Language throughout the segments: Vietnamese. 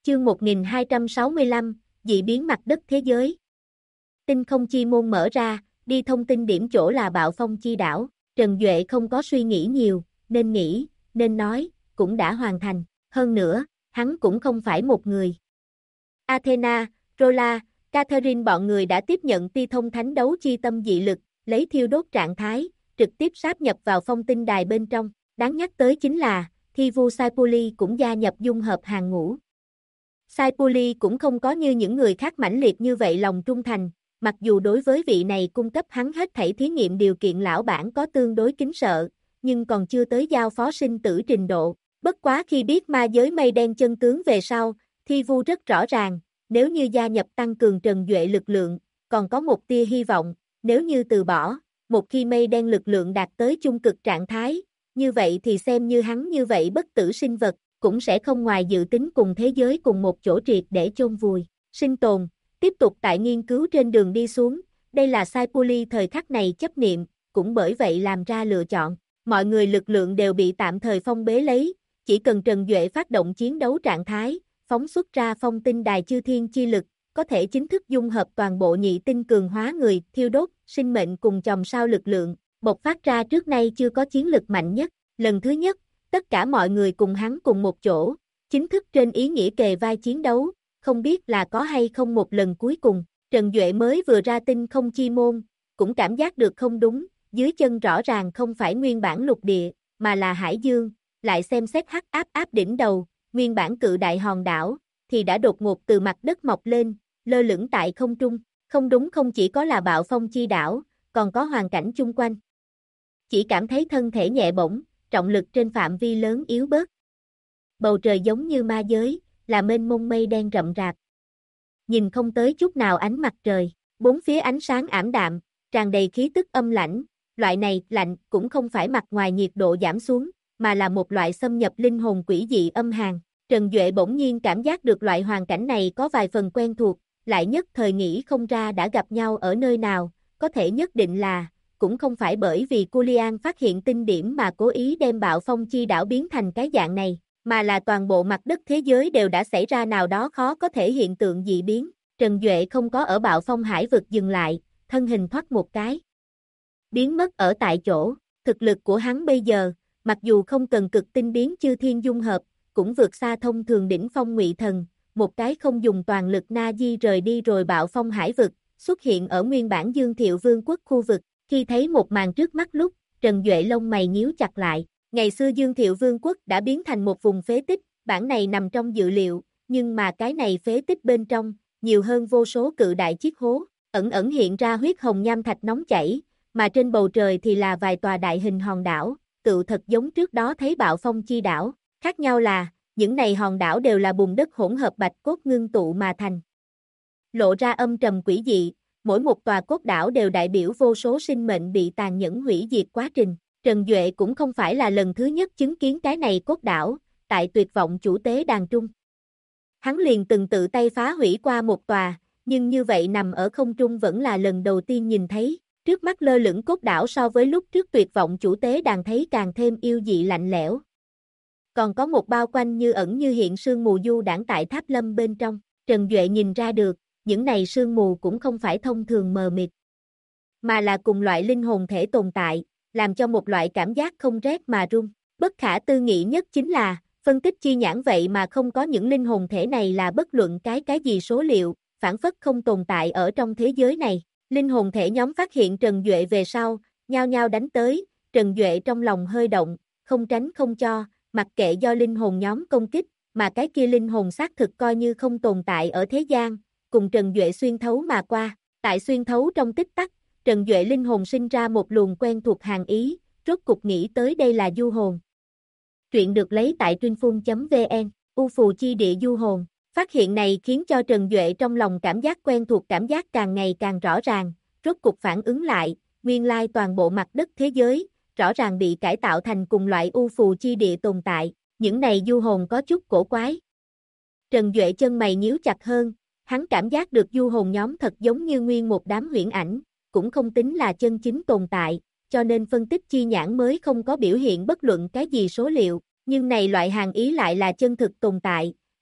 Chương 1265, dị biến mặt đất thế giới. Tinh không chi môn mở ra, đi thông tin điểm chỗ là Bạo Phong chi đảo. Trần Duệ không có suy nghĩ nhiều, nên nghĩ, nên nói, cũng đã hoàn thành. Hơn nữa, hắn cũng không phải một người. Athena, Rola, Catherine bọn người đã tiếp nhận ti thông thánh đấu chi tâm dị lực, lấy thiêu đốt trạng thái, trực tiếp sáp nhập vào phong tinh đài bên trong. Đáng nhắc tới chính là, Thi Vu Saipuli cũng gia nhập dung hợp hàng ngũ. Saipuli cũng không có như những người khác mãnh liệt như vậy lòng trung thành, mặc dù đối với vị này cung cấp hắn hết thảy thí nghiệm điều kiện lão bản có tương đối kính sợ, nhưng còn chưa tới giao phó sinh tử trình độ. Bất quá khi biết ma giới mây đen chân tướng về sau, Thi Vu rất rõ ràng, nếu như gia nhập tăng cường Trần Duệ lực lượng, còn có một tia hy vọng, nếu như từ bỏ, một khi mây đen lực lượng đạt tới chung cực trạng thái, như vậy thì xem như hắn như vậy bất tử sinh vật, cũng sẽ không ngoài dự tính cùng thế giới cùng một chỗ triệt để chôn vùi, sinh tồn, tiếp tục tại nghiên cứu trên đường đi xuống, đây là Saipuli thời khắc này chấp niệm, cũng bởi vậy làm ra lựa chọn, mọi người lực lượng đều bị tạm thời phong bế lấy, chỉ cần Trần Duệ phát động chiến đấu trạng thái, phóng xuất ra phong tinh đài chư thiên chi lực, có thể chính thức dung hợp toàn bộ nhị tinh cường hóa người, thiêu đốt, sinh mệnh cùng chòm sao lực lượng, bộc phát ra trước nay chưa có chiến lực mạnh nhất, lần thứ nhất, tất cả mọi người cùng hắn cùng một chỗ, chính thức trên ý nghĩa kề vai chiến đấu, không biết là có hay không một lần cuối cùng, Trần Duệ mới vừa ra tinh không chi môn, cũng cảm giác được không đúng, dưới chân rõ ràng không phải nguyên bản lục địa, mà là hải dương, lại xem xét hắc áp đỉnh đầu, nguyên bản cự đại hòn đảo, thì đã đột ngột từ mặt đất mọc lên, lơ lửng tại không trung, không đúng không chỉ có là Bạo Phong chi đảo, còn có hoàn cảnh chung quanh. Chỉ cảm thấy thân thể nhẹ bổng, trọng lực trên phạm vi lớn yếu bớt. Bầu trời giống như ma giới, là mênh mông mây đen rậm rạp. Nhìn không tới chút nào ánh mặt trời, bốn phía ánh sáng ảm đạm, tràn đầy khí tức âm lãnh, loại này lạnh cũng không phải mặt ngoài nhiệt độ giảm xuống, mà là một loại xâm nhập linh hồn quỷ dị âm hàn. Trần Duệ bỗng nhiên cảm giác được loại hoàn cảnh này có vài phần quen thuộc, lại nhất thời nghĩ không ra đã gặp nhau ở nơi nào, có thể nhất định là, cũng không phải bởi vì Culian phát hiện tinh điểm mà cố ý đem Bạo Phong chi đảo biến thành cái dạng này, mà là toàn bộ mặt đất thế giới đều đã xảy ra nào đó khó có thể hiện tượng dị biến. Trần Duệ không có ở Bạo Phong hải vực dừng lại, thân hình thoát một cái, biến mất ở tại chỗ. Thực lực của hắn bây giờ, mặc dù không cần cực tinh biến chư thiên dung hợp, cũng vượt xa thông thường đỉnh phong ngụy thần, một cái không dùng toàn lực na di rời đi rồi Bạo Phong hải vực, xuất hiện ở nguyên bản Dương Thiệu Vương quốc khu vực. Khi thấy một màn trước mắt lúc, Trần Duệ lông mày nhíu chặt lại, ngày xưa Dương Thiệu Vương quốc đã biến thành một vùng phế tích, bản này nằm trong dự liệu, nhưng mà cái này phế tích bên trong, nhiều hơn vô số cự đại chiếc hố, ẩn ẩn hiện ra huyết hồng nham thạch nóng chảy, mà trên bầu trời thì là vài tòa đại hình hòn đảo, tựu thật giống trước đó thấy Bạo Phong chi đảo, khác nhau là, những này hòn đảo đều là bùn đất hỗn hợp bạch cốt ngưng tụ mà thành. Lộ ra âm trầm quỷ dị, mỗi một tòa cốt đảo đều đại biểu vô số sinh mệnh bị tàn nhẫn hủy diệt quá trình. Trần Duệ cũng không phải là lần thứ nhất chứng kiến cái này cốt đảo, tại Tuyệt Vọng Chủ Tế Đàn Trung. Hắn liền từng tự tay phá hủy qua một tòa, nhưng như vậy nằm ở không trung vẫn là lần đầu tiên nhìn thấy. Trước mắt lơ lửng cốt đảo so với lúc trước Tuyệt Vọng Chủ Tế Đàn thấy càng thêm yêu dị lạnh lẽo. Còn có một bao quanh như ẩn như hiện sương mù du đãng tại tháp lâm bên trong. Trần Duệ nhìn ra được, những này sương mù cũng không phải thông thường mờ mịt, mà là cùng loại linh hồn thể tồn tại, làm cho một loại cảm giác không rét mà run. Bất khả tư nghị nhất chính là, phân tích chi nhãn vậy mà không có những linh hồn thể này là bất luận cái gì số liệu, phản phất không tồn tại ở trong thế giới này. Linh hồn thể nhóm phát hiện Trần Duệ về sau, nhao nhao đánh tới, Trần Duệ trong lòng hơi động, không tránh không cho, mặc kệ do linh hồn nhóm công kích, mà cái kia linh hồn xác thực coi như không tồn tại ở thế gian, cùng Trần Duệ xuyên thấu mà qua. Tại xuyên thấu trong tích tắc, Trần Duệ linh hồn sinh ra một luồng quen thuộc hàn ý, rốt cục nghĩ tới đây là du hồn. Truyện được lấy tại truyệnphun.vn, U Phù Chi Địa Du Hồn. Phát hiện này khiến cho Trần Duệ trong lòng cảm giác quen thuộc cảm giác càng ngày càng rõ ràng, rốt cục phản ứng lại, nguyên lai toàn bộ mặt đất thế giới, rõ ràng bị cải tạo thành cùng loại U Phù Chi Địa tồn tại, những này du hồn có chút cổ quái. Trần Duệ chân mày nhíu chặt hơn, hắn cảm giác được du hồn nhóm thật giống như nguyên một đám huyễn ảnh, cũng không tính là chân chính tồn tại, cho nên phân tích chi nhãn mới không có biểu hiện bất luận cái gì số liệu, nhưng này loại hàn ý lại là chân thực tồn tại,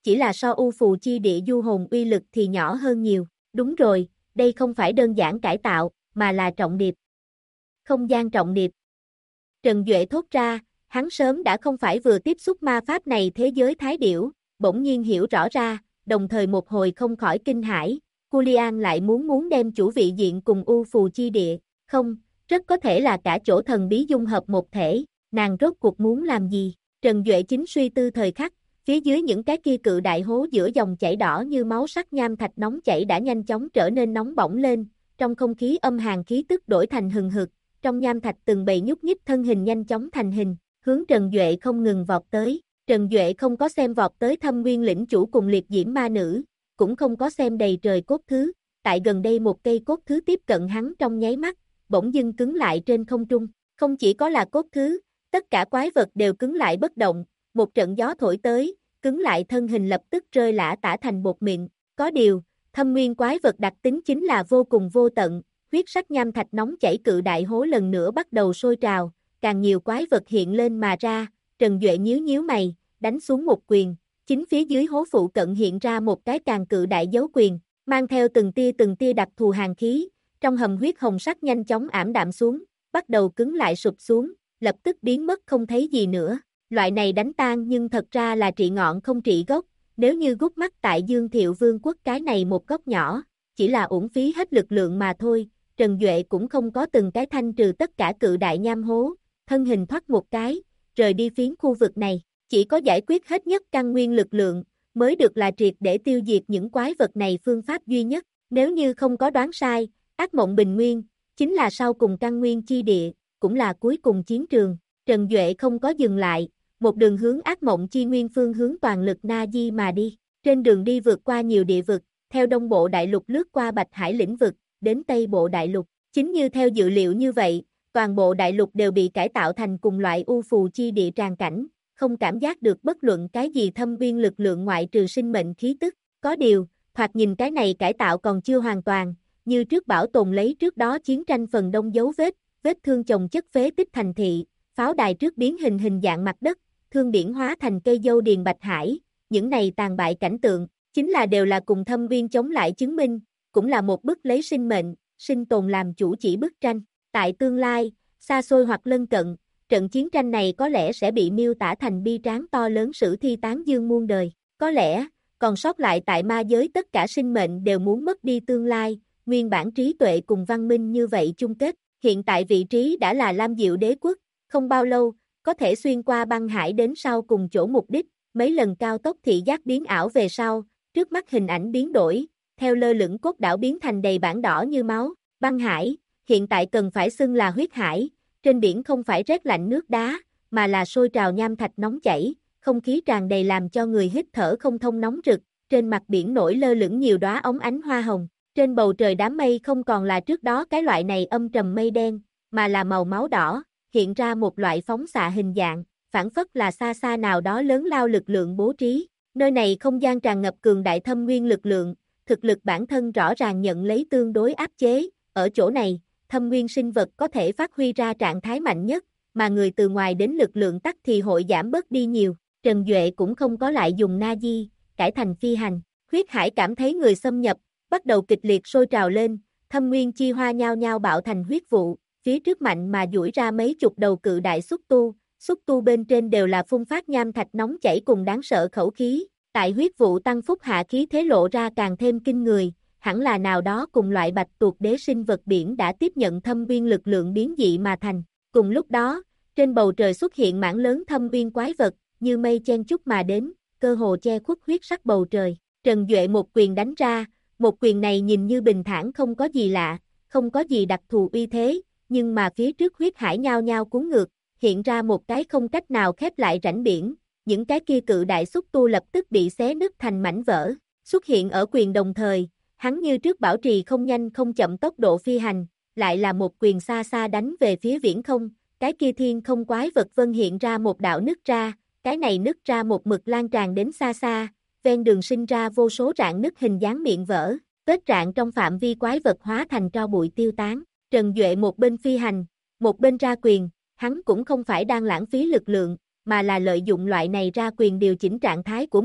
chỉ là so U Phù Chi Địa du hồn uy lực thì nhỏ hơn nhiều. Đúng rồi, đây không phải đơn giản cải tạo, mà là trọng điệp. Không gian trọng điệp. Trần Duệ thốt ra, hắn sớm đã không phải vừa tiếp xúc ma pháp này thế giới thái điểu, bỗng nhiên hiểu rõ ra, đồng thời một hồi không khỏi kinh hãi, Culian lại muốn đem chủ vị diện cùng U Phù Chi Địa, không, rất có thể là cả chỗ thần bí dung hợp một thể, nàng rốt cuộc muốn làm gì? Trần Duệ chính suy tư thời khắc, phía dưới những cái kia cự đại hố giữa dòng chảy đỏ như máu sắc nham thạch nóng chảy đã nhanh chóng trở nên nóng bỏng lên, trong không khí âm hàn khí tức đổi thành hừng hực, trong nham thạch từng bầy nhúc nhích thân hình nhanh chóng thành hình, hướng Trần Duệ không ngừng vọt tới. Trần Duệ không có xem vọt tới Thâm Nguyên lĩnh chủ cùng liệt diễm ma nữ, cũng không có xem đầy trời cốt thứ, tại gần đây một cây cốt thứ tiếp cận hắn trong nháy mắt, bỗng dưng cứng lại trên không trung, không chỉ có là cốt thứ, tất cả quái vật đều cứng lại bất động, một trận gió thổi tới, cứng lại thân hình lập tức rơi lả tả thành bột mịn, có điều, Thâm Nguyên quái vật đặc tính chính là vô cùng vô tận, huyết sắc nham thạch nóng chảy cự đại hố lần nữa bắt đầu sôi trào, càng nhiều quái vật hiện lên mà ra. Trần Duệ nhíu mày, đánh xuống một quyền, chính phía dưới hố phụ cận hiện ra một cái càng cự đại dấu quyền, mang theo từng tia đặc thù hàn khí, trong hầm huyết hồng sắc nhanh chóng ảm đạm xuống, bắt đầu cứng lại sụp xuống, lập tức biến mất không thấy gì nữa. Loại này đánh tan nhưng thật ra là trị ngọn không trị gốc, nếu như gút mắt tại Dương Thiệu Vương quốc cái này một góc nhỏ, chỉ là uổng phí hết lực lượng mà thôi. Trần Duệ cũng không có từng cái thanh trừ tất cả cự đại nham hố, thân hình thoát một cái, rời đi phiến khu vực này, chỉ có giải quyết hết nhất căn nguyên lực lượng, mới được là triệt để tiêu diệt những quái vật này phương pháp duy nhất, nếu như không có đoán sai, ác mộng bình nguyên, chính là sau cùng căn nguyên chi địa, cũng là cuối cùng chiến trường. Trần Duệ không có dừng lại, một đường hướng ác mộng chi nguyên phương hướng toàn lực Na Di mà đi, trên đường đi vượt qua nhiều địa vực, theo Đông Bộ Đại Lục lướt qua Bạch Hải lĩnh vực, đến Tây Bộ Đại Lục, chính như theo dự liệu như vậy, toàn bộ đại lục đều bị cải tạo thành cùng loại U Phù Chi Địa tràn cảnh, không cảm giác được bất luận cái gì thâm viên lực lượng ngoại trừ sinh mệnh khí tức, có điều, thoạt nhìn cái này cải tạo còn chưa hoàn toàn, như trước bảo tồn lấy trước đó chiến tranh phần đông dấu vết thương chồng chất phế tích thành thị, pháo đài trước biến hình dạng mặt đất, thương biển hóa thành cây dâu điền Bạch Hải, những này tàn bại cảnh tượng, chính là đều là cùng thâm viên chống lại chứng minh, cũng là một bức lấy sinh mệnh, sinh tồn làm chủ chỉ bức tranh. Tại tương lai, xa xôi hoặc lân cận, trận chiến tranh này có lẽ sẽ bị miêu tả thành bi tráng to lớn sử thi tán dương muôn đời. Có lẽ, còn sót lại tại ma giới tất cả sinh mệnh đều muốn mất đi tương lai, nguyên bản trí tuệ cùng văn minh như vậy chung kết. Hiện tại vị trí đã là Lam Diệu đế quốc, không bao lâu, có thể xuyên qua băng hải đến sau cùng chỗ mục đích, mấy lần cao tốc thị giác biến ảo về sau, trước mắt hình ảnh biến đổi, theo lơ lửng cốt đảo biến thành đầy bản đỏ như máu, băng hải, hiện tại cần phải xưng là huyết hải, trên biển không phải rét lạnh nước đá, mà là sôi trào nham thạch nóng chảy, không khí tràn đầy làm cho người hít thở không thông nóng rực, trên mặt biển nổi lơ lửng nhiều đóa óng ánh hoa hồng, trên bầu trời đám mây không còn là trước đó cái loại này âm trầm mây đen, mà là màu máu đỏ, hiện ra một loại phóng xạ hình dạng, phản phất là xa xa nào đó lớn lao lực lượng bố trí, nơi này không gian tràn ngập cường đại thâm nguyên lực lượng, thực lực bản thân rõ ràng nhận lấy tương đối áp chế, ở chỗ này, thâm nguyên sinh vật có thể phát huy ra trạng thái mạnh nhất, mà người từ ngoài đến lực lượng tắc thì hội giảm bớt đi nhiều. Trần Duệ cũng không có lại dùng Na Di, cải thành phi hành. Huyết hải cảm thấy người xâm nhập, bắt đầu kịch liệt sôi trào lên, thâm nguyên chi hoa nhao nhao bạo thành huyết vụ, phía trước mạnh mà duỗi ra mấy chục đầu cự đại xúc tu bên trên đều là phun phát nham thạch nóng chảy cùng đáng sợ khẩu khí, tại huyết vụ tăng phúc hạ khí thế lộ ra càng thêm kinh người. Hẳn là nào đó cùng loại bạch tuộc đế sinh vật biển đã tiếp nhận thâm viên lực lượng biến dị mà thành. Cùng lúc đó, trên bầu trời xuất hiện mảng lớn thâm viên quái vật, như mây chen chúc mà đến, cơ hồ che khuất huyết sắc bầu trời. Trần Duệ một quyền đánh ra, một quyền này nhìn như bình thản không có gì lạ, không có gì đặc thù uy thế, nhưng mà phía trước huyết hải nhao nhao cuốn ngược, hiện ra một cái không cách nào khép lại rãnh biển, những cái kia cự đại xúc tu lập tức bị xé nứt thành mảnh vỡ, xuất hiện ở quyền đồng thời. Hắn như trước bảo trì không nhanh không chậm tốc độ phi hành, lại là một quyền xa xa đánh về phía viễn không, cái kia thiên không quái vật vân hiện ra một đạo nứt ra, cái này nứt ra một mực lan tràn đến xa xa, ven đường sinh ra vô số rạn nứt hình dáng miệng vỡ, vết rạn trong phạm vi quái vật hóa thành tro bụi tiêu tán. Trần Duệ một bên phi hành, một bên ra quyền, hắn cũng không phải đang lãng phí lực lượng, mà là lợi dụng loại này ra quyền điều chỉnh trạng thái của mình,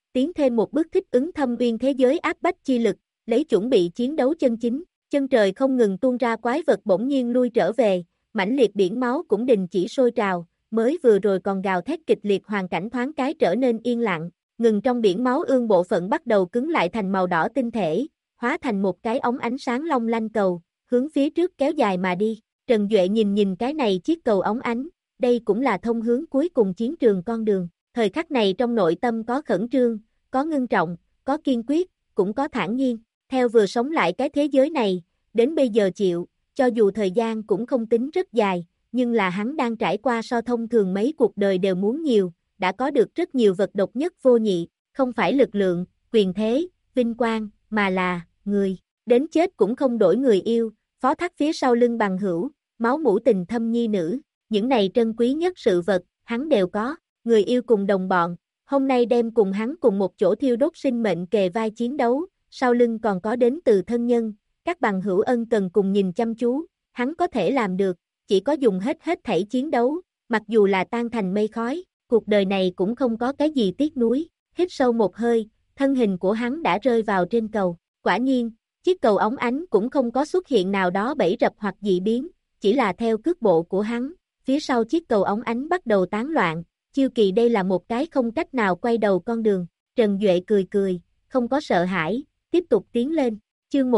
tiến thêm một bước thích ứng thâm uyên thế giới áp bách chi lực, lấy chuẩn bị chiến đấu chân chính. Chân trời không ngừng tuôn ra quái vật bỗng nhiên lui trở về, mãnh liệt biển máu cũng đình chỉ sôi trào, mới vừa rồi còn gào thét kịch liệt hoàn cảnh thoáng cái trở nên yên lặng, ngừng trong biển máu ương bộ phận bắt đầu cứng lại thành màu đỏ tinh thể, hóa thành một cái ống ánh sáng long lanh cầu, hướng phía trước kéo dài mà đi. Trần Duệ nhìn cái này chiếc cầu ống ánh, đây cũng là thông hướng cuối cùng chiến trường con đường. Thời khắc này trong nội tâm có khẩn trương, có ngưng trọng, có kiên quyết, cũng có thản nhiên. Theo vừa sống lại cái thế giới này, đến bây giờ chịu, cho dù thời gian cũng không tính rất dài, nhưng là hắn đang trải qua so thông thường mấy cuộc đời đều muốn nhiều, đã có được rất nhiều vật độc nhất vô nhị, không phải lực lượng, quyền thế, vinh quang, mà là người. Đến chết cũng không đổi người yêu, phó thác phía sau lưng bằng hữu, máu mủ tình thâm nhi nữ, những này trân quý nhất sự vật, hắn đều có, người yêu cùng đồng bọn, hôm nay đem cùng hắn cùng một chỗ thiêu đốt sinh mệnh kề vai chiến đấu, sau lưng còn có đến từ thân nhân, các bằng hữu ân cần cùng nhìn chăm chú, hắn có thể làm được, chỉ có dùng hết thảy chiến đấu, mặc dù là tan thành mây khói, cuộc đời này cũng không có cái gì tiếc nuối. Hít sâu một hơi, thân hình của hắn đã rơi vào trên cầu, quả nhiên, chiếc cầu óng ánh cũng không có xuất hiện nào đó bẫy rập hoặc dị biến, chỉ là theo cước bộ của hắn, phía sau chiếc cầu óng ánh bắt đầu tán loạn, Chiêu Kỳ đây là một cái không cách nào quay đầu con đường, Trần Duệ cười, không có sợ hãi, tiếp tục tiến lên, chương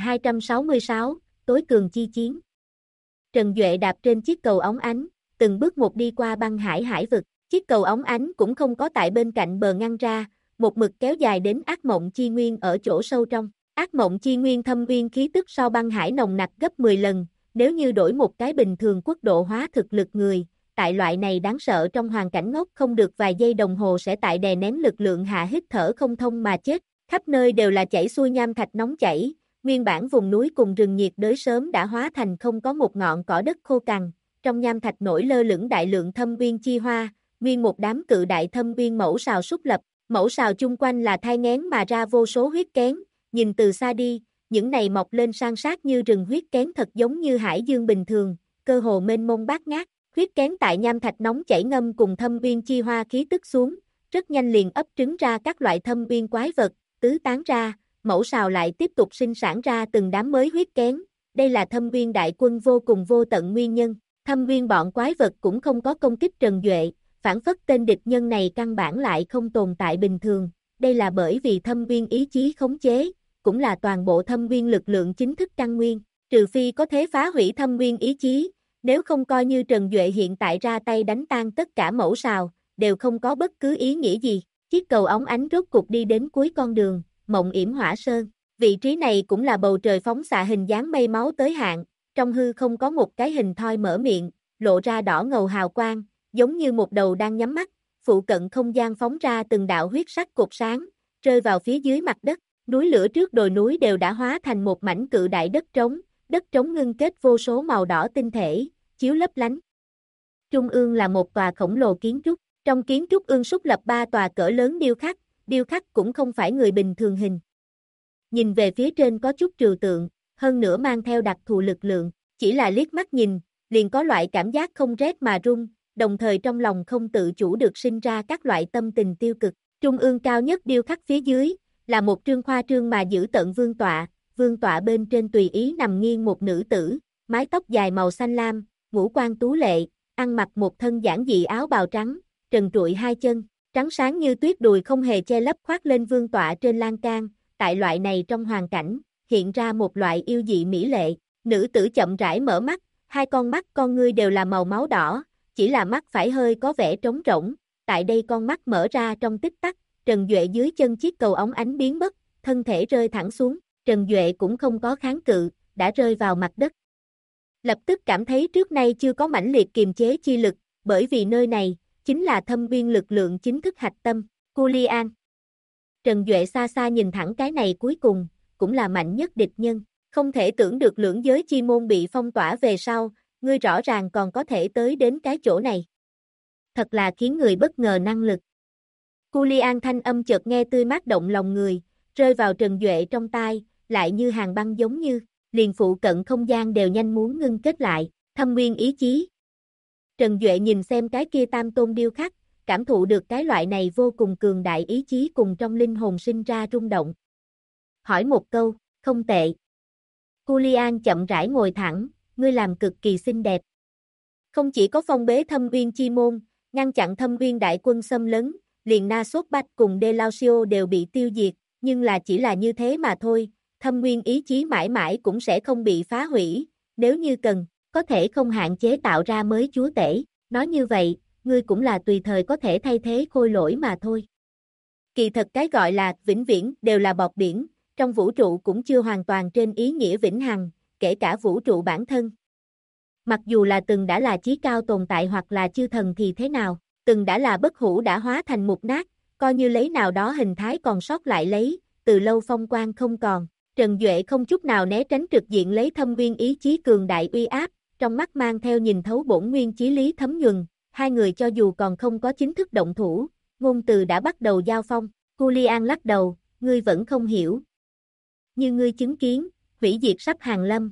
1266, tối cường chi chiến. Trần Duệ đạp trên chiếc cầu óng ánh, từng bước một đi qua băng hải vực, chiếc cầu óng ánh cũng không có tại bên cạnh bờ ngăn ra, một mực kéo dài đến ác mộng chi nguyên ở chỗ sâu trong. Ác mộng chi nguyên thâm uyên khí tức so băng hải nồng nặc gấp 10 lần, nếu như đổi một cái bình thường quốc độ hóa thực lực người, tại loại này đáng sợ trong hoàn cảnh ngốc không được vài giây đồng hồ sẽ tại đè nén lực lượng hạ hít thở không thông mà chết. Khắp nơi đều là chảy xuôi nham thạch nóng chảy, nguyên bản vùng núi cùng rừng nhiệt đới sớm đã hóa thành không có một ngọn cỏ đất khô cằn, trong nham thạch nổi lơ lửng đại lượng thâm uyên chi hoa, nguyên một đám cự đại thâm uyên mẫu sào xúc lập, mẫu sào chung quanh là thai nghén mà ra vô số huyết kén, nhìn từ xa đi, những này mọc lên san sát như rừng huyết kén thật giống như hải dương bình thường, cơ hồ mênh mông bát ngát, huyết kén tại nham thạch nóng chảy ngâm cùng thâm uyên chi hoa khí tức xuống, rất nhanh liền ấp trứng ra các loại thâm uyên quái vật, tứ tán ra, mẫu sào lại tiếp tục sinh sản ra từng đám mới huyết kén, đây là thâm uyên đại quân vô cùng vô tận nguyên nhân, thâm uyên bọn quái vật cũng không có công kích Trần Duệ, phản phất tên địch nhân này căn bản lại không tồn tại bình thường, đây là bởi vì thâm uyên ý chí khống chế, cũng là toàn bộ thâm uyên lực lượng chính thức căn nguyên, trừ phi có thế phá hủy thâm uyên ý chí, nếu không coi như Trần Duệ hiện tại ra tay đánh tan tất cả mẫu sào, đều không có bất cứ ý nghĩa gì. Chiếc cầu óng ánh rốt cục đi đến cuối con đường, Mộng Yểm Hỏa Sơn. Vị trí này cũng là bầu trời phóng xạ hình dáng mây máu tới hạn, trong hư không có một cái hình thoi mở miệng, lộ ra đỏ ngầu hào quang, giống như một đầu đang nhắm mắt, phụ cận không gian phóng ra từng đạo huyết sắc cột sáng, rơi vào phía dưới mặt đất, núi lửa trước đồi núi đều đã hóa thành một mảnh cự đại đất trống ngưng kết vô số màu đỏ tinh thể, chiếu lấp lánh. Trung ương là một tòa khổng lồ kiến trúc, trong kiến trúc ương súc lập 3 tòa cỡ lớn điêu khắc cũng không phải người bình thường hình. Nhìn về phía trên có chút trừu tượng, hơn nữa mang theo đặc thù lực lượng, chỉ là liếc mắt nhìn, liền có loại cảm giác không rét mà run, đồng thời trong lòng không tự chủ được sinh ra các loại tâm tình tiêu cực. Trung ương cao nhất điêu khắc phía dưới, là một trương khoa trương mà giữ tợn vương tọa bên trên tùy ý nằm nghiêng một nữ tử, mái tóc dài màu xanh lam, ngũ quan tú lệ, ăn mặc một thân giản dị áo bào trắng, trần trụi hai chân, trắng sáng như tuyết đùi không hề che lấp khoác lên vương tọa trên lan can, tại loại này trong hoàn cảnh, hiện ra một loại yêu dị mỹ lệ, nữ tử chậm rãi mở mắt, hai con mắt con ngươi đều là màu máu đỏ, chỉ là mắt phải hơi có vẻ trống rỗng, tại đây con mắt mở ra trong tích tắc, Trần Duệ dưới chân chiếc cầu óng ánh biến mất, thân thể rơi thẳng xuống, Trần Duệ cũng không có kháng cự, đã rơi vào mặt đất. Lập tức cảm thấy trước nay chưa có mãnh liệt kiềm chế chi lực, bởi vì nơi này, chính là thâm uyên lực lượng chính thức hạch tâm, Culian. Trần Duệ xa xa nhìn thẳng cái này cuối cùng, cũng là mạnh nhất địch nhân, không thể tưởng được lưỡng giới chi môn bị phong tỏa về sau, ngươi rõ ràng còn có thể tới đến cái chỗ này. Thật là khiến người bất ngờ năng lực. Culian thanh âm chợt nghe tươi mát động lòng người, rơi vào Trần Duệ trong tai, lại như hàng băng giống như, liền phụ cận không gian đều nhanh muốn ngưng kết lại, thâm nguyên ý chí. Trần Duệ nhìn xem cái kia tam tôn điêu khắc, cảm thụ được cái loại này vô cùng cường đại ý chí cùng trong linh hồn sinh ra rung động. Hỏi một câu, không tệ. Julian chậm rãi ngồi thẳng, ngươi làm cực kỳ xinh đẹp. Không chỉ có phong bế thâm uyên chi môn, ngăn chặn thâm uyên đại quân xâm lấn, liền Na Sốt Bách cùng Delausio đều bị tiêu diệt, nhưng là chỉ là như thế mà thôi, thâm uyên ý chí mãi mãi cũng sẽ không bị phá hủy, nếu như cần, có thể không hạn chế tạo ra mới chúa tể, nói như vậy, ngươi cũng là tùy thời có thể thay thế khôi lỗi mà thôi. Kỳ thật cái gọi là vĩnh viễn đều là bọt biển, trong vũ trụ cũng chưa hoàn toàn trên ý nghĩa vĩnh hằng, kể cả vũ trụ bản thân. Mặc dù là từng đã là chí cao tồn tại hoặc là chư thần thì thế nào, từng đã là bất hủ đã hóa thành mục nát, coi như lấy nào đó hình thái còn sót lại lấy, từ lâu phong quang không còn. Trần Duệ không chút nào né tránh trực diện lấy thâm nguyên ý chí cường đại uy áp, trong mắt mang theo nhìn thấu bổn nguyên chí lý thấm nhuần, hai người cho dù còn không có chính thức động thủ, ngôn từ đã bắt đầu giao phong. Julian lắc đầu, ngươi vẫn không hiểu. Như ngươi chứng kiến, hủy diệt sắp hàng lâm.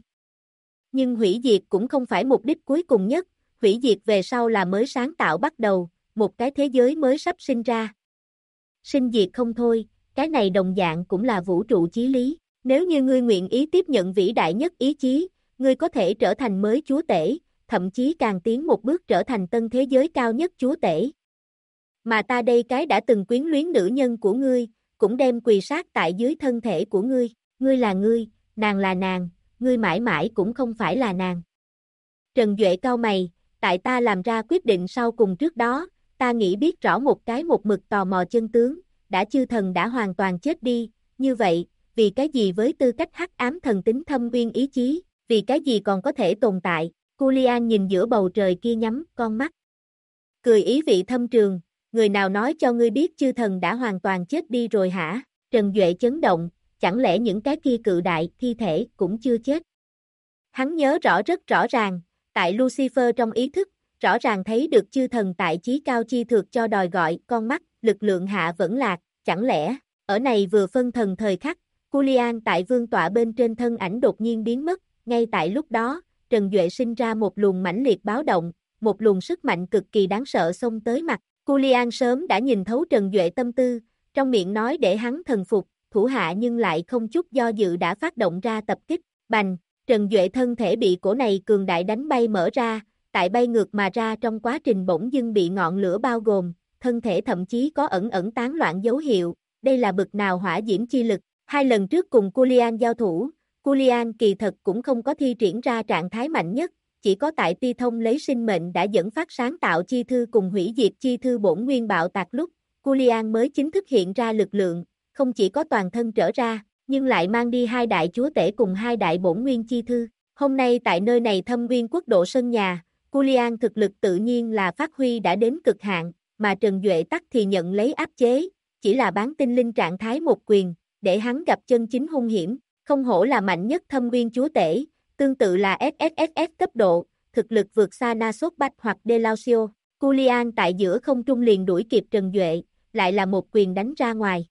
Nhưng hủy diệt cũng không phải mục đích cuối cùng nhất, hủy diệt về sau là mới sáng tạo bắt đầu, một cái thế giới mới sắp sinh ra. Sinh diệt không thôi, cái này đồng dạng cũng là vũ trụ chí lý. Nếu như ngươi nguyện ý tiếp nhận vĩ đại nhất ý chí, ngươi có thể trở thành mới chúa tể, thậm chí càng tiến một bước trở thành tân thế giới cao nhất chúa tể. Mà ta đây cái đã từng quyến luyến nữ nhân của ngươi, cũng đem quỳ sát tại dưới thân thể của ngươi, ngươi là ngươi, nàng là nàng, ngươi mãi mãi cũng không phải là nàng. Trần Duệ cau mày, tại ta làm ra quyết định sau cùng trước đó, ta nghĩ biết rõ một cái một mực tò mò chân tướng, đã chư thần đã hoàn toàn chết đi, như vậy, vì cái gì với tư cách hắc ám thần tính thâm uyên ý chí, vì cái gì còn có thể tồn tại. Julian nhìn giữa bầu trời kia nhắm con mắt. Cười ý vị thâm trường, người nào nói cho ngươi biết chư thần đã hoàn toàn chết đi rồi hả? Trần Duệ chấn động, chẳng lẽ những cái kia cự đại thi thể cũng chưa chết? Hắn nhớ rất rõ ràng, tại Lucifer trong ý thức, rõ ràng thấy được chư thần tại chí cao chi thược cho đòi gọi con mắt, lực lượng hạ vẫn lạc, chẳng lẽ, ở này vừa phân thần thời khắc, Julian tại vương tọa bên trên thân ảnh đột nhiên biến mất, ngay tại lúc đó, Trần Duệ sinh ra một luồng mãnh liệt báo động, một luồng sức mạnh cực kỳ đáng sợ xông tới mặt. Julian sớm đã nhìn thấu Trần Duệ tâm tư, trong miệng nói để hắn thần phục, thủ hạ nhưng lại không chút do dự đã phát động ra tập kích, bành, Trần Duệ thân thể bị cổ này cường đại đánh bay mở ra, tại bay ngược mà ra trong quá trình bỗng dưng bị ngọn lửa bao gồm, thân thể thậm chí có ẩn tán loạn dấu hiệu, đây là bực nào hỏa diễm chi lực. Hai lần trước cùng Julian giao thủ, Julian kỳ thật cũng không có thi triển ra trạng thái mạnh nhất, chỉ có tại Ti Thông lấy sinh mệnh đã dẫn phát sáng tạo chi thư cùng hủy diệt chi thư bổn nguyên bạo tạc lúc, Julian mới chính thức hiện ra lực lượng, không chỉ có toàn thân trở ra, nhưng lại mang đi hai đại chúa tể cùng hai đại bổn nguyên chi thư. Hôm nay tại nơi này thâm nguyên quốc độ sân nhà, Julian thực lực tự nhiên là phát huy đã đến cực hạn, mà Trần Duệ tắc thì nhận lấy áp chế, chỉ là bán tinh linh trạng thái một quyền, để hắn gặp chân chính hung hiểm, không hổ là mạnh nhất thâm nguyên chúa tể, tương tự là SSSS cấp độ, thực lực vượt xa Na Sốt Bách hoặc Delausio. Julian tại giữa không trung liền đuổi kịp Trần Duệ, lại là một quyền đánh ra ngoài.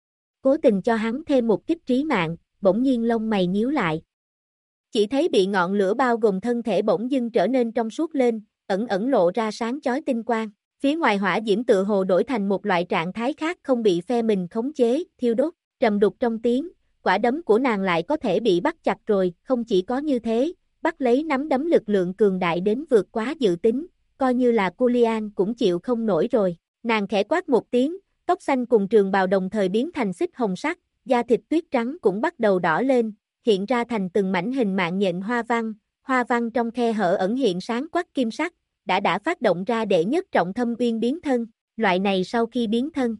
Cố tình cho hắn thêm một kích trí mạng, bỗng nhiên lông mày nhíu lại. Chỉ thấy bị ngọn lửa bao gồm thân thể bỗng dưng trở nên trong suốt lên, ẩn lộ ra sáng chói tinh quang. Phía ngoài hỏa diễm tựa hồ đổi thành một loại trạng thái khác không bị phe mình khống chế, thiêu đốt, trầm đục trong tiếng, quả đấm của nàng lại có thể bị bắt chặt rồi, không chỉ có như thế, bắt lấy nắm đấm lực lượng cường đại đến vượt quá dự tính, coi như là Julian cũng chịu không nổi rồi. Nàng khẽ quát một tiếng, tóc xanh cùng trường bào đồng thời biến thành xích hồng sắc, da thịt tuyết trắng cũng bắt đầu đỏ lên, hiện ra thành từng mảnh hình mạng nhện hoa văn trong khe hở ẩn hiện sáng quắc kim sắc, đã phát động ra đệ nhất trọng thâm uyên biến thân, loại này sau khi biến thân.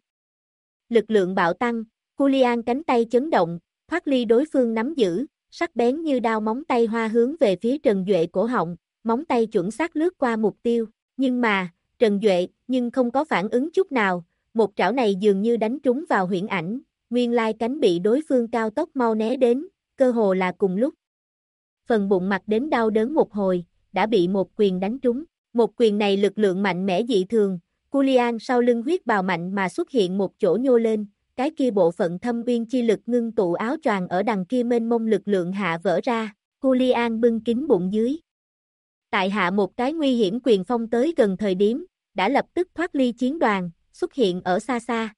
Lực lượng bạo tăng, Julian cánh tay chấn động, thoát ly đối phương nắm giữ, sắc bén như đao móng tay hoa hướng về phía Trần Duệ cổ họng, móng tay chuẩn xác lướt qua mục tiêu, nhưng mà, Trần Duệ, nhưng không có phản ứng chút nào, một trảo này dường như đánh trúng vào huyễn ảnh, nguyên lai cánh bị đối phương cao tốc mau né đến, cơ hồ là cùng lúc. Phần bụng mặt đến đau đớn một hồi, đã bị một quyền đánh trúng, một quyền này lực lượng mạnh mẽ dị thường, Julian sau lưng huyết bào mạnh mà xuất hiện một chỗ nhô lên, cái kia bộ phận thâm uyên chi lực ngưng tụ áo choàng ở đằng kia mênh mông lực lượng hạ vỡ ra, Julian bưng kín bụng dưới. Tại hạ một cái nguy hiểm quyền phong tới gần thời điểm, đã lập tức thoát ly chiến đoàn, xuất hiện ở xa xa.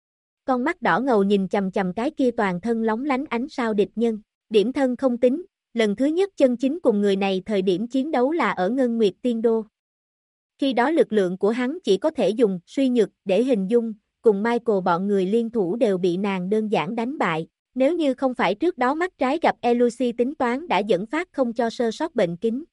Con mắt đỏ ngầu nhìn chằm chằm cái kia toàn thân lóng lánh ánh sao địch nhân, điểm thân không tính, lần thứ nhất chân chính cùng người này thời điểm chiến đấu là ở Ngân Nguyệt Tiên Đô. Khi đó lực lượng của hắn chỉ có thể dùng suy nhược để hình dung, cùng Michael bọn người liên thủ đều bị nàng đơn giản đánh bại. Nếu như không phải trước đó mắt trái gặp Elucy tính toán đã dẫn phát không cho sơ sót bệnh kính.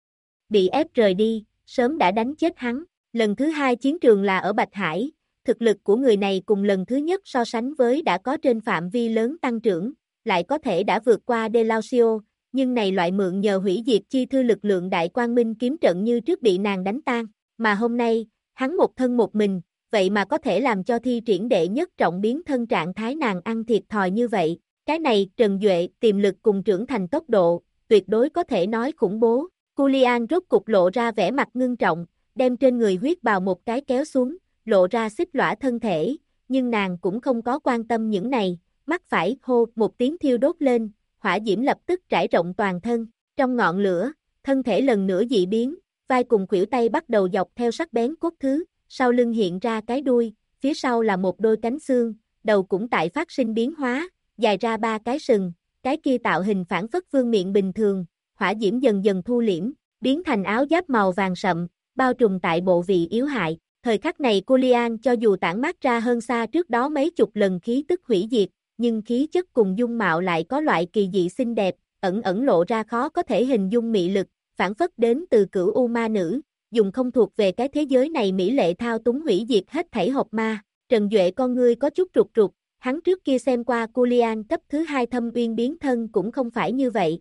Bị ép rời đi, sớm đã đánh chết hắn. Lần thứ hai chiến trường là ở Bạch Hải, thực lực của người này cùng lần thứ nhất so sánh với đã có trên phạm vi lớn tăng trưởng, lại có thể đã vượt qua Delausio, nhưng này loại mượn nhờ hủy diệt chi thư lực lượng đại quang minh kiếm trận như trước bị nàng đánh tan, mà hôm nay, hắn một thân một mình, vậy mà có thể làm cho thi triển đệ nhất trọng biến thân trạng thái nàng ăn thiệt thòi như vậy, cái này Trần Duệ tiềm lực cùng trưởng thành tốc độ, tuyệt đối có thể nói khủng bố. Julian rốt cục lộ ra vẻ mặt ngưng trọng, đem trên người huyết bào một cái kéo xuống, lộ ra xích lõa thân thể, nhưng nàng cũng không có quan tâm những này, mắt phải hô một tiếng thiêu đốt lên, hỏa diễm lập tức trải rộng toàn thân, trong ngọn lửa, thân thể lần nữa dị biến, vai cùng khuỷu tay bắt đầu dọc theo sắc bén cốt thứ, sau lưng hiện ra cái đuôi, phía sau là một đôi cánh xương, đầu cũng tại phát sinh biến hóa, dài ra 3 cái sừng, cái kia tạo hình phản phất vương miện bình thường, hỏa diễm dần dần thu liễm, biến thành áo giáp màu vàng sậm, bao trùm tại bộ vị yếu hại. Thời khắc này Julian cho dù tản mát ra hơn xa trước đó mấy chục lần khí tức hủy diệt, nhưng khí chất cùng dung mạo lại có loại kỳ dị xinh đẹp, ẩn ẩn lộ ra khó có thể hình dung mị lực, phản phất đến từ cửu u ma nữ, dùng không thuộc về cái thế giới này mỹ lệ thao túng hủy diệt hết thảy hộp ma. Trần Duệ con ngươi có chút rụt rụt, hắn trước kia xem qua Julian cấp thứ 2 thâm uyên biến thân cũng không phải như vậy.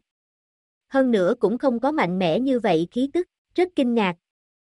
Hơn nữa cũng không có mạnh mẽ như vậy khí tức, rất kinh ngạc.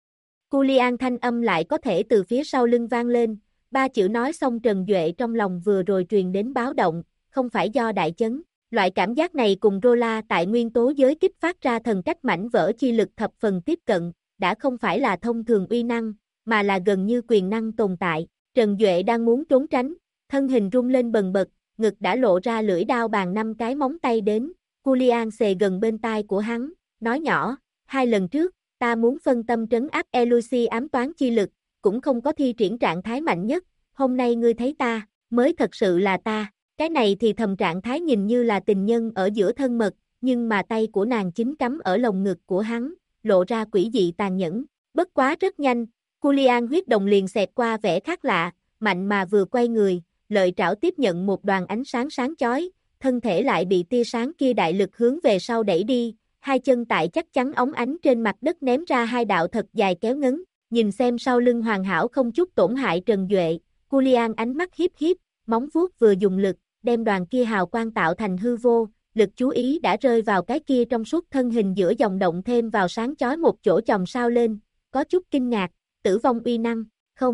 Julian thanh âm lại có thể từ phía sau lưng vang lên, 3 chữ nói xong Trần Duệ trong lòng vừa rồi truyền đến báo động, không phải do đại chấn. Loại cảm giác này cùng Rola tại nguyên tố giới kích phát ra thần cách mảnh vỡ chi lực thập phần tiếp cận, đã không phải là thông thường uy năng, mà là gần như quyền năng tồn tại. Trần Duệ đang muốn trốn tránh, thân hình rung lên bần bật, ngực đã lộ ra lưỡi đao bàn 5 cái móng tay đến, Julian xề gần bên tai của hắn, nói nhỏ, 2 lần trước, ta muốn phân tâm trấn áp Elucy ám toán chi lực, cũng không có thi triển trạng thái mạnh nhất, hôm nay ngươi thấy ta, mới thật sự là ta, cái này thì thầm trạng thái nhìn như là tình nhân ở giữa thân mật, nhưng mà tay của nàng chính cắm ở lồng ngực của hắn, lộ ra quỷ dị tàn nhẫn, bất quá rất nhanh, Julian huyết đồng liền xẹt qua vẻ khác lạ, mạnh mà vừa quay người, lợi trảo tiếp nhận một đoàn ánh sáng sáng chói, thân thể lại bị tia sáng kia đại lực hướng về sau đẩy đi, 2 chân tại chắc chắn óng ánh trên mặt đất ném ra 2 đạo thật dài kéo ngấn, nhìn xem sau lưng hoàn hảo không chút tổn hại Trần Duệ, Julian ánh mắt hiếp hiếp, móng vuốt vừa dùng lực, đem đoàn kia hào quang tạo thành hư vô, lực chú ý đã rơi vào cái kia trong suốt thân hình giữa dòng động thêm vào sáng chói một chỗ chòm sao lên, có chút kinh ngạc, tử vong uy năng,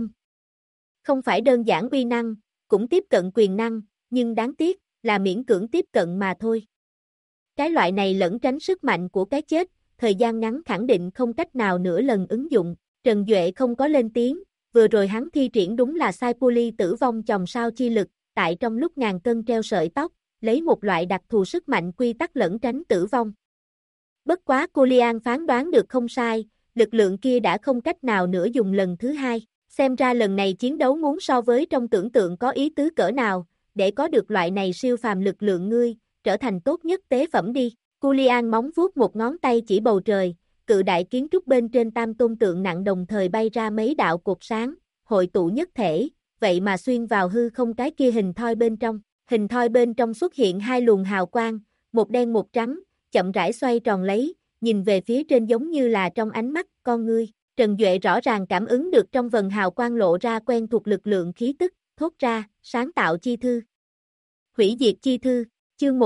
không phải đơn giản uy năng, cũng tiếp cận quyền năng, nhưng đáng tiếc, là miễn cưỡng tiếp cận mà thôi. Cái loại này lẫn tránh sức mạnh của cái chết, thời gian ngắn khẳng định không cách nào nửa lần ứng dụng, Trần Duệ không có lên tiếng, vừa rồi hắn thi triển đúng là sai Puli tử vong chòm sao chi lực, tại trong lúc ngàn cân treo sợi tóc, lấy một loại đặc thù sức mạnh quy tắc lẫn tránh tử vong. Bất quá Julian phán đoán được không sai, lực lượng kia đã không cách nào nữa dùng lần thứ 2, xem ra lần này chiến đấu muốn so với trong tưởng tượng có ý tứ cỡ nào, để có được loại này siêu phàm lực lượng ngươi, trở thành tốt nhất tế phẩm đi. Julian móng vuốt một ngón tay chỉ bầu trời, cự đại kiến trúc bên trên tam tôn tượng nặng đồng thời bay ra mấy đạo cột sáng, hội tụ nhất thể, vậy mà xuyên vào hư không cái kia hình thoi bên trong. Hình thoi bên trong xuất hiện 2 luồng hào quang, một đen một trắng, chậm rãi xoay tròn lấy, nhìn về phía trên giống như là trong ánh mắt con ngươi. Trần Duệ rõ ràng cảm ứng được trong vần hào quang lộ ra quen thuộc lực lượng khí tức, thốt ra, sáng tạo chi thư. Hủy diệt chi thư, chương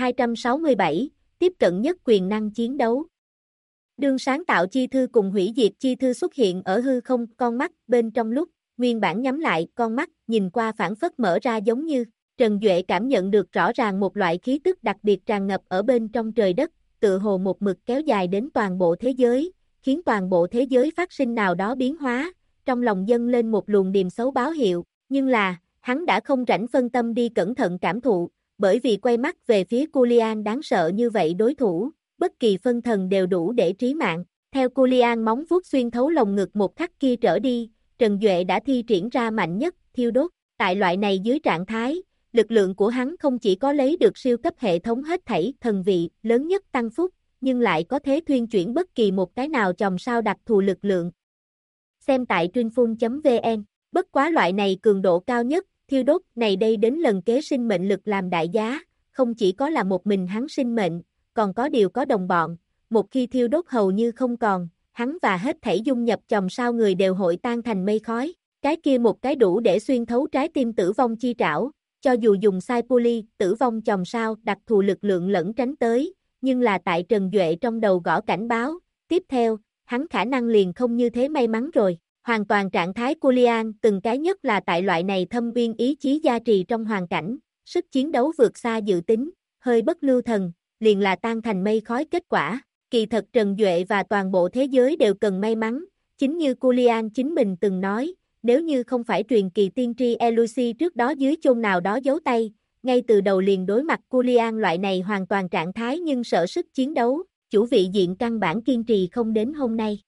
1267, tiếp cận nhất quyền năng chiến đấu. Đương sáng tạo chi thư cùng hủy diệt chi thư xuất hiện ở hư không con mắt bên trong lúc, nguyên bản nhắm lại con mắt nhìn qua phản phất mở ra giống như, Trần Duệ cảm nhận được rõ ràng một loại khí tức đặc biệt tràn ngập ở bên trong trời đất, tựa hồ một mực kéo dài đến toàn bộ thế giới, khiến toàn bộ thế giới phát sinh nào đó biến hóa, trong lòng dâng lên một luồng điềm xấu báo hiệu, nhưng là, hắn đã không rảnh phân tâm đi cẩn thận cảm thụ, bởi vì quay mắt về phía Julian đáng sợ như vậy đối thủ, bất kỳ phân thần đều đủ để trí mạng, Theo Culian móng vuốt xuyên thấu lồng ngực một khắc kia trở đi, Trần Duệ đã thi triển ra mạnh nhất, thiêu đốt. Tại loại này dưới trạng thái, lực lượng của hắn không chỉ có lấy được siêu cấp hệ thống hết thảy thần vị lớn nhất tăng phúc, nhưng lại có thể thuyên chuyển bất kỳ một cái nào chòm sao đặc thù lực lượng. Xem tại Trinh.vn, bất quá loại này cường độ cao nhất, thiêu đốt này đây đến lần kế sinh mệnh lực làm đại giá, không chỉ có là một mình hắn sinh mệnh, còn có điều có đồng bọn, một khi thiêu đốt hầu như không còn, hắn và hết thảy dung nhập chòm sao người đều hội tan thành mây khói, cái kia một cái đủ để xuyên thấu trái tim tử vong chi trảo, cho dù dùng sai poly, tử vong chòm sao đặc thù lực lượng lẫn tránh tới, nhưng là tại Trần Duệ trong đầu gõ cảnh báo, tiếp theo, hắn khả năng liền không như thế may mắn rồi. Hoàn toàn trạng thái Culian từng cái nhất là tại loại này thâm uyên ý chí gia trì trong hoàn cảnh, sức chiến đấu vượt xa dự tính, hơi bất lưu thần, liền là tan thành mây khói kết quả. Kỳ thật Trần Duệ và toàn bộ thế giới đều cần may mắn, chính như Culian chính mình từng nói, nếu như không phải truyền kỳ tiên tri Elusi trước đó dưới chôn nào đó giấu tay, ngay từ đầu liền đối mặt Culian loại này hoàn toàn trạng thái nhưng sợ sức chiến đấu, chủ vị diện căn bản kiên trì không đến hôm nay.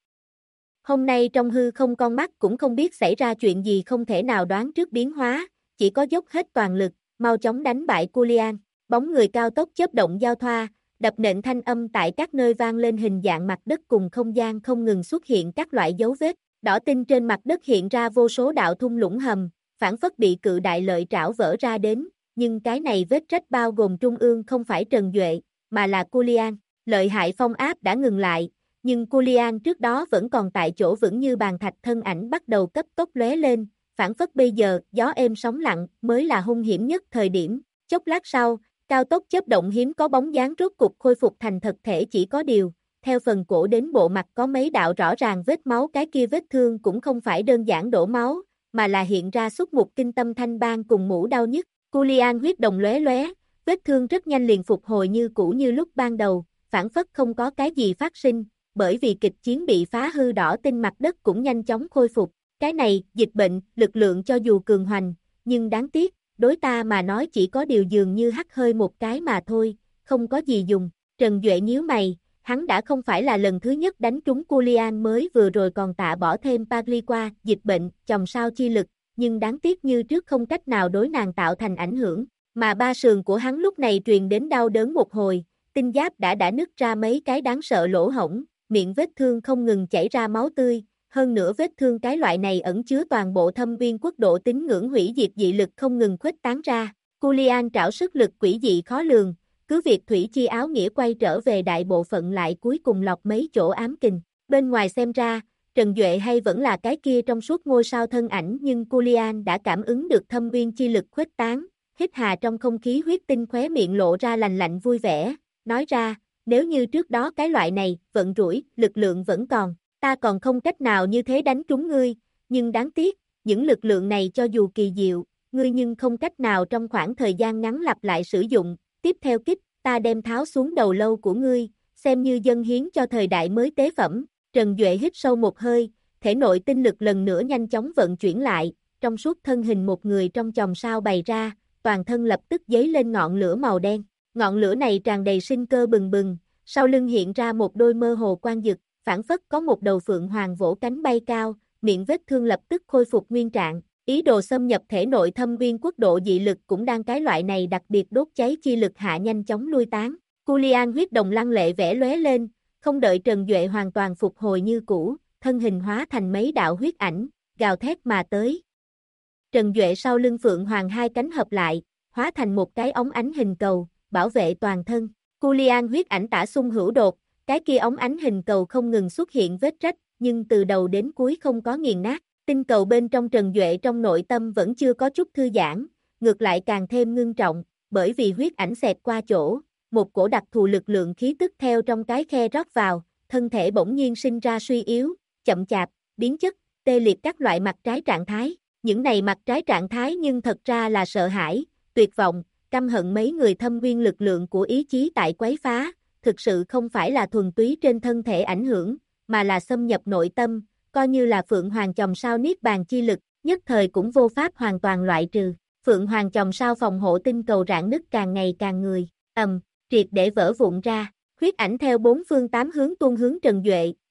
Hôm nay trong hư không con mắt cũng không biết xảy ra chuyện gì không thể nào đoán trước biến hóa, chỉ có dốc hết toàn lực, mau chóng đánh bại Culian. Bóng người cao tốc chớp động giao thoa, đập nện thanh âm tại các nơi vang lên hình dạng mặt đất cùng không gian không ngừng xuất hiện các loại dấu vết. Đỏ tinh trên mặt đất hiện ra vô số đạo thung lũng hầm, phản phất bị cự đại lợi trảo vỡ ra đến, nhưng cái này vết rách bao gồm trung ương không phải Trần Duệ, mà là Culian. Lợi hại phong áp đã ngừng lại. Nhưng Culian trước đó vẫn còn tại chỗ vững như bàn thạch thân ảnh bắt đầu cấp tốc lóe lên, phản phất bây giờ, gió êm sóng lặng mới là hung hiểm nhất thời điểm. Chốc lát sau, cao tốc chớp động hiếm có bóng dáng rốt cục khôi phục thành thực thể chỉ có điều, theo phần cổ đến bộ mặt có mấy đạo rõ ràng vết máu cái kia vết thương cũng không phải đơn giản đổ máu, mà là hiện ra xúc mục kinh tâm thanh ban cùng mũ đau nhức. Culian huyết đồng lóe lóe, vết thương rất nhanh liền phục hồi như cũ như lúc ban đầu, phản phất không có cái gì phát sinh. Bởi vì kịch chiến bị phá hư đỏ tinh mặt đất cũng nhanh chóng khôi phục, cái này, dịch bệnh, lực lượng cho dù cường hoành, nhưng đáng tiếc, đối ta mà nói chỉ có điều dường như hắt hơi một cái mà thôi, không có gì dùng. Trần Duệ nhíu mày, hắn đã không phải là lần thứ nhất đánh trúng Culian mới vừa rồi còn tạ bỏ thêm Pagliqua, dịch bệnh, chòm sao chi lực, nhưng đáng tiếc như trước không cách nào đối nàng tạo thành ảnh hưởng, mà ba sườn của hắn lúc này truyền đến đau đớn một hồi, tinh giáp đã nứt ra mấy cái đáng sợ lỗ hổng. Miệng vết thương không ngừng chảy ra máu tươi, hơn nữa vết thương cái loại này ẩn chứa toàn bộ thâm viên quốc độ tín ngưỡng hủy diệt dị lực không ngừng khuếch tán ra. Culian trảo sức lực quỷ dị khó lường, cứ việc thủy chi áo nghĩa quay trở về đại bộ phận lại cuối cùng lọc mấy chỗ ám kình. Bên ngoài xem ra, Trần Duệ hay vẫn là cái kia trong suốt ngôi sao thân ảnh nhưng Culian đã cảm ứng được thâm viên chi lực khuếch tán, hít hà trong không khí huyết tinh khóe miệng lộ ra lành lạnh vui vẻ, nói ra, nếu như trước đó cái loại này, vận rủi, lực lượng vẫn còn, ta còn không cách nào như thế đánh trúng ngươi, nhưng đáng tiếc, những lực lượng này cho dù kỳ diệu, ngươi nhưng không cách nào trong khoảng thời gian ngắn lặp lại sử dụng, tiếp theo kích, ta đem tháo xuống đầu lâu của ngươi, xem như dâng hiến cho thời đại mới tế phẩm. Trần Duệ hít sâu một hơi, thể nội tinh lực lần nữa nhanh chóng vận chuyển lại, trong suốt thân hình một người trong chòm sao bày ra, toàn thân lập tức dấy lên ngọn lửa màu đen. Ngọn lửa này tràn đầy sinh cơ bừng bừng, sau lưng hiện ra một đôi mơ hồ quang dực, phảng phất có một đầu phượng hoàng vỗ cánh bay cao, miệng vết thương lập tức khôi phục nguyên trạng, ý đồ xâm nhập thể nội thâm viên quốc độ dị lực cũng đang cái loại này đặc biệt đốt cháy chi lực hạ nhanh chóng lui tán. Culian huyết đồng lăng lệ vẽ lóe lên, không đợi Trần Duệ hoàn toàn phục hồi như cũ, thân hình hóa thành mấy đạo huyết ảnh, gào thét mà tới. Trần Duệ sau lưng phượng hoàng hai cánh hợp lại, hóa thành một cái ống ánh hình cầu, bảo vệ toàn thân. Culian huyết ảnh tả xung hữu đột, cái kia ống ánh hình cầu không ngừng xuất hiện vết rách, nhưng từ đầu đến cuối không có nghiền nát. Tinh cầu bên trong Trần Duệ trong nội tâm vẫn chưa có chút thư giãn, ngược lại càng thêm ngưng trọng, bởi vì huyết ảnh xẹt qua chỗ, một cổ đặc thù lực lượng khí tức theo trong cái khe rót vào, thân thể bỗng nhiên sinh ra suy yếu, chậm chạp, biến chất, tê liệt các loại mặt trái trạng thái. Những này mặt trái trạng thái nhưng thật ra là sợ hãi, tuyệt vọng, căm hận mấy người thâm nguyên lực lượng của ý chí tại quấy phá, thực sự không phải là thuần túy trên thân thể ảnh hưởng, mà là xâm nhập nội tâm, coi như là Phượng Hoàng chòm sao niết bàn chi lực, nhất thời cũng vô pháp hoàn toàn loại trừ. Phượng Hoàng chòm sao phòng hộ tinh cầu rạn nứt càng ngày càng người, triệt để vỡ vụn ra, huyết ảnh theo bốn phương tám hướng tuôn hướng Trần Duệ,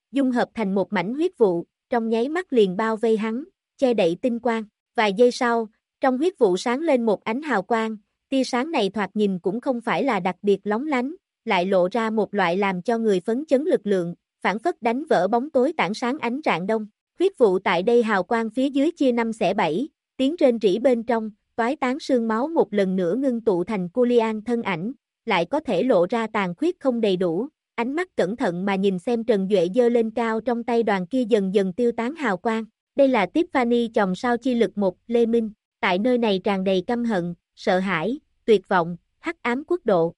dung hợp thành một mảnh huyết vụ, trong nháy mắt liền bao vây hắn, che đậy tinh quang. Vài giây sau, trong huyết vụ sáng lên một ánh hào quang, tia sáng này thoạt nhìn cũng không phải là đặc biệt lóng lánh, lại lộ ra một loại làm cho người phấn chấn lực lượng, phảng phất đánh vỡ bóng tối tảng sáng ánh rạng đông. Huyết vụ tại đây hào quang phía dưới chia 5 xẻ 7, tiếng rên rỉ bên trong, toái tán sương máu một lần nữa ngưng tụ thành Julian thân ảnh, lại có thể lộ ra tàn khuyết không đầy đủ, ánh mắt cẩn thận mà nhìn xem Trần Duệ giơ lên cao trong tay đoàn kia dần dần tiêu tán hào quang. Đây là Tiffany chòm sao chi lực 1, Lê Minh, tại nơi này tràn đầy căm hận, sợ hãi, tuyệt vọng, hắc ám quốc độ.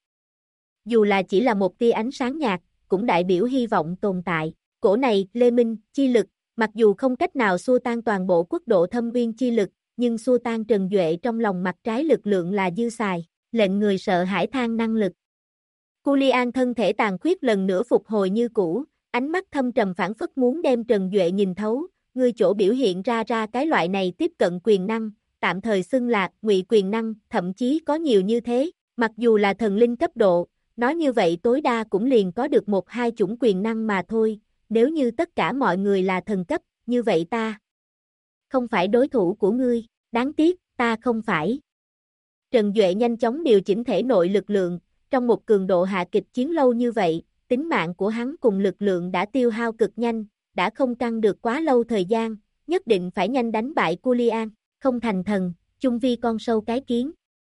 Dù là chỉ là một tia ánh sáng nhạt, cũng đại biểu hy vọng tồn tại. Cổ này, Lê Minh, chi lực, mặc dù không cách nào xua tan toàn bộ quốc độ thâm uyên chi lực, nhưng xua tan Trần Duệ trong lòng mặt trái lực lượng là dư xài, lệnh người sợ hãi than năng lực. Julian thân thể tàn khuyết lần nữa phục hồi như cũ, ánh mắt thâm trầm phảng phất muốn đem Trần Duệ nhìn thấu, ngươi chỗ biểu hiện ra cái loại này tiếp cận quyền năng, tạm thời xưng là ngụy quyền năng, thậm chí có nhiều như thế, mặc dù là thần linh cấp độ, nói như vậy tối đa cũng liền có được 1-2 chủng quyền năng mà thôi, nếu như tất cả mọi người là thần cấp, như vậy ta không phải đối thủ của ngươi, đáng tiếc, ta không phải. Trần Duệ nhanh chóng điều chỉnh thể nội lực lượng, trong một cường độ hạ kịch chiến lâu như vậy, tính mạng của hắn cùng lực lượng đã tiêu hao cực nhanh, đã không căng được quá lâu thời gian, nhất định phải nhanh đánh bại Julian, không thành thần, chung vi con sâu cái kiến.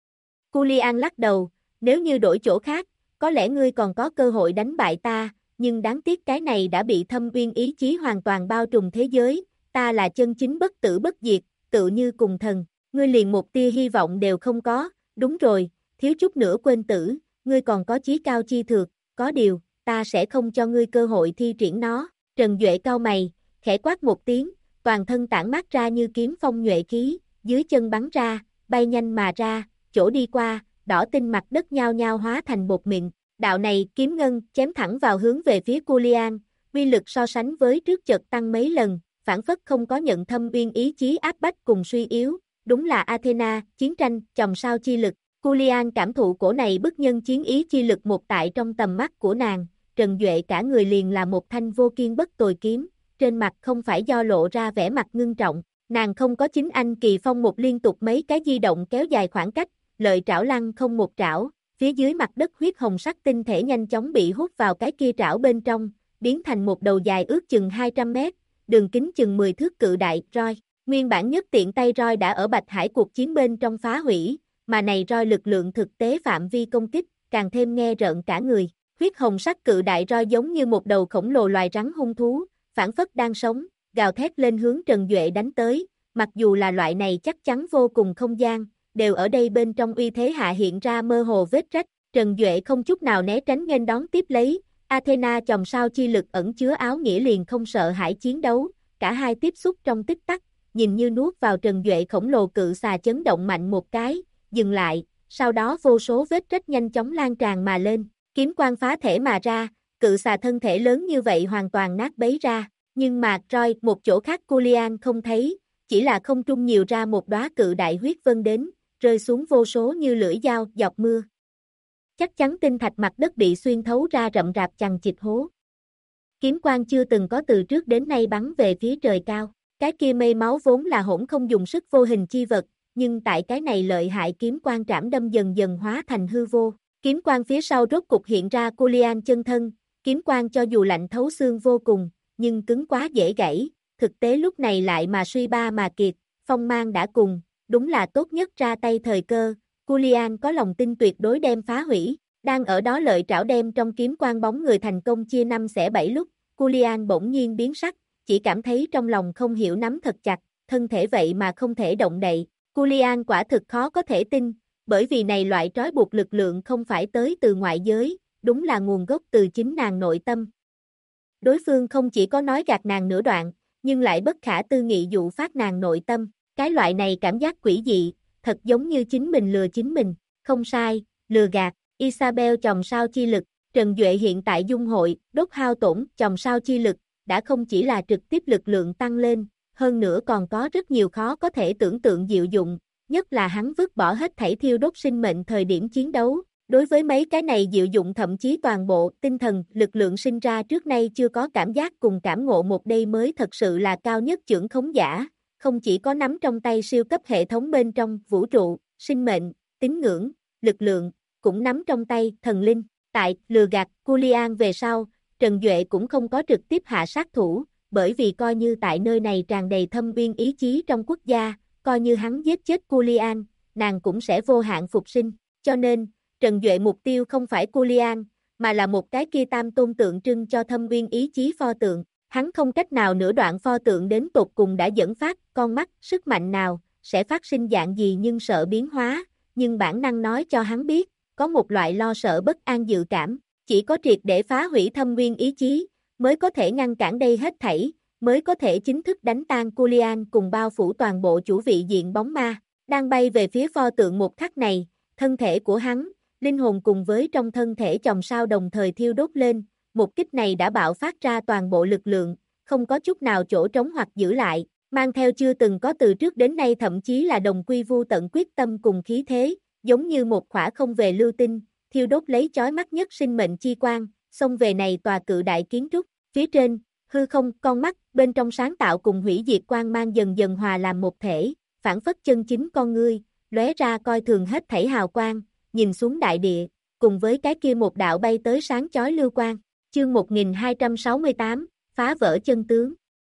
Julian lắc đầu, nếu như đổi chỗ khác, có lẽ ngươi còn có cơ hội đánh bại ta, nhưng đáng tiếc cái này đã bị thâm uyên ý chí hoàn toàn bao trùm thế giới, ta là chân chính bất tử bất diệt, tự như cùng thần, ngươi liền một tia hy vọng đều không có, đúng rồi, thiếu chút nữa quên tử, ngươi còn có chí cao chi thược, có điều, ta sẽ không cho ngươi cơ hội thi triển nó. Trần Duệ cau mày, khẽ quát một tiếng, toàn thân tản mát ra như kiếm phong nhuệ khí, dưới chân bắn ra, bay nhanh mà ra, chỗ đi qua, đỏ tinh mặt đất nhao nhao hóa thành bột mịn. Đạo này kiếm ngân chém thẳng vào hướng về phía Julian, uy lực so sánh với trước chợt tăng mấy lần, phản phất không có nhận thâm uyên ý chí áp bách cùng suy yếu, đúng là Athena, chiến tranh, chòm sao chi lực. Julian cảm thụ cổ này bức nhân chiến ý chi lực một tại trong tầm mắt của nàng, Trần Duệ cả người liền là một thanh vô kiên bất tồi kiếm, trên mặt không phải do lộ ra vẻ mặt ngưng trọng, nàng không có chính anh kỳ phong một liên tục mấy cái di động kéo dài khoảng cách, lợi trảo lăng không một trảo, phía dưới mặt đất huyết hồng sắc tinh thể nhanh chóng bị hút vào cái kia trảo bên trong, biến thành một đầu dài ước chừng 200 mét, đường kính chừng 10 thước cự đại roi. Nguyên bản nhất tiện tay roi đã ở Bạch Hải cuộc chiến bên trong phá hủy, mà này roi lực lượng thực tế phạm vi công kích, càng thêm nghe rợn cả người. Huyết hồng sắc cự đại roi giống như một đầu khổng lồ loài rắn hung thú, phảng phất đang sống, gào thét lên hướng Trần Duệ đánh tới, mặc dù là loại này chắc chắn vô cùng không gian, đều ở đây bên trong uy thế hạ hiện ra mơ hồ vết rách, Trần Duệ không chút nào né tránh nghênh đón tiếp lấy, Athena chòm sao chi lực ẩn chứa áo nghĩa liền không sợ hãi chiến đấu, cả hai tiếp xúc trong tích tắc, nhìn như nuốt vào Trần Duệ khổng lồ cự xà chấn động mạnh một cái, dừng lại, sau đó vô số vết rách nhanh chóng lan tràn mà lên, kiếm quang phá thể mà ra, cự xà thân thể lớn như vậy hoàn toàn nát bấy ra, nhưng mà roi một chỗ khác Julian không thấy, chỉ là không trung nhiều ra một đóa cự đại huyết vân đến, rơi xuống vô số như lưỡi dao dọc mưa. Chắc chắn tinh thạch mặt đất bị xuyên thấu ra rậm rạp chằng chịt hố. Kiếm quang chưa từng có từ trước đến nay bắn về phía trời cao, cái kia mây máu vốn là hỗn không dùng sức vô hình chi vật, nhưng tại cái này lợi hại kiếm quang trảm đâm dần dần hóa thành hư vô. Kiếm quang phía sau rốt cục hiện ra Julian chân thân, kiếm quang cho dù lạnh thấu xương vô cùng, nhưng cứng quá dễ gãy, thực tế lúc này lại mà suy ba mà kiệt, phong mang đã cùng, đúng là tốt nhất ra tay thời cơ, Julian có lòng tin tuyệt đối đem phá hủy, đang ở đó lợi trảo đem trong kiếm quang bóng người thành công chia 5 xẻ 7 lúc, Julian bỗng nhiên biến sắc, chỉ cảm thấy trong lòng không hiểu nắm thật chặt, thân thể vậy mà không thể động đậy, Julian quả thực khó có thể tin, bởi vì này loại trói buộc lực lượng không phải tới từ ngoại giới, đúng là nguồn gốc từ chính nàng nội tâm. Đối phương không chỉ có nói gạt nàng nửa đoạn, nhưng lại bất khả tư nghị dụ phát nàng nội tâm, cái loại này cảm giác quỷ dị, thật giống như chính mình lừa chính mình, không sai, lừa gạt, Isabel chòm sao chi lực, Trần Duệ hiện tại dung hội, đốt hao tổn, chòm sao chi lực, đã không chỉ là trực tiếp lực lượng tăng lên, hơn nữa còn có rất nhiều khó có thể tưởng tượng diệu dụng, nhất là hắn vứt bỏ hết thảy thiêu đốt sinh mệnh thời điểm chiến đấu, Đối với mấy cái này diệu dụng thậm chí toàn bộ tinh thần, lực lượng sinh ra trước nay chưa có cảm giác cùng cảm ngộ một đây mới thật sự là cao nhất chưởng khống giả, không chỉ có nắm trong tay siêu cấp hệ thống bên trong vũ trụ, sinh mệnh, tín ngưỡng, lực lượng, cũng nắm trong tay thần linh. Tại lừa gạt Culian về sau, Trần Duệ cũng không có trực tiếp hạ sát thủ, bởi vì coi như tại nơi này tràn đầy thâm uyên ý chí trong quốc gia, coi như hắn giết chết Culian, nàng cũng sẽ vô hạn phục sinh, cho nên, Trần Duệ mục tiêu không phải Culian, mà là một cái kia tam tôn tượng trưng cho thâm uyên ý chí pho tượng, hắn không cách nào nửa đoạn pho tượng đến tột cùng đã dẫn phát con mắt, sức mạnh nào, sẽ phát sinh dạng gì nhưng sợ biến hóa, nhưng bản năng nói cho hắn biết, có một loại lo sợ bất an dự cảm, chỉ có triệt để phá hủy thâm uyên ý chí, mới có thể ngăn cản đây hết thảy, mới có thể chính thức đánh tan Culian cùng bao phủ toàn bộ chủ vị diện bóng ma, đang bay về phía pho tượng một khắc này, thân thể của hắn, linh hồn cùng với trong thân thể chòm sao đồng thời thiêu đốt lên, một kích này đã bạo phát ra toàn bộ lực lượng, không có chút nào chỗ trống hoặc giữ lại, mang theo chưa từng có từ trước đến nay thậm chí là đồng quy vu tận quyết tâm cùng khí thế, giống như một khỏa không về lưu tinh, thiêu đốt lấy chói mắt nhất sinh mệnh chi quang, xông về này tòa cự đại kiến trúc, phía trên, hư không, con mắt, bên trong sáng tạo cùng hủy diệt quang mang dần dần hòa làm một thể, phản phất chân chính con ngươi, lóe ra coi thường hết thảy hào quang, nhìn xuống đại địa, cùng với cái kia một đạo bay tới sáng chói lưu quang. Chương 1268, phá vỡ chân tướng.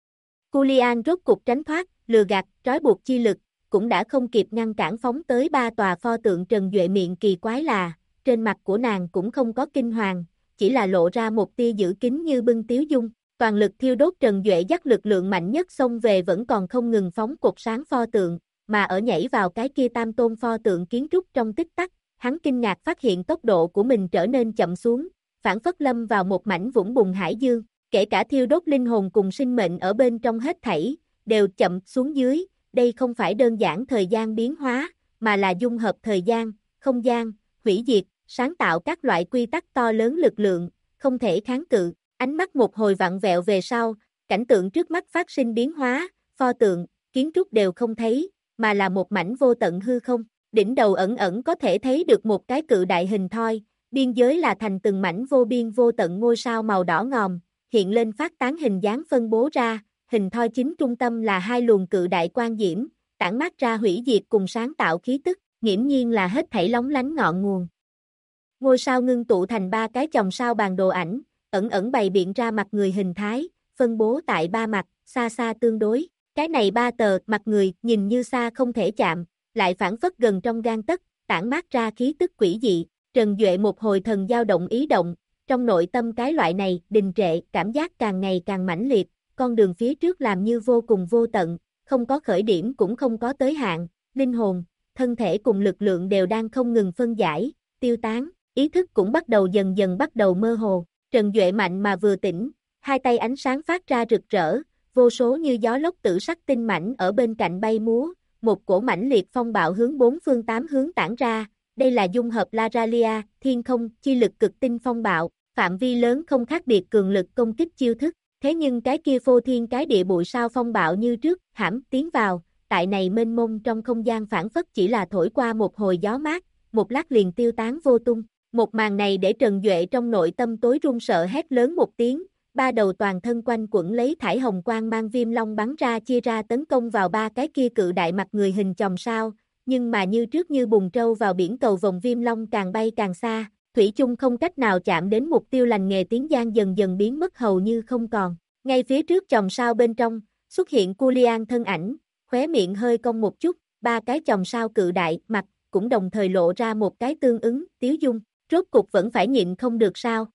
Culian rốt cục tránh thoát, lừa gạt, trói buộc chi lực, cũng đã không kịp ngăn cản phóng tới ba tòa pho tượng Trần Duệ miệng kỳ quái là, trên mặt của nàng cũng không có kinh hoàng, chỉ là lộ ra một tia giữ kín như bưng tiếu dung, toàn lực thiêu đốt Trần Duệ dắt lực lượng mạnh nhất xông về vẫn còn không ngừng phóng cột sáng pho tượng, mà ở nhảy vào cái kia tam tôn pho tượng kiến trúc trong tích tắc, hắn kinh ngạc phát hiện tốc độ của mình trở nên chậm xuống, phản phất lâm vào một mảnh vũng bùn hải dương, kể cả thiêu đốt linh hồn cùng sinh mệnh ở bên trong hết thảy, đều chậm xuống dưới, đây không phải đơn giản thời gian biến hóa, mà là dung hợp thời gian, không gian, hủy diệt, sáng tạo các loại quy tắc to lớn lực lượng, không thể kháng cự, ánh mắt một hồi vặn vẹo về sau, cảnh tượng trước mắt phát sinh biến hóa, pho tượng, kiến trúc đều không thấy, mà là một mảnh vô tận hư không, đỉnh đầu ẩn ẩn có thể thấy được một cái cự đại hình thoi, biên giới là thành từng mảnh vô biên vô tận ngôi sao màu đỏ ngòm, hiện lên phát tán hình dáng phân bố ra, hình thoi chính trung tâm là hai luồng cự đại quang diễm, tản mát ra hủy diệt cùng sáng tạo khí tức, nghiễm nhiên là hết thảy lóng lánh ngọn nguồn. Ngôi sao ngưng tụ thành ba cái chòm sao bàn đồ ảnh, ẩn ẩn bày biện ra mặt người hình thái, phân bố tại ba mặt, xa xa tương đối. Cái này ba tờ mặt người nhìn như xa không thể chạm, lại phản phất gần trong gang tấc, tản mát ra khí tức quỷ dị. Trần Duệ một hồi thần dao động ý động, trong nội tâm cái loại này đình trệ, cảm giác càng ngày càng mãnh liệt, con đường phía trước làm như vô cùng vô tận, không có khởi điểm cũng không có tới hạn, linh hồn, thân thể cùng lực lượng đều đang không ngừng phân giải, tiêu tán, ý thức cũng bắt đầu dần dần bắt đầu mơ hồ. Trần Duệ mạnh mà vừa tỉnh, hai tay ánh sáng phát ra rực rỡ, vô số như gió lốc tử sắc tinh mảnh ở bên cạnh bay múa, một cổ mãnh liệt phong bạo hướng bốn phương tám hướng tản ra, đây là dung hợp Laralia, thiên không, chi lực cực tinh phong bạo, phạm vi lớn không khác biệt cường lực công kích chiêu thức, thế nhưng cái kia phô thiên cái địa bụi sao phong bạo như trước, hãm tiến vào, tại này mênh mông trong không gian phản phất chỉ là thổi qua một hồi gió mát, một lát liền tiêu tán vô tung. Một màn này để Trần Duệ trong nội tâm tối run sợ hét lớn một tiếng, ba đầu toàn thân quanh quẩn lấy thải hồng quang mang viêm long bắn ra chia ra tấn công vào ba cái kia cự đại mặt người hình chòm sao, nhưng mà như trước như bùn trâu vào biển cầu vòng viêm long càng bay càng xa, thủy chung không cách nào chạm đến mục tiêu lành nghề tiếng gian dần dần biến mất hầu như không còn. Ngay phía trước chòm sao bên trong, xuất hiện Culian thân ảnh, khóe miệng hơi cong một chút, ba cái chòm sao cự đại mặt cũng đồng thời lộ ra một cái tương ứng, tiếu dung. Rốt cục vẫn phải nhịn không được sao.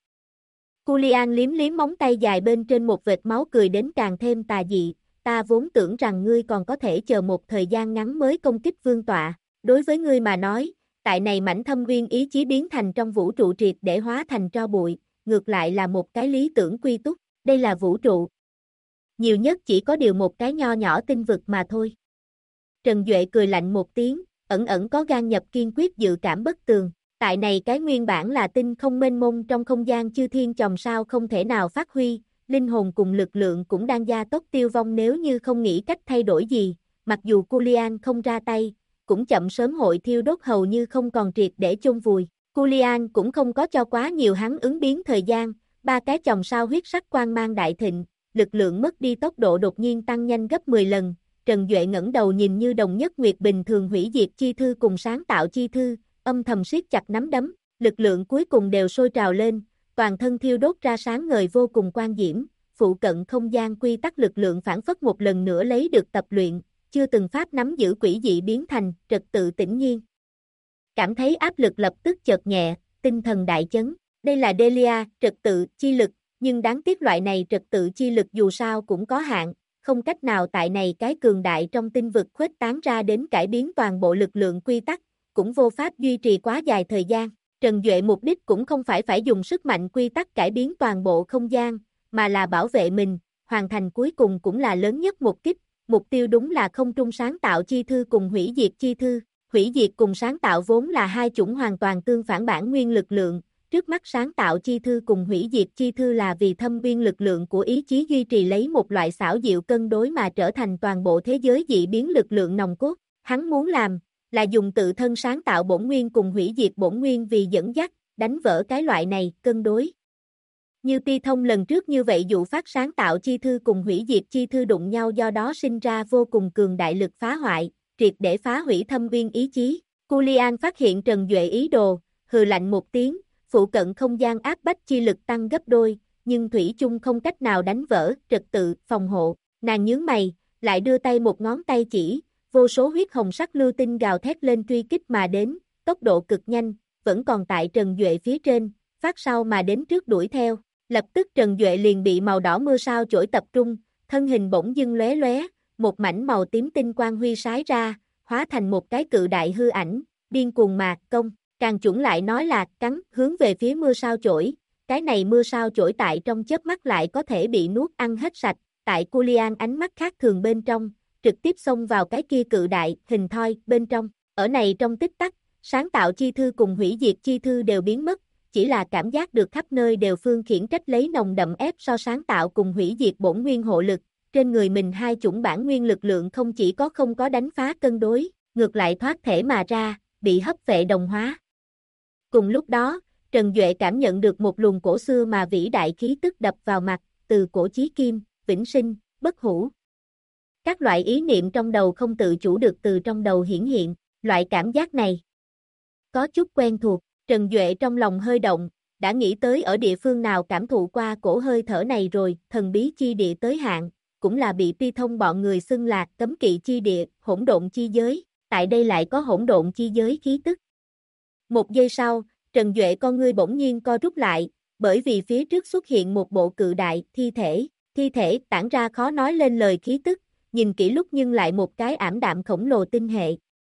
Culian liếm liếm móng tay dài bên trên một vệt máu cười đến càng thêm tà dị, ta vốn tưởng rằng ngươi còn có thể chờ một thời gian ngắn mới công kích vương tọa, đối với ngươi mà nói, tại này mảnh thâm uyên ý chí biến thành trong vũ trụ triệt để hóa thành tro bụi, ngược lại là một cái lý tưởng quy túc, đây là vũ trụ. Nhiều nhất chỉ có điều một cái nho nhỏ tinh vực mà thôi. Trần Duệ cười lạnh một tiếng, ẩn ẩn có gan nhập kiên quyết dự cảm bất tường. Tại này cái nguyên bản là tinh không mênh mông trong không gian chư thiên chòm sao không thể nào phát huy, linh hồn cùng lực lượng cũng đang gia tốc tiêu vong nếu như không nghĩ cách thay đổi gì, mặc dù Culian không ra tay, cũng chậm sớm hội thiêu đốt hầu như không còn triệt để chôn vùi, Julian cũng không có cho quá nhiều hắn ứng biến thời gian, ba cái chòm sao huyết sắc quang mang đại thịnh, lực lượng mất đi tốc độ đột nhiên tăng nhanh gấp 10 lần. Trần Duệ ngẩng đầu nhìn như đồng nhất nguyệt bình thường hủy diệt chi thư cùng sáng tạo chi thư, âm thầm siết chặt nắm đấm, lực lượng cuối cùng đều sôi trào lên, toàn thân thiêu đốt ra sáng ngời vô cùng quang diễm, phụ cận không gian quy tắc lực lượng phản phất một lần nữa lấy được tập luyện, chưa từng pháp nắm giữ quỷ dị biến thành trật tự tĩnh nhiên. Cảm thấy áp lực lập tức chợt nhẹ, tinh thần đại chấn, đây là Delia, trật tự chi lực, nhưng đáng tiếc loại này trật tự chi lực dù sao cũng có hạn, không cách nào tại này cái cường đại trong tinh vực khuếch tán ra đến cải biến toàn bộ lực lượng quy tắc, cũng vô pháp duy trì quá dài thời gian. Trần Duệ mục đích cũng không phải dùng sức mạnh quy tắc cải biến toàn bộ không gian, mà là bảo vệ mình, hoàn thành cuối cùng cũng là lớn nhất một kích, mục tiêu đúng là không trung sáng tạo chi thư cùng hủy diệt chi thư. Hủy diệt cùng sáng tạo vốn là hai chủng hoàn toàn tương phản bản nguyên lực lượng, trước mắt sáng tạo chi thư cùng hủy diệt chi thư là vì thâm viên lực lượng của ý chí duy trì lấy một loại xảo diệu cân đối mà trở thành toàn bộ thế giới dị biến lực lượng nòng cốt. Hắn muốn làm là dùng tự thân sáng tạo bổn nguyên cùng hủy diệt bổn nguyên vì dẫn dắt, đánh vỡ cái loại này cân đối. Như Ti Thông lần trước như vậy dụ phát sáng tạo chi thư cùng hủy diệt chi thư đụng nhau, do đó sinh ra vô cùng cường đại lực phá hoại, triệt để phá hủy thâm viên ý chí. Julian phát hiện Trần Duệ ý đồ, hừ lạnh một tiếng, phụ cận không gian áp bách chi lực tăng gấp đôi, nhưng thủy chung không cách nào đánh vỡ trật tự phòng hộ. Nàng nhướng mày, lại đưa tay một ngón tay chỉ, vô số huyết hồng sắc lưu tinh gào thét lên truy kích mà đến, tốc độ cực nhanh, vẫn còn tại Trần Duệ phía trên, phát sau mà đến trước đuổi theo. Lập tức Trần Duệ liền bị màu đỏ mưa sao chổi tập trung, thân hình bỗng dưng lóe lóe, một mảnh màu tím tinh quang huy sái ra, hóa thành một cái cự đại hư ảnh, điên cuồng mà công. Càng chuẩn lại nói là cắn hướng về phía mưa sao chổi, cái này mưa sao chổi tại trong chớp mắt lại có thể bị nuốt ăn hết sạch, tại Julian ánh mắt khác thường bên trong, trực tiếp xông vào cái kia cự đại hình thoi bên trong. Ở này trong tích tắc, sáng tạo chi thư cùng hủy diệt chi thư đều biến mất, chỉ là cảm giác được khắp nơi đều phương khiển trách lấy nồng đậm ép so sáng tạo cùng hủy diệt bổn nguyên hộ lực. Trên người mình hai chủng bản nguyên lực lượng không chỉ có không có đánh phá cân đối, ngược lại thoát thể mà ra, bị hấp vệ đồng hóa. Cùng lúc đó, Trần Duệ cảm nhận được một luồng cổ xưa mà vĩ đại khí tức đập vào mặt, từ cổ chí kim, vĩnh sinh, bất hủ. Các loại ý niệm trong đầu không tự chủ được từ trong đầu hiển hiện, loại cảm giác này có chút quen thuộc. Trần Duệ trong lòng hơi động, đã nghĩ tới ở địa phương nào cảm thụ qua cổ hơi thở này rồi, thần bí chi địa tới hạn, cũng là bị Ti Thông bọn người xưng là cấm kỵ chi địa, hỗn độn chi giới, tại đây lại có hỗn độn chi giới khí tức. Một giây sau, Trần Duệ con ngươi bỗng nhiên co rút lại, bởi vì phía trước xuất hiện một bộ cự đại thi thể tản ra khó nói lên lời khí tức, nhìn kỹ lúc nhưng lại một cái ảm đạm khổng lồ tinh hệ.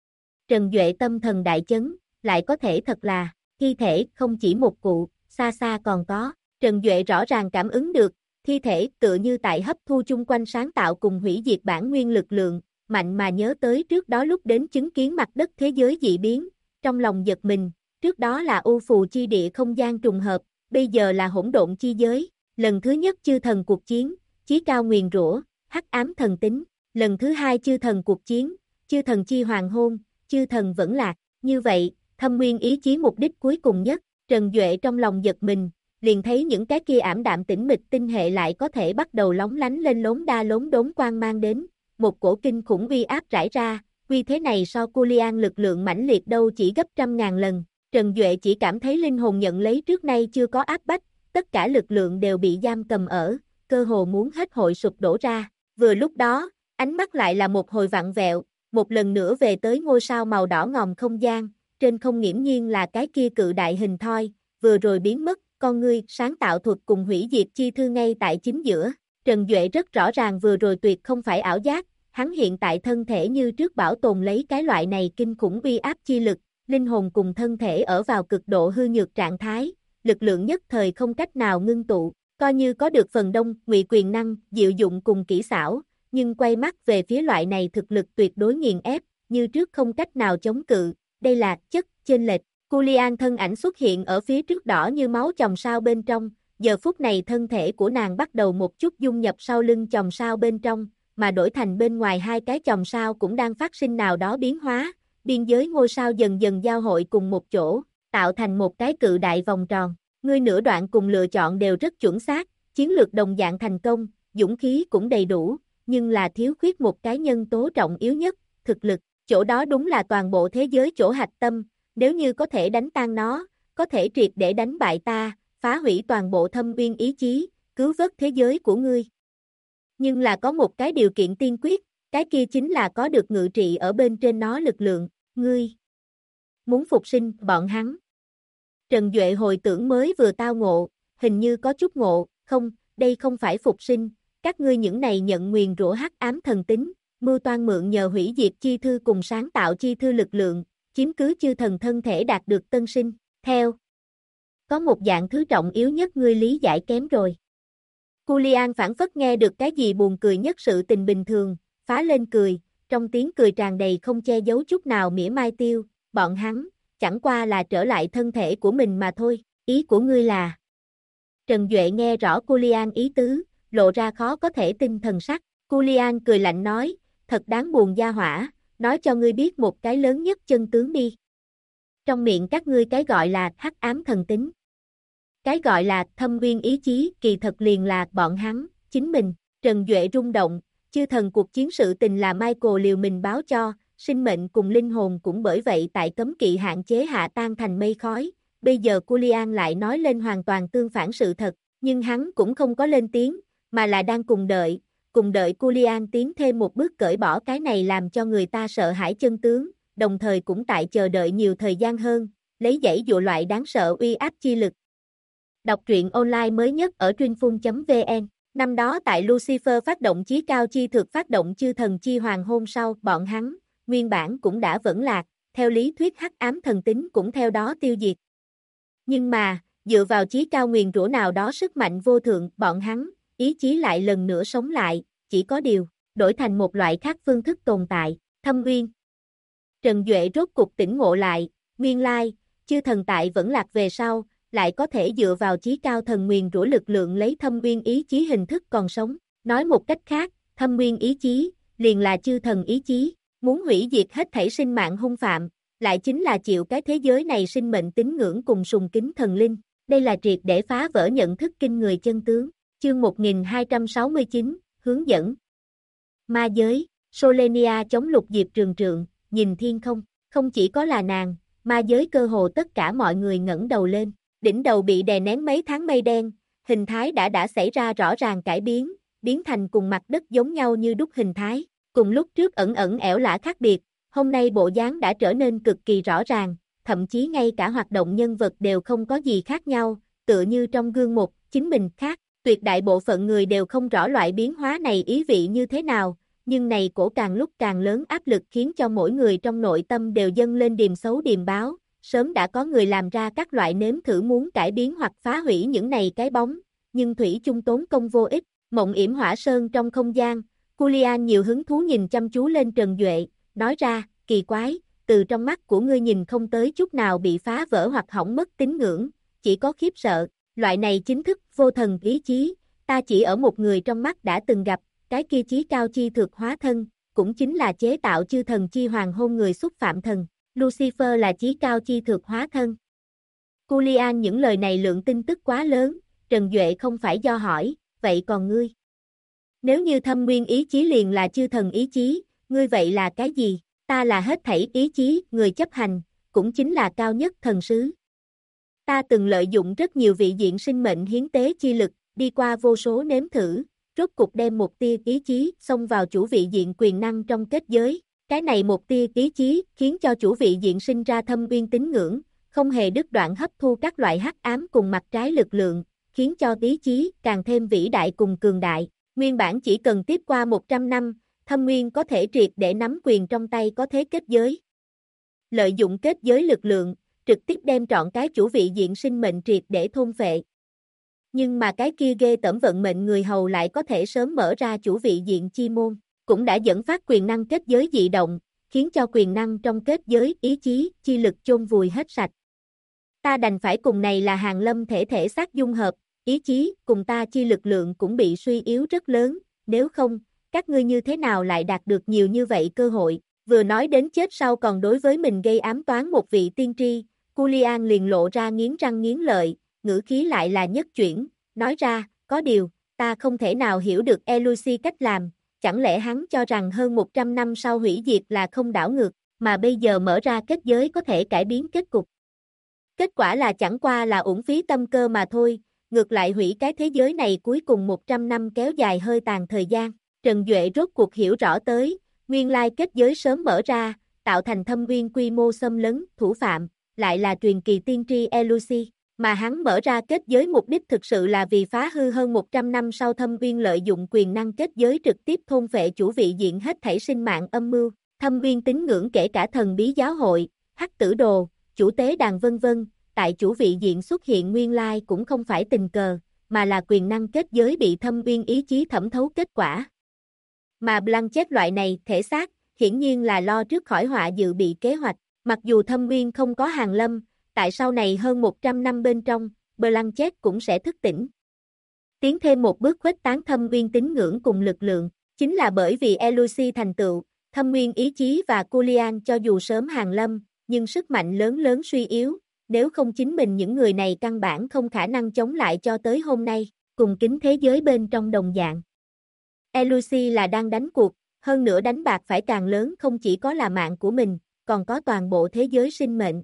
Trần Duệ tâm thần đại chấn, lại có thể thật là thi thể không chỉ một cụ, xa xa còn có. Trần Duệ rõ ràng cảm ứng được, thi thể tựa như tại hấp thu chung quanh sáng tạo cùng hủy diệt bản nguyên lực lượng, mạnh mà nhớ tới trước đó lúc đến chứng kiến mặt đất thế giới dị biến, trong lòng giật mình, trước đó là u phù chi địa không gian trùng hợp, bây giờ là hỗn độn chi giới, lần thứ nhất chư thần cuộc chiến, chí cao nguyền rủa, hắc ám thần tính, lần thứ hai chư thần cuộc chiến, chư thần chi hoàng hôn, chư thần vẫn lạc, như vậy, thâm nguyên ý chí mục đích cuối cùng nhất, Trần Duệ trong lòng giật mình, liền thấy những cái kia ảm đạm tĩnh mịch tinh hệ lại có thể bắt đầu lóng lánh lên lốm đa lốm đốm quang mang đến, một cổ kinh khủng uy áp rải ra, uy thế này so Julian lực lượng mãnh liệt đâu chỉ gấp 100.000 lần, Trần Duệ chỉ cảm thấy linh hồn nhận lấy trước nay chưa có áp bách, tất cả lực lượng đều bị giam cầm ở, cơ hồ muốn hết hội sụp đổ ra, vừa lúc đó, ánh mắt lại là một hồi vặn vẹo, một lần nữa về tới ngôi sao màu đỏ ngòm không gian, trên không nghiễm nhiên là cái kia cự đại hình thoi, vừa rồi biến mất, con ngươi, sáng tạo thuật cùng hủy diệt chi thư ngay tại chính giữa. Trần Duệ rất rõ ràng vừa rồi tuyệt không phải ảo giác, hắn hiện tại thân thể như trước bảo tồn lấy cái loại này kinh khủng uy áp chi lực, linh hồn cùng thân thể ở vào cực độ hư nhược trạng thái, lực lượng nhất thời không cách nào ngưng tụ, coi như có được phần đông, ngụy quyền năng, diệu dụng cùng kỹ xảo, nhưng quay mắt về phía loại này thực lực tuyệt đối nghiền ép, như trước không cách nào chống cự, đây là chất chênh lệch. Julian thân ảnh xuất hiện ở phía trước đỏ như máu chòm sao bên trong, giờ phút này thân thể của nàng bắt đầu một chút dung nhập sau lưng chòm sao bên trong, mà đổi thành bên ngoài hai cái chòm sao cũng đang phát sinh nào đó biến hóa, biên giới ngôi sao dần dần giao hội cùng một chỗ, tạo thành một cái cự đại vòng tròn. Ngươi nửa đoạn cùng lựa chọn đều rất chuẩn xác, chiến lược đồng dạng thành công, dũng khí cũng đầy đủ, nhưng là thiếu khuyết một cái nhân tố trọng yếu nhất, thực lực. Chỗ đó đúng là toàn bộ thế giới chỗ hạch tâm, nếu như có thể đánh tan nó, có thể triệt để đánh bại ta, phá hủy toàn bộ Thâm Uyên ý chí, cứu vớt thế giới của ngươi. Nhưng là có một cái điều kiện tiên quyết, cái kia chính là có được ngự trị ở bên trên nó lực lượng, ngươi muốn phục sinh bọn hắn. Trần Duệ hồi tưởng mới vừa tao ngộ, hình như có chút ngộ, không, đây không phải phục sinh, các ngươi những này nhận nguyền rủa hắc ám thần tính, mưu toan mượn nhờ hủy diệt chi thư cùng sáng tạo chi thư lực lượng, chiếm cứ chư thần thân thể đạt được tân sinh, theo. Có một dạng thứ trọng yếu nhất ngươi lý giải kém rồi. Culian phản phất nghe được cái gì buồn cười nhất sự tình bình thường, phá lên cười, trong tiếng cười tràn đầy không che giấu chút nào mỉa mai tiêu, bọn hắn, chẳng qua là trở lại thân thể của mình mà thôi, ý của ngươi là. Trần Duệ nghe rõ Culian ý tứ, lộ ra khó có thể tin thần sắc, Culian cười lạnh nói, thật đáng buồn gia hỏa, nói cho ngươi biết một cái lớn nhất chân tướng đi. Trong miệng các ngươi cái gọi là hắc ám thần tính. Cái gọi là thâm uyên ý chí kỳ thật liền là bọn hắn, chính mình, Trần Duệ rung động, chư thần cuộc chiến sự tình là Michael liều mình báo cho, sinh mệnh cùng linh hồn cũng bởi vậy tại cấm kỵ hạn chế hạ tan thành mây khói, bây giờ Culian lại nói lên hoàn toàn tương phản sự thật, nhưng hắn cũng không có lên tiếng, mà là đang cùng đợi Culian tiến thêm một bước cởi bỏ cái này làm cho người ta sợ hãi chân tướng, đồng thời cũng tại chờ đợi nhiều thời gian hơn, lấy dãy dụ loại đáng sợ uy áp chi lực. Đọc truyện online mới nhất ở truyệnphun.vn. Năm đó tại Lucifer phát động chí cao chi thực phát động chư thần chi hoàng hôn sau, bọn hắn, nguyên bản cũng đã vẫn lạc, theo lý thuyết hắc ám thần tính cũng theo đó tiêu diệt. Nhưng mà, dựa vào chí cao nguyền rủa nào đó sức mạnh vô thượng, bọn hắn, ý chí lại lần nữa sống lại, chỉ có điều, đổi thành một loại khác phương thức tồn tại, thâm uyên. Trần Duệ rốt cục tỉnh ngộ lại, nguyên lai, chư thần tại vẫn lạc về sau, lại có thể dựa vào chí cao thần nguyền rủa lực lượng lấy thâm uyên ý chí hình thức còn sống. Nói một cách khác, thâm uyên ý chí, liền là chư thần ý chí, muốn hủy diệt hết thảy sinh mạng hung phạm, lại chính là chịu cái thế giới này sinh mệnh tín ngưỡng cùng sùng kính thần linh. Đây là triệt để phá vỡ nhận thức kinh người chân tướng. Chương 1269, hướng dẫn. Ma giới, Solenia chống lục diệp trường trượng, nhìn thiên không, không chỉ có là nàng, ma giới cơ hồ tất cả mọi người ngẩng đầu lên. Đỉnh đầu bị đè nén mấy tháng mây đen, hình thái đã xảy ra rõ ràng cải biến, biến thành cùng mặt đất giống nhau như đúc hình thái, cùng lúc trước ẩn ẩn ẻo lả khác biệt, hôm nay bộ dáng đã trở nên cực kỳ rõ ràng, thậm chí ngay cả hoạt động nhân vật đều không có gì khác nhau, tựa như trong gương một, chính mình khác, tuyệt đại bộ phận người đều không rõ loại biến hóa này ý vị như thế nào, nhưng này cổ càng lúc càng lớn áp lực khiến cho mỗi người trong nội tâm đều dâng lên điềm xấu điềm báo. Sớm đã có người làm ra các loại nếm thử muốn cải biến hoặc phá hủy những này cái bóng, nhưng thủy chung tốn công vô ích, mộng yểm hỏa sơn trong không gian, Culian nhiều hứng thú nhìn chăm chú lên Trần Duệ, nói ra, kỳ quái, từ trong mắt của ngươi nhìn không tới chút nào bị phá vỡ hoặc hỏng mất tín ngưỡng, chỉ có khiếp sợ, loại này chính thức vô thần ý chí, ta chỉ ở một người trong mắt đã từng gặp, cái kia chí cao chi thực hóa thân, cũng chính là chế tạo chư thần chi hoàng hôn người xúc phạm thần. Lucifer là chí cao chi thực hóa thân. Culian những lời này lượng tin tức quá lớn, Trần Duệ không phải do hỏi, vậy còn ngươi? Nếu như thâm nguyên ý chí liền là chư thần ý chí, ngươi vậy là cái gì? Ta là hết thảy ý chí, người chấp hành, cũng chính là cao nhất thần sứ. Ta từng lợi dụng rất nhiều vị diện sinh mệnh hiến tế chi lực, đi qua vô số nếm thử, rốt cục đem một tia ý chí xông vào chủ vị diện quyền năng trong kết giới. Cái này một tia ý chí khiến cho chủ vị diện sinh ra thâm uyên tín ngưỡng, không hề đứt đoạn hấp thu các loại hắc ám cùng mặt trái lực lượng, khiến cho ý chí càng thêm vĩ đại cùng cường đại. Nguyên bản chỉ cần tiếp qua 100 năm, thâm nguyên có thể triệt để nắm quyền trong tay có thế kết giới. Lợi dụng kết giới lực lượng, trực tiếp đem trọn cái chủ vị diện sinh mệnh triệt để thôn phệ. Nhưng mà cái kia ghê tởm vận mệnh người hầu lại có thể sớm mở ra chủ vị diện chi môn, cũng đã dẫn phát quyền năng kết giới dị động, khiến cho quyền năng trong kết giới ý chí, chi lực chôn vùi hết sạch. Ta đành phải cùng này là hàng lâm thể xác dung hợp, ý chí cùng ta chi lực lượng cũng bị suy yếu rất lớn, nếu không, các ngươi như thế nào lại đạt được nhiều như vậy cơ hội, vừa nói đến chết sau còn đối với mình gây ám toán một vị tiên tri, Julian liền lộ ra nghiến răng nghiến lợi, ngữ khí lại là nhất chuyển, nói ra, có điều, ta không thể nào hiểu được Elusi cách làm, chẳng lẽ hắn cho rằng hơn 100 năm sau hủy diệt là không đảo ngược, mà bây giờ mở ra kết giới có thể cải biến kết cục. Kết quả là chẳng qua là uổng phí tâm cơ mà thôi, ngược lại hủy cái thế giới này cuối cùng 100 năm kéo dài hơi tàn thời gian. Trần Duệ rốt cuộc hiểu rõ tới, nguyên lai kết giới sớm mở ra, tạo thành thâm uyên quy mô xâm lấn, thủ phạm, lại là truyền kỳ tiên tri Elusi, mà hắn mở ra kết giới mục đích thực sự là vì phá hư hơn 100 năm sau thâm uyên lợi dụng quyền năng kết giới trực tiếp thôn phệ chủ vị diện hết thảy sinh mạng âm mưu, thâm uyên tín ngưỡng kể cả thần bí giáo hội, hắc tử đồ, chủ tế đàn vân vân, tại chủ vị diện xuất hiện nguyên lai cũng không phải tình cờ, mà là quyền năng kết giới bị thâm uyên ý chí thẩm thấu kết quả. Mà Blanchett loại này, thể xác, hiển nhiên là lo trước khỏi họa dự bị kế hoạch, mặc dù thâm uyên không có hàng lâm, tại sau này hơn 100 năm bên trong, Blanchett cũng sẽ thức tỉnh. Tiến thêm một bước khuếch tán thâm uyên tín ngưỡng cùng lực lượng, chính là bởi vì Elusi thành tựu, thâm uyên ý chí và Julian cho dù sớm hàng lâm, nhưng sức mạnh lớn suy yếu, nếu không chính mình những người này căn bản không khả năng chống lại cho tới hôm nay, cùng kính thế giới bên trong đồng dạng. Elusi là đang đánh cuộc, hơn nữa đánh bạc phải càng lớn không chỉ có là mạng của mình, còn có toàn bộ thế giới sinh mệnh.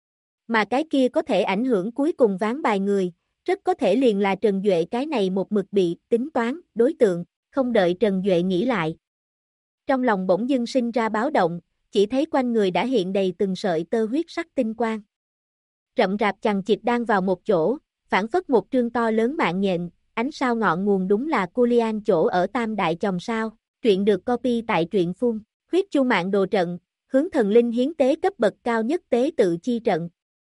Mà cái kia có thể ảnh hưởng cuối cùng ván bài người, rất có thể liền là Trần Duệ cái này một mực bị tính toán, đối tượng, không đợi Trần Duệ nghĩ lại. Trong lòng bỗng dưng sinh ra báo động, chỉ thấy quanh người đã hiện đầy từng sợi tơ huyết sắc tinh quang. Rậm rạp chằng chịt đang vào một chỗ, phản phất một trương to lớn mạng nhện, ánh sao ngọn nguồn đúng là Julian chỗ ở Tam Đại Chòm Sao, truyện được copy tại truyện phun, huyết chu mạng đồ trận, hướng thần linh hiến tế cấp bậc cao nhất tế tự chi trận.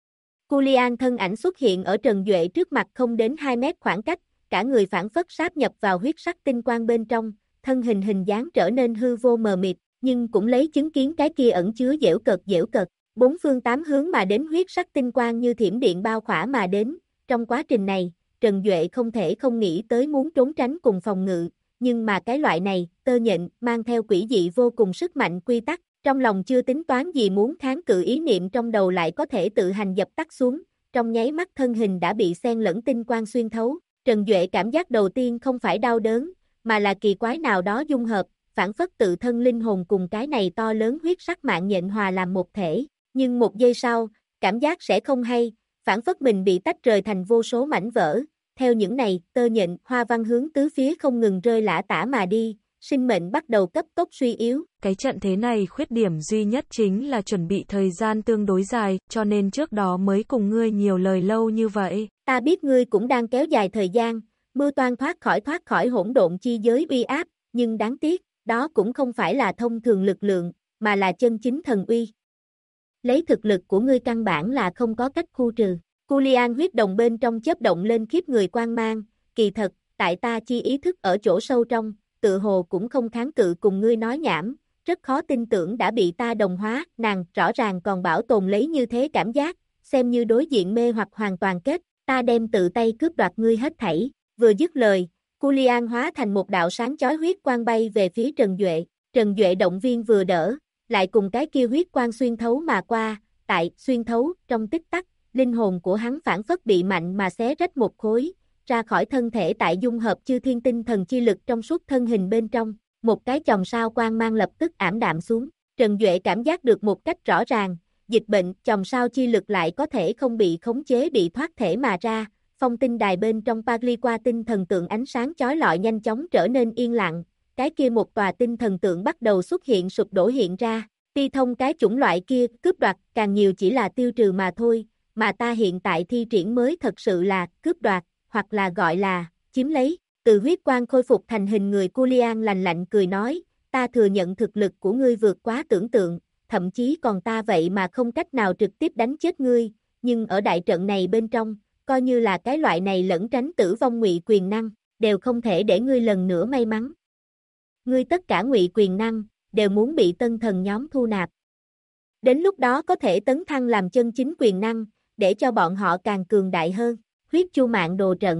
Julian thân ảnh xuất hiện ở Trần Duệ trước mặt không đến 2 mét khoảng cách, cả người phản phất sáp nhập vào huyết sắc tinh quang bên trong, thân hình dáng trở nên hư vô mờ mịt, nhưng cũng lấy chứng kiến cái kia ẩn chứa dễu cợt. Bốn phương tám hướng mà đến huyết sắc tinh quang như thiểm điện bao khỏa mà đến, trong quá trình này, Trần Duệ không thể không nghĩ tới muốn trốn tránh cùng phòng ngự, nhưng mà cái loại này, tơ nhện, mang theo quỷ dị vô cùng sức mạnh quy tắc, trong lòng chưa tính toán gì muốn kháng cự ý niệm trong đầu lại có thể tự hành dập tắt xuống, trong nháy mắt thân hình đã bị xen lẫn tinh quang xuyên thấu, Trần Duệ cảm giác đầu tiên không phải đau đớn, mà là kỳ quái nào đó dung hợp, phản phất tự thân linh hồn cùng cái này to lớn huyết sắc mạng nhện hòa làm một thể. Nhưng một giây sau, cảm giác sẽ không hay, phản phất mình bị tách rời thành vô số mảnh vỡ, theo những này, tơ nhện, hoa văn hướng tứ phía không ngừng rơi lả tả mà đi, sinh mệnh bắt đầu cấp tốc suy yếu. Cái trận thế này khuyết điểm duy nhất chính là chuẩn bị thời gian tương đối dài, cho nên trước đó mới cùng ngươi nhiều lời lâu như vậy. Ta biết ngươi cũng đang kéo dài thời gian, mưu toan thoát khỏi hỗn độn chi giới uy áp, nhưng đáng tiếc, đó cũng không phải là thông thường lực lượng, mà là chân chính thần uy. Lấy thực lực của ngươi căn bản là không có cách khu trừ. Julian huyết đồng bên trong chớp động lên khiếp người quang mang, kỳ thật, tại ta chi ý thức ở chỗ sâu trong, tự hồ cũng không kháng cự cùng ngươi nói nhảm, rất khó tin tưởng đã bị ta đồng hóa, nàng rõ ràng còn bảo tồn lấy như thế cảm giác, xem như đối diện mê hoặc hoàn toàn kết, ta đem tự tay cướp đoạt ngươi hết thảy. Vừa dứt lời, Julian hóa thành một đạo sáng chói huyết quang bay về phía Trần Duệ động viên vừa đỡ, lại cùng cái kia huyết quang xuyên thấu mà qua, tại xuyên thấu, trong tích tắc, linh hồn của hắn phản phất bị mạnh mà xé rách một khối, ra khỏi thân thể tại dung hợp chư thiên tinh thần chi lực trong suốt thân hình bên trong, một cái chòm sao quang mang lập tức ảm đạm xuống. Trần Duệ cảm giác được một cách rõ ràng, dịch bệnh, chòm sao chi lực lại có thể không bị khống chế bị thoát thể mà ra, phong tinh đài bên trong Pagliqua tinh thần tượng ánh sáng chói lọi nhanh chóng trở nên yên lặng, cái kia một tòa tinh thần tượng bắt đầu xuất hiện sụp đổ hiện ra, ti thông cái chủng loại kia cướp đoạt càng nhiều chỉ là tiêu trừ mà thôi, mà ta hiện tại thi triển mới thật sự là cướp đoạt, hoặc là gọi là chiếm lấy. Từ huyết quang khôi phục thành hình người Julian lạnh lạnh cười nói, ta thừa nhận thực lực của ngươi vượt quá tưởng tượng, thậm chí còn ta vậy mà không cách nào trực tiếp đánh chết ngươi, nhưng ở đại trận này bên trong, coi như là cái loại này lẫn tránh tử vong ngụy quyền năng, đều không thể để ngươi lần nữa may mắn. Ngươi tất cả ngụy quyền năng, đều muốn bị tân thần nhóm thu nạp. Đến lúc đó có thể tấn thăng làm chân chính quyền năng, để cho bọn họ càng cường đại hơn, huyết chu mạng đồ trận.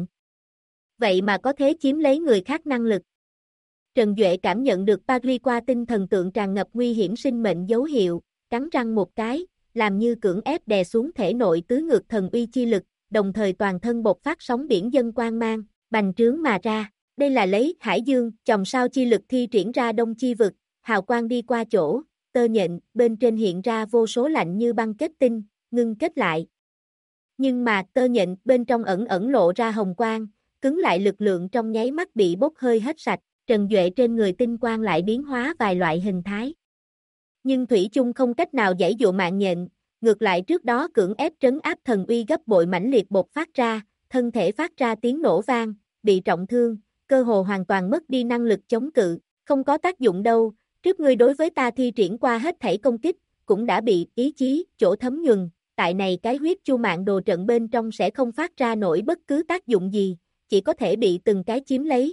Vậy mà có thể chiếm lấy người khác năng lực. Trần Duệ cảm nhận được Pagliqua tinh thần tượng tràn ngập nguy hiểm sinh mệnh dấu hiệu, cắn răng một cái, làm như cưỡng ép đè xuống thể nội tứ ngược thần uy chi lực, đồng thời toàn thân bộc phát sóng biển dân quang mang, bành trướng mà ra. Đây là lấy hải dương, chòm sao chi lực thi triển ra đông chi vực, hào quang đi qua chỗ, tơ nhện, bên trên hiện ra vô số lạnh như băng kết tinh, ngưng kết lại. Nhưng mà tơ nhện bên trong ẩn lộ ra hồng quang, cứng lại lực lượng trong nháy mắt bị bốc hơi hết sạch, Trần Duệ trên người tinh quang lại biến hóa vài loại hình thái. Nhưng thủy chung không cách nào giãy dụa mạng nhện, ngược lại trước đó cưỡng ép trấn áp thần uy gấp bội mãnh liệt bộc phát ra, thân thể phát ra tiếng nổ vang, bị trọng thương, cơ hồ hoàn toàn mất đi năng lực chống cự, không có tác dụng đâu, trước ngươi đối với ta thi triển qua hết thảy công kích, cũng đã bị ý chí, chỗ thấm nhuần, tại này cái huyết chu mạng đồ trận bên trong sẽ không phát ra nổi bất cứ tác dụng gì, chỉ có thể bị từng cái chiếm lấy.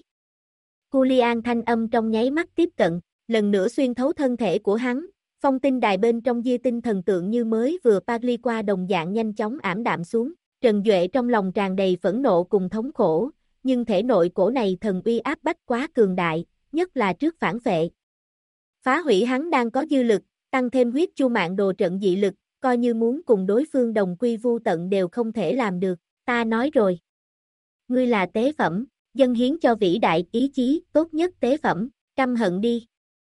Julian thanh âm trong nháy mắt tiếp cận, lần nữa xuyên thấu thân thể của hắn, phong tinh đài bên trong Diê tinh thần tượng như mới vừa pali qua đồng dạng nhanh chóng ảm đạm xuống, Trần Duệ trong lòng tràn đầy phẫn nộ cùng thống khổ, nhưng thể nội cổ này thần uy áp bách quá cường đại, nhất là trước phản vệ. Phá hủy hắn đang có dư lực, tăng thêm huyết chu mạng đồ trận dị lực, coi như muốn cùng đối phương đồng quy vu tận đều không thể làm được, ta nói rồi. Ngươi là tế phẩm, dâng hiến cho vĩ đại ý chí, tốt nhất tế phẩm, căm hận đi.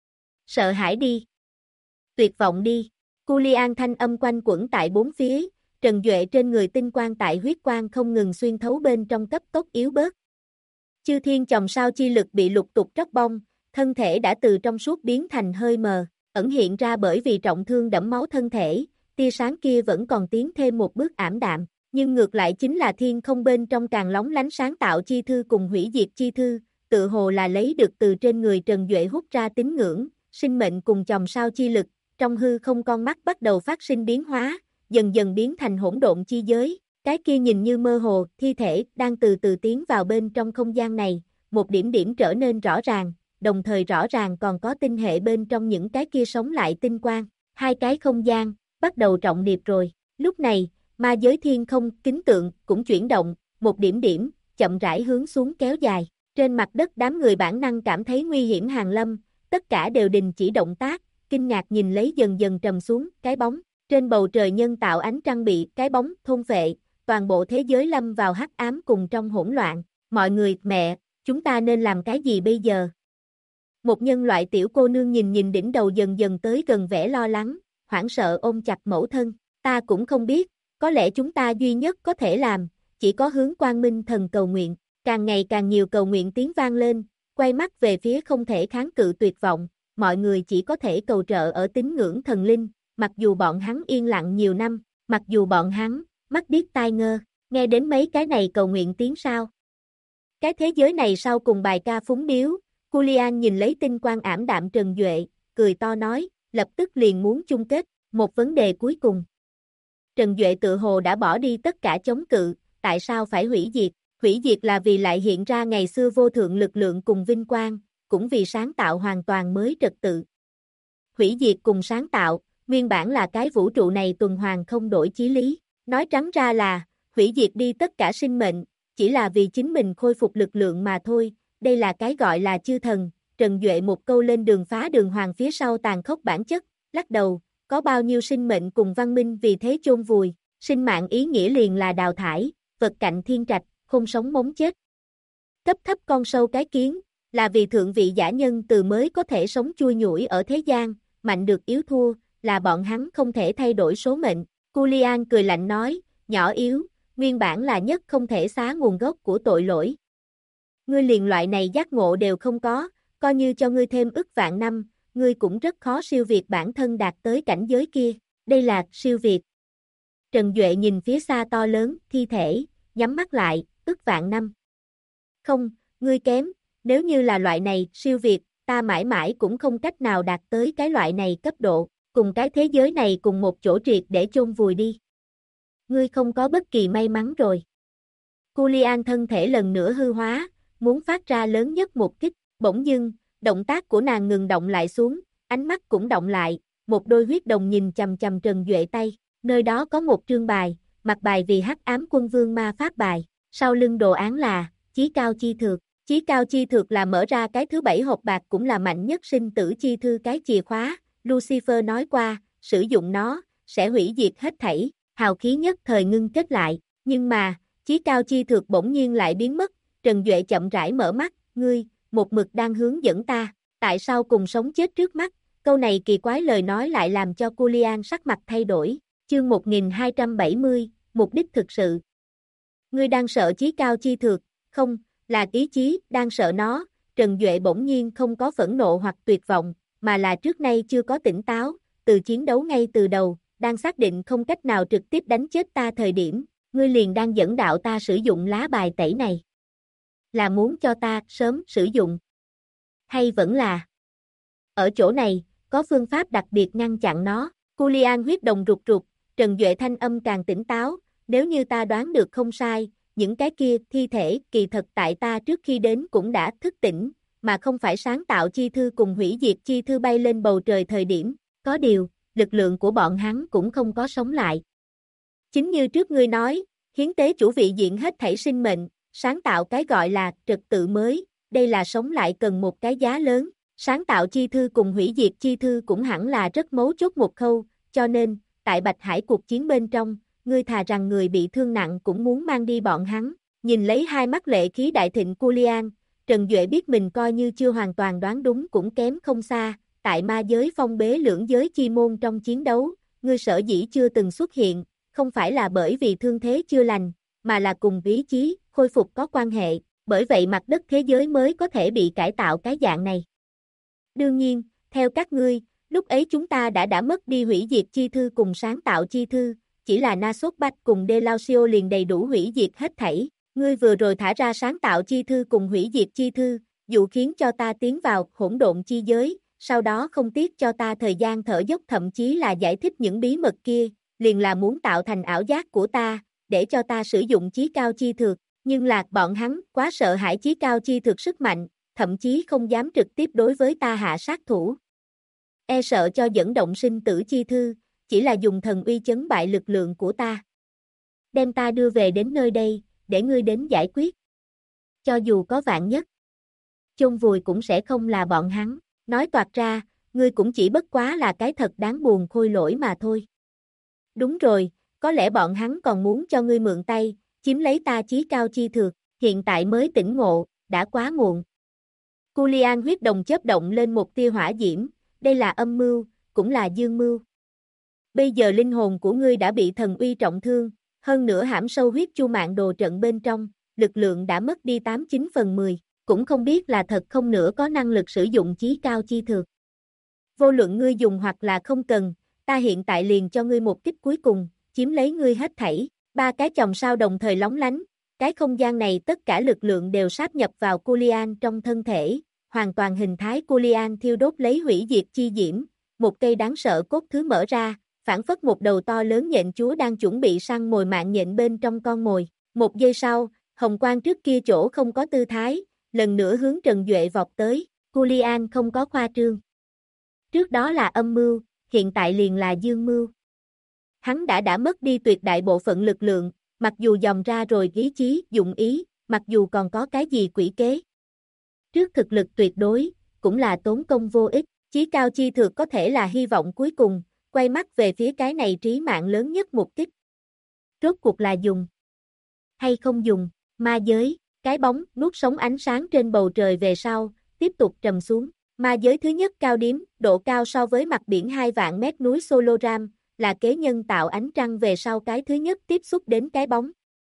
Sợ hãi đi. Tuyệt vọng đi. Julian thanh âm quanh quẩn tại bốn phía, Trần Duệ trên người tinh quang tại huyết quang không ngừng xuyên thấu bên trong cấp tốc yếu bớt. Chư thiên chòm sao chi lực bị lục tục tróc bong, thân thể đã từ trong suốt biến thành hơi mờ, ẩn hiện ra bởi vì trọng thương đẫm máu thân thể, tia sáng kia vẫn còn tiến thêm một bước ảm đạm, nhưng ngược lại chính là thiên không bên trong càng lóng lánh sáng tạo chi thư cùng hủy diệt chi thư, tự hồ là lấy được từ trên người Trần Duệ hút ra tín ngưỡng, sinh mệnh cùng chòm sao chi lực, trong hư không con mắt bắt đầu phát sinh biến hóa, dần dần biến thành hỗn độn chi giới, cái kia nhìn như mơ hồ, thi thể đang từ từ tiến vào bên trong không gian này, một điểm điểm trở nên rõ ràng, đồng thời rõ ràng còn có tinh hệ bên trong những cái kia sống lại tinh quang, hai cái không gian, bắt đầu trọng điệp rồi, lúc này, ma giới thiên không, kính tượng, cũng chuyển động, một điểm điểm, chậm rãi hướng xuống kéo dài, trên mặt đất đám người bản năng cảm thấy nguy hiểm hàng lâm, tất cả đều đình chỉ động tác, kinh ngạc nhìn lấy dần dần trầm xuống, cái bóng, trên bầu trời nhân tạo ánh trăng bị, cái bóng, thôn phệ, toàn bộ thế giới lâm vào hắc ám cùng trong hỗn loạn, mọi người, mẹ, chúng ta nên làm cái gì bây giờ? Một nhân loại tiểu cô nương nhìn đỉnh đầu dần dần tới gần vẻ lo lắng, hoảng sợ ôm chặt mẫu thân, ta cũng không biết, có lẽ chúng ta duy nhất có thể làm, chỉ có hướng Quang Minh thần cầu nguyện, càng ngày càng nhiều cầu nguyện tiếng vang lên, quay mắt về phía không thể kháng cự tuyệt vọng, mọi người chỉ có thể cầu trợ ở tín ngưỡng thần linh, mặc dù bọn hắn yên lặng nhiều năm, mặc dù bọn hắn, mắt điếc tai ngơ, nghe đến mấy cái này cầu nguyện tiếng sao. Cái thế giới này sau cùng bài ca phúng điếu, Julian nhìn lấy tinh quang ảm đạm Trần Duệ, cười to nói, lập tức liền muốn chung kết, một vấn đề cuối cùng. Trần Duệ tự hồ đã bỏ đi tất cả chống cự, tại sao phải hủy diệt? Hủy diệt là vì lại hiện ra ngày xưa vô thượng lực lượng cùng vinh quang, cũng vì sáng tạo hoàn toàn mới trật tự. Hủy diệt cùng sáng tạo, nguyên bản là cái vũ trụ này tuần hoàn không đổi chí lý. Nói trắng ra là, hủy diệt đi tất cả sinh mệnh, chỉ là vì chính mình khôi phục lực lượng mà thôi, đây là cái gọi là chư thần. Trần Duệ một câu lên đường phá đường hoàng phía sau tàn khốc bản chất, lắc đầu, có bao nhiêu sinh mệnh cùng văn minh vì thế chôn vùi, sinh mạng ý nghĩa liền là đào thải, vật cạnh thiên trạch, không sống mống chết. Cấp thấp con sâu cái kiến, là vì thượng vị giả nhân từ mới có thể sống chui nhủi ở thế gian, mạnh được yếu thua, là bọn hắn không thể thay đổi số mệnh. Julian cười lạnh nói, nhỏ yếu, nguyên bản là nhất không thể xá nguồn gốc của tội lỗi. Ngươi liền loại này giác ngộ đều không có, coi như cho ngươi thêm ức vạn năm, ngươi cũng rất khó siêu việt bản thân đạt tới cảnh giới kia, đây là siêu việt. Trần Duệ nhìn phía xa to lớn, thi thể, nhắm mắt lại, ức vạn năm. Không, ngươi kém, nếu như là loại này, siêu việt, ta mãi mãi cũng không cách nào đạt tới cái loại này cấp độ, cùng cái thế giới này cùng một chỗ triệt để chôn vùi đi. Ngươi không có bất kỳ may mắn rồi. Julian thân thể lần nữa hư hóa, muốn phát ra lớn nhất một kích, bỗng dưng, động tác của nàng ngừng động lại xuống, ánh mắt cũng động lại, một đôi huyết đồng nhìn chằm chằm Trần Duệ tay, nơi đó có một trương bài, mặt bài vì Hắc Ám Quân Vương ma pháp bài, sau lưng đồ án là Chí Cao Chi Thược. Chí Cao Chi Thược là mở ra cái thứ 7 hộp bạc cũng là mạnh nhất sinh tử chi thư cái chìa khóa, Lucifer nói qua, sử dụng nó, sẽ hủy diệt hết thảy, hào khí nhất thời ngưng kết lại, nhưng mà, chí cao chi thược bỗng nhiên lại biến mất, Trần Duệ chậm rãi mở mắt, ngươi, một mực đang hướng dẫn ta, tại sao cùng sống chết trước mắt, câu này kỳ quái lời nói lại làm cho Julian sắc mặt thay đổi, chương 1270, mục đích thực sự. Ngươi đang sợ chí cao chi thược, không, là ý chí, đang sợ nó, Trần Duệ bỗng nhiên không có phẫn nộ hoặc tuyệt vọng, mà là trước nay chưa có tỉnh táo, từ chiến đấu ngay từ đầu, đang xác định không cách nào trực tiếp đánh chết ta thời điểm, ngươi liền đang dẫn đạo ta sử dụng lá bài tẩy này. Là muốn cho ta sớm sử dụng? Hay vẫn là ở chỗ này, có phương pháp đặc biệt ngăn chặn nó? Julian huyết đồng rụt rụt, Trần Duệ thanh âm càng tỉnh táo, nếu như ta đoán được không sai, những cái kia thi thể kỳ thật tại ta trước khi đến cũng đã thức tỉnh, mà không phải sáng tạo chi thư cùng hủy diệt chi thư bay lên bầu trời thời điểm, có điều, lực lượng của bọn hắn cũng không có sống lại. Chính như trước ngươi nói, hiến tế chủ vị diện hết thảy sinh mệnh, sáng tạo cái gọi là trật tự mới, đây là sống lại cần một cái giá lớn, sáng tạo chi thư cùng hủy diệt chi thư cũng hẳn là rất mấu chốt một khâu, cho nên, tại Bạch Hải cuộc chiến bên trong, ngươi thà rằng người bị thương nặng cũng muốn mang đi bọn hắn, nhìn lấy hai mắt lệ khí đại thịnh Julian, Trần Duệ biết mình coi như chưa hoàn toàn đoán đúng cũng kém không xa, tại ma giới phong bế lưỡng giới chi môn trong chiến đấu, ngươi sở dĩ chưa từng xuất hiện, không phải là bởi vì thương thế chưa lành, mà là cùng ý chí, khôi phục có quan hệ, bởi vậy mặt đất thế giới mới có thể bị cải tạo cái dạng này. Đương nhiên, theo các ngươi, lúc ấy chúng ta đã mất đi hủy diệt chi thư cùng sáng tạo chi thư, chỉ là Nasốt Bách cùng Delausio liền đầy đủ hủy diệt hết thảy, ngươi vừa rồi thả ra sáng tạo chi thư cùng hủy diệt chi thư, dụ khiến cho ta tiến vào hỗn độn chi giới, sau đó không tiếc cho ta thời gian thở dốc thậm chí là giải thích những bí mật kia, liền là muốn tạo thành ảo giác của ta, để cho ta sử dụng chí cao chi thược, nhưng là bọn hắn quá sợ hãi chí cao chi thược sức mạnh, thậm chí không dám trực tiếp đối với ta hạ sát thủ. E sợ cho dẫn động sinh tử chi thư, chỉ là dùng thần uy chấn bại lực lượng của ta. Đem ta đưa về đến nơi đây, để ngươi đến giải quyết. Cho dù có vạn nhất, chôn vùi cũng sẽ không là bọn hắn, nói toạc ra, ngươi cũng chỉ bất quá là cái thật đáng buồn khôi lỗi mà thôi. Đúng rồi, có lẽ bọn hắn còn muốn cho ngươi mượn tay, chiếm lấy ta chí cao chi thược, hiện tại mới tỉnh ngộ, đã quá muộn. Julian huyết đồng chớp động lên một tia hỏa diễm, đây là âm mưu, cũng là dương mưu. Bây giờ linh hồn của ngươi đã bị thần uy trọng thương, hơn nữa hãm sâu huyết chu mạng đồ trận bên trong, lực lượng đã mất đi 89/10, cũng không biết là thật không nữa có năng lực sử dụng chí cao chi thược. Vô luận ngươi dùng hoặc là không cần, ta hiện tại liền cho ngươi một kích cuối cùng, chiếm lấy ngươi hết thảy, ba cái chòm sao đồng thời lóng lánh, cái không gian này tất cả lực lượng đều sáp nhập vào Julian trong thân thể, hoàn toàn hình thái Julian thiêu đốt lấy hủy diệt chi diễm, một cây đáng sợ cốt thứ mở ra, phản phất một đầu to lớn nhện chúa đang chuẩn bị săn mồi mạng nhện bên trong con mồi. Một giây sau, hồng quang trước kia chỗ không có tư thái, lần nữa hướng Trần Duệ vọt tới, Julian không có khoa trương. Trước đó là âm mưu, hiện tại liền là dương mưu. Hắn đã mất đi tuyệt đại bộ phận lực lượng, mặc dù dòm ra rồi ý chí, dụng ý, mặc dù còn có cái gì quỷ kế. Trước thực lực tuyệt đối, cũng là tốn công vô ích, chí cao chi thược có thể là hy vọng cuối cùng, quay mắt về phía cái này trí mạng lớn nhất một kích. Rốt cuộc là dùng hay không dùng, ma giới, cái bóng nuốt sống ánh sáng trên bầu trời về sau, tiếp tục trầm xuống. Ma giới thứ nhất cao điếm, độ cao so với mặt biển 2 vạn mét núi Soloram, là kế nhân tạo ánh trăng về sau cái thứ nhất tiếp xúc đến cái bóng.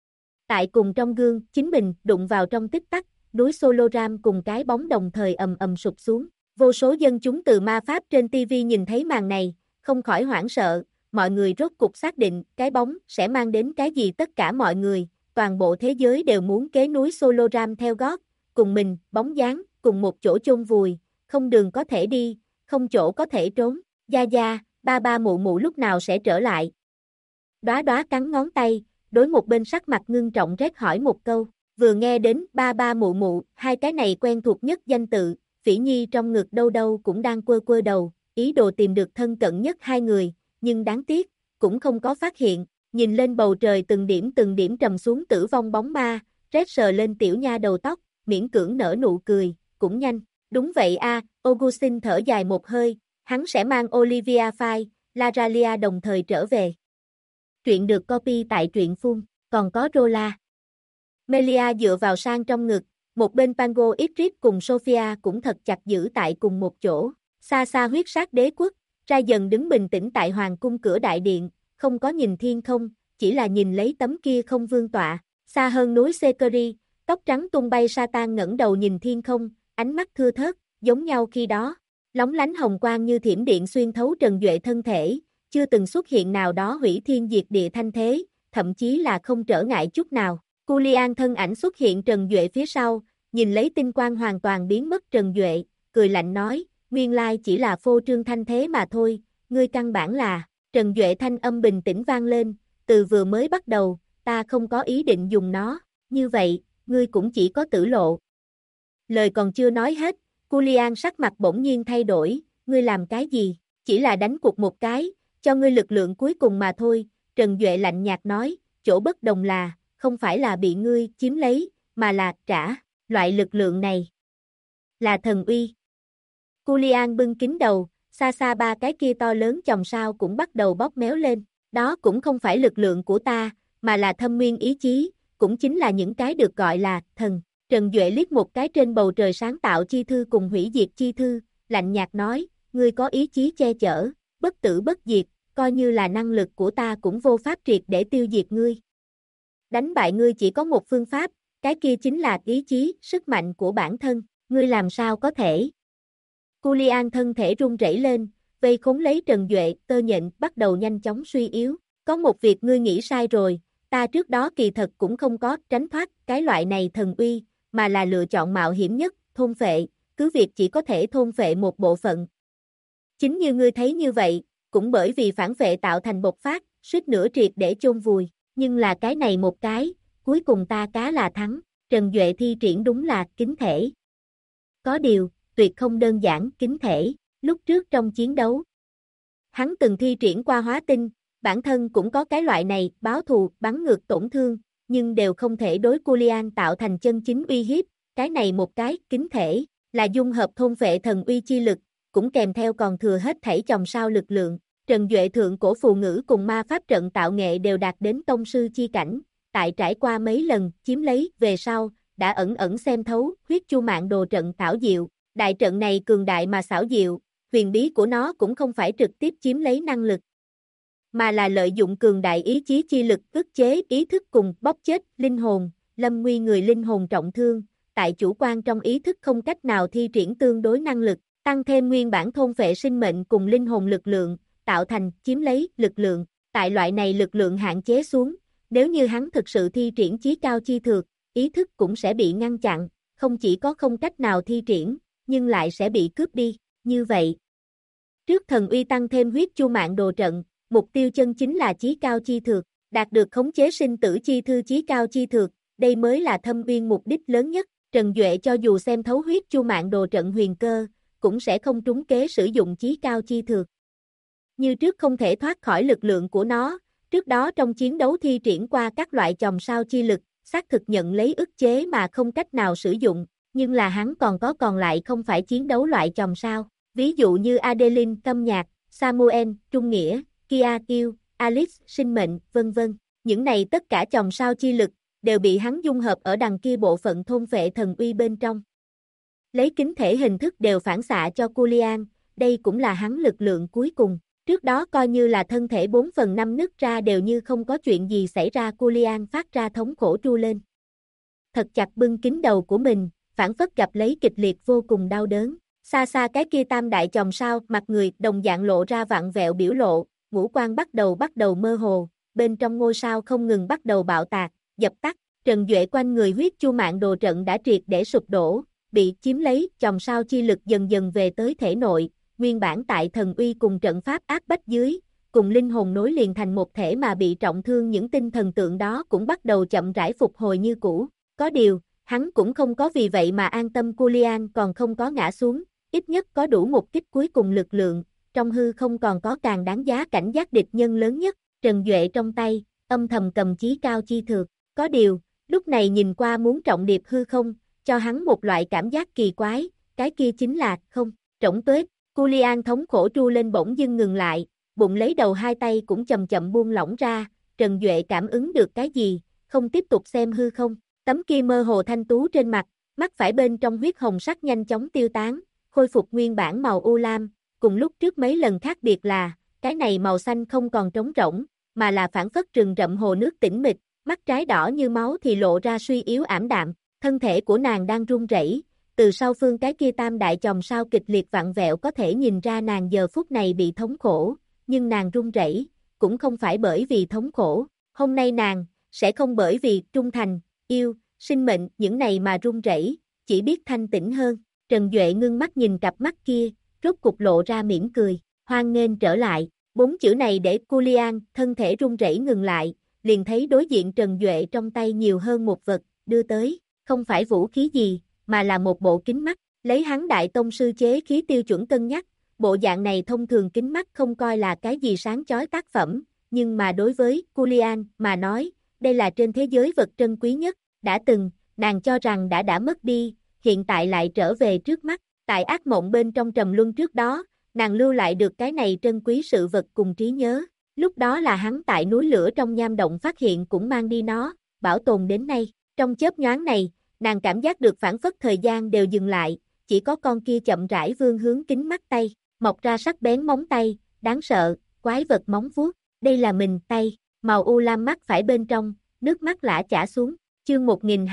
Tại cùng trong gương, chính mình đụng vào trong tích tắc, núi Soloram cùng cái bóng đồng thời ầm ầm sụp xuống. Vô số dân chúng từ ma pháp trên TV nhìn thấy màn này, không khỏi hoảng sợ, mọi người rốt cục xác định cái bóng sẽ mang đến cái gì tất cả mọi người, toàn bộ thế giới đều muốn kế núi Soloram theo gót, cùng mình, bóng dáng, cùng một chỗ chôn vùi, không đường có thể đi, không chỗ có thể trốn, gia gia, ba ba mụ mụ lúc nào sẽ trở lại. Đóa đóa cắn ngón tay, đối một bên sắc mặt ngưng trọng rét hỏi một câu, vừa nghe đến ba ba mụ mụ, hai cái này quen thuộc nhất danh tự, Phỉ Nhi trong ngực đâu đâu cũng đang quơ quơ đầu, ý đồ tìm được thân cận nhất hai người, nhưng đáng tiếc, cũng không có phát hiện, nhìn lên bầu trời từng điểm trầm xuống tử vong bóng ma, rét sờ lên tiểu nha đầu tóc, miễn cưỡng nở nụ cười, cũng nhanh, đúng vậy a, Augustine thở dài một hơi, hắn sẽ mang Olivia Fine, Laralia đồng thời trở về. Truyện được copy tại truyện phun, còn có Rola. Melia dựa vào sang trong ngực, một bên Pango Idris cùng Sophia cũng thật chặt giữ tại cùng một chỗ. Xa xa huyết sát đế quốc, ra dần đứng bình tĩnh tại hoàng cung cửa đại điện, không có nhìn thiên không, chỉ là nhìn lấy tấm kia không vương tọa. Xa hơn núi Sekeri, tóc trắng tung bay Satan ngẩng đầu nhìn thiên không, ánh mắt thưa thớt, giống nhau khi đó. Lóng lánh hồng quang như thiểm điện xuyên thấu Trần Duệ thân thể, chưa từng xuất hiện nào đó hủy thiên diệt địa thanh thế, thậm chí là không trở ngại chút nào. Culian thân ảnh xuất hiện Trần Duệ phía sau, nhìn lấy tinh quang hoàn toàn biến mất Trần Duệ, cười lạnh nói, nguyên lai chỉ là phô trương thanh thế mà thôi, ngươi căn bản là, Trần Duệ thanh âm bình tĩnh vang lên, từ vừa mới bắt đầu, ta không có ý định dùng nó, như vậy, ngươi cũng chỉ có tử lộ. Lời còn chưa nói hết, Culian sắc mặt bỗng nhiên thay đổi, ngươi làm cái gì, chỉ là đánh cuộc một cái, cho ngươi lực lượng cuối cùng mà thôi, Trần Duệ lạnh nhạt nói, chỗ bất đồng là, không phải là bị ngươi chiếm lấy, mà là trả, loại lực lượng này là thần uy. Culian bưng kín đầu, xa xa ba cái kia to lớn chòm sao cũng bắt đầu bóp méo lên, đó cũng không phải lực lượng của ta, mà là thâm nguyên ý chí, cũng chính là những cái được gọi là thần. Trần Duệ liếc một cái trên bầu trời sáng tạo chi thư cùng hủy diệt chi thư, lạnh nhạt nói, ngươi có ý chí che chở, bất tử bất diệt, coi như là năng lực của ta cũng vô pháp triệt để tiêu diệt ngươi. Đánh bại ngươi chỉ có một phương pháp, cái kia chính là ý chí, sức mạnh của bản thân, ngươi làm sao có thể. Culian thân thể run rẩy lên, vây khốn lấy Trần Duệ, tơ nhện bắt đầu nhanh chóng suy yếu. Có một việc ngươi nghĩ sai rồi, ta trước đó kỳ thật cũng không có tránh thoát cái loại này thần uy, mà là lựa chọn mạo hiểm nhất, thôn phệ, cứ việc chỉ có thể thôn phệ một bộ phận. Chính như ngươi thấy như vậy, cũng bởi vì phản phệ tạo thành bộc phát, suýt nữa triệt để chôn vùi, nhưng là cái này một cái, cuối cùng ta cá là thắng, Trần Duệ thi triển đúng là kính thể. Có điều, tuyệt không đơn giản kính thể, lúc trước trong chiến đấu. Hắn từng thi triển qua hóa tinh, bản thân cũng có cái loại này, báo thù, bắn ngược tổn thương, nhưng đều không thể đối Culian tạo thành chân chính uy hiếp, cái này một cái, kính thể, là dung hợp thôn phệ thần uy chi lực, cũng kèm theo còn thừa hết thảy chòm sao lực lượng. Trần Duệ thượng cổ phù ngữ cùng ma pháp trận tạo nghệ đều đạt đến tông sư chi cảnh, tại trải qua mấy lần chiếm lấy về sau, đã ẩn ẩn xem thấu huyết chu mạng đồ trận thảo diệu. Đại trận này cường đại mà xảo diệu, huyền bí của nó cũng không phải trực tiếp chiếm lấy năng lực, mà là lợi dụng cường đại ý chí chi lực ức chế ý thức cùng bóp chết linh hồn, lâm nguy người linh hồn trọng thương, tại chủ quan trong ý thức không cách nào thi triển tương đối năng lực, tăng thêm nguyên bản thôn phệ sinh mệnh cùng linh hồn lực lượng, tạo thành chiếm lấy lực lượng, tại loại này lực lượng hạn chế xuống, nếu như hắn thực sự thi triển chí cao chi thược, ý thức cũng sẽ bị ngăn chặn, không chỉ có không cách nào thi triển, nhưng lại sẽ bị cướp đi, như vậy. Trước thần uy tăng thêm huyết chu mạng đồ trận, mục tiêu chân chính là chí cao chi thược, đạt được khống chế sinh tử chi thư chí cao chi thược, đây mới là thâm uyên mục đích lớn nhất. Trần Duệ cho dù xem thấu huyết chu mạng đồ trận huyền cơ, cũng sẽ không trúng kế sử dụng chí cao chi thược. Như trước không thể thoát khỏi lực lượng của nó, trước đó trong chiến đấu thi triển qua các loại chòm sao chi lực, xác thực nhận lấy ức chế mà không cách nào sử dụng, nhưng là hắn còn lại không phải chiến đấu loại chòm sao, ví dụ như Adeline, Câm Nhạc, Samuel, Trung Nghĩa, Kia Kiêu, Alice, Sinh Mệnh, vân vân. Những này tất cả chòm sao chi lực, đều bị hắn dung hợp ở đằng kia bộ phận thôn phệ thần uy bên trong. Lấy kính thể hình thức đều phản xạ cho Culian, đây cũng là hắn lực lượng cuối cùng. Trước đó coi như là thân thể 4/5 nứt ra đều như không có chuyện gì xảy ra, Culian phát ra thống khổ tru lên. Thật chặt bưng kín đầu của mình, phản phất gặp lấy kịch liệt vô cùng đau đớn. Xa xa cái kia tam đại chòm sao, mặt người đồng dạng lộ ra vặn vẹo biểu lộ, ngũ quan bắt đầu mơ hồ, bên trong ngôi sao không ngừng bắt đầu bạo tạc, dập tắt. Trần Duệ quanh người huyết chu mạng đồ trận đã triệt để sụp đổ, bị chiếm lấy, chòm sao chi lực dần dần về tới thể nội, nguyên bản tại thần uy cùng trận pháp áp bách dưới, cùng linh hồn nối liền thành một thể mà bị trọng thương những tinh thần tượng đó cũng bắt đầu chậm rãi phục hồi như cũ. Có điều, hắn cũng không có vì vậy mà an tâm, Culian còn không có ngã xuống, ít nhất có đủ một kích cuối cùng lực lượng, trong hư không còn có càng đáng giá cảnh giác địch nhân lớn nhất. Trần Duệ trong tay, âm thầm cầm chí cao chi thược, có điều, lúc này nhìn qua muốn trọng điệp hư không, cho hắn một loại cảm giác kỳ quái, cái kia chính là, không, trỗng tuếch. Culian thống khổ tru lên bỗng dưng ngừng lại, bụng lấy đầu hai tay cũng chậm chậm buông lỏng ra, Trần Duệ cảm ứng được cái gì, không tiếp tục xem hư không, tấm kia mơ hồ thanh tú trên mặt, mắt phải bên trong huyết hồng sắc nhanh chóng tiêu tán, khôi phục nguyên bản màu u lam, cùng lúc trước mấy lần khác biệt là, cái này màu xanh không còn trống rỗng, mà là phản phất rừng rậm hồ nước tĩnh mịch, mắt trái đỏ như máu thì lộ ra suy yếu ảm đạm, thân thể của nàng đang run rẩy, từ sau phương cái kia tam đại chòm sao kịch liệt vặn vẹo có thể nhìn ra nàng giờ phút này bị thống khổ, nhưng nàng run rẩy, cũng không phải bởi vì thống khổ, hôm nay nàng, sẽ không bởi vì trung thành, yêu, sinh mệnh những này mà run rẩy, chỉ biết thanh tĩnh hơn, Trần Duệ ngưng mắt nhìn cặp mắt kia, rốt cục lộ ra mỉm cười, hoan nghênh trở lại, 4 chữ này để Julian thân thể run rẩy ngừng lại, liền thấy đối diện Trần Duệ trong tay nhiều hơn một vật, đưa tới, không phải vũ khí gì, mà là một bộ kính mắt, lấy hắn đại tông sư chế khí tiêu chuẩn cân nhắc, bộ dạng này thông thường kính mắt không coi là cái gì sáng chói tác phẩm, nhưng mà đối với Julian mà nói, đây là trên thế giới vật trân quý nhất, đã từng, nàng cho rằng đã mất đi, hiện tại lại trở về trước mắt, tại ác mộng bên trong trầm luân trước đó, nàng lưu lại được cái này trân quý sự vật cùng trí nhớ, lúc đó là hắn tại núi lửa trong nham động phát hiện cũng mang đi nó, bảo tồn đến nay, trong chớp nhoáng này, nàng cảm giác được phản phất thời gian đều dừng lại, chỉ có con kia chậm rãi vươn hướng kính mắt tay, mọc ra sắc bén móng tay, đáng sợ, quái vật móng vuốt, đây là mình tay, màu u lam mắt phải bên trong, nước mắt lã chả xuống, chương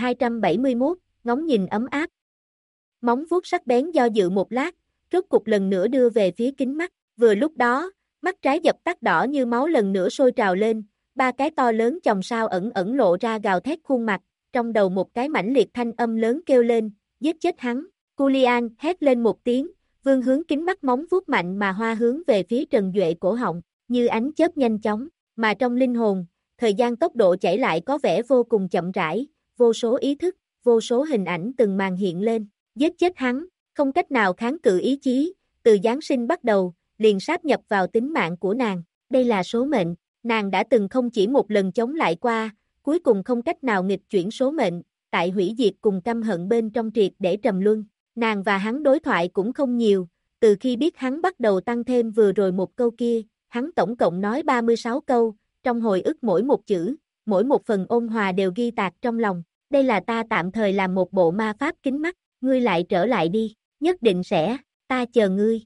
1271, ngóng nhìn ấm áp. Móng vuốt sắc bén do dự một lát, rốt cục lần nữa đưa về phía kính mắt, vừa lúc đó, mắt trái dập tắt đỏ như máu lần nữa sôi trào lên, ba cái to lớn chòm sao ẩn ẩn lộ ra gào thét khuôn mặt, trong đầu một cái mãnh liệt thanh âm lớn kêu lên, giết chết hắn, Julian hét lên một tiếng, vươn hướng kính mắt móng vuốt mạnh mà hoa hướng về phía Trần Duệ cổ họng, như ánh chớp nhanh chóng, mà trong linh hồn, thời gian tốc độ chảy lại có vẻ vô cùng chậm rãi, vô số ý thức, vô số hình ảnh từng màn hiện lên, giết chết hắn, không cách nào kháng cự ý chí, từ Giáng sinh bắt đầu, liền sáp nhập vào tính mạng của nàng, đây là số mệnh, nàng đã từng không chỉ một lần chống lại qua, cuối cùng không cách nào nghịch chuyển số mệnh, tại hủy diệt cùng căm hận bên trong triệt để trầm luân, nàng và hắn đối thoại cũng không nhiều, từ khi biết hắn bắt đầu tăng thêm vừa rồi một câu kia, hắn tổng cộng nói 36 câu, trong hồi ức mỗi một chữ, mỗi một phần ôn hòa đều ghi tạc trong lòng, đây là ta tạm thời làm một bộ ma pháp kính mắt, ngươi lại trở lại đi, nhất định sẽ, ta chờ ngươi,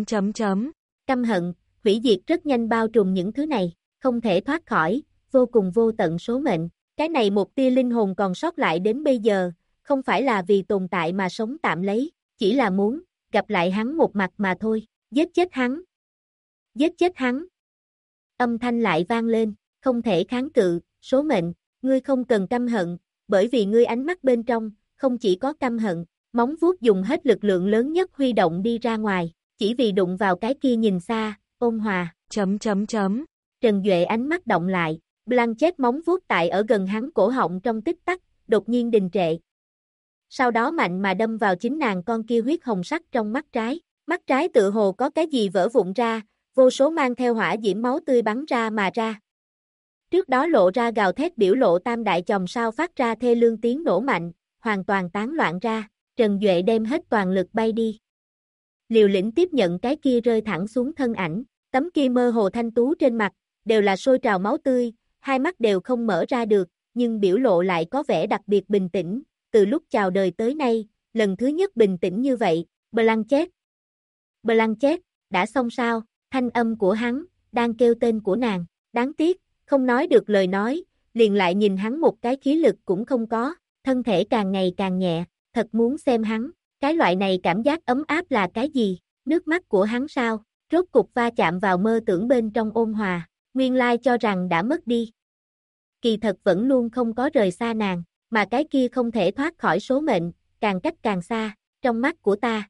căm hận, hủy diệt rất nhanh bao trùm những thứ này, không thể thoát khỏi, vô cùng vô tận số mệnh, cái này một tia linh hồn còn sót lại đến bây giờ, không phải là vì tồn tại mà sống tạm lấy, chỉ là muốn, gặp lại hắn một mặt mà thôi, giết chết hắn, giết chết hắn, âm thanh lại vang lên, không thể kháng cự, số mệnh, ngươi không cần căm hận, bởi vì ngươi ánh mắt bên trong, không chỉ có căm hận, móng vuốt dùng hết lực lượng lớn nhất huy động đi ra ngoài, chỉ vì đụng vào cái kia nhìn xa, ôn hòa, Trần Duệ ánh mắt động lại, Blanchett móng vuốt tại ở gần hắn cổ họng trong tích tắc, đột nhiên đình trệ. Sau đó mạnh mà đâm vào chính nàng con kia huyết hồng sắc trong mắt trái tựa hồ có cái gì vỡ vụn ra, vô số mang theo hỏa diễm máu tươi bắn ra mà ra. Trước đó lộ ra gào thét biểu lộ tam đại chòm sao phát ra thê lương tiếng nổ mạnh, hoàn toàn tán loạn ra, Trần Duệ đem hết toàn lực bay đi. Liều lĩnh tiếp nhận cái kia rơi thẳng xuống thân ảnh, tấm kia mơ hồ thanh tú trên mặt, đều là sôi trào máu tươi, hai mắt đều không mở ra được, nhưng biểu lộ lại có vẻ đặc biệt bình tĩnh, từ lúc chào đời tới nay, lần thứ nhất bình tĩnh như vậy, Blanchett, đã xong sao, thanh âm của hắn, đang kêu tên của nàng, đáng tiếc, không nói được lời nói, liền lại nhìn hắn một cái khí lực cũng không có, thân thể càng ngày càng nhẹ, thật muốn xem hắn, cái loại này cảm giác ấm áp là cái gì, nước mắt của hắn sao, rốt cục va chạm vào mơ tưởng bên trong ôn hòa, nguyên lai cho rằng đã mất đi. Kỳ thật vẫn luôn không có rời xa nàng, mà cái kia không thể thoát khỏi số mệnh, càng cách càng xa, trong mắt của ta,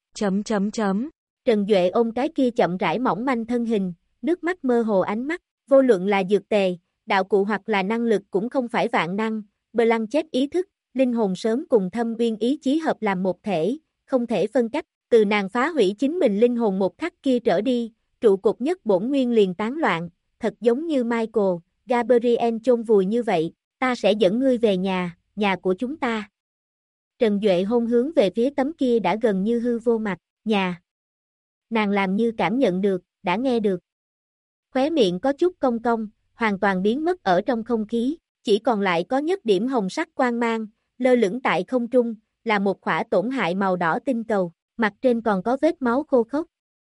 Trần Duệ ôm cái kia chậm rãi mỏng manh thân hình, nước mắt mơ hồ ánh mắt, vô luận là dược tề, đạo cụ hoặc là năng lực cũng không phải vạn năng, Blanchett ý thức, linh hồn sớm cùng thâm uyên ý chí hợp làm một thể, không thể phân cách, từ nàng phá hủy chính mình linh hồn một khắc kia trở đi, trụ cột nhất bổn nguyên liền tán loạn, thật giống như Michael, Gabriel chôn vùi như vậy, ta sẽ dẫn ngươi về nhà, nhà của chúng ta. Trần Duệ hôn hướng về phía tấm kia đã gần như hư vô mặt, nhà. Nàng làm như cảm nhận được, đã nghe được. khóe miệng có chút cong cong, hoàn toàn biến mất ở trong không khí, chỉ còn lại có nhất điểm hồng sắc quang mang, lơ lửng tại không trung, là một khỏa tổn hại màu đỏ tinh cầu, mặt trên còn có vết máu khô khốc.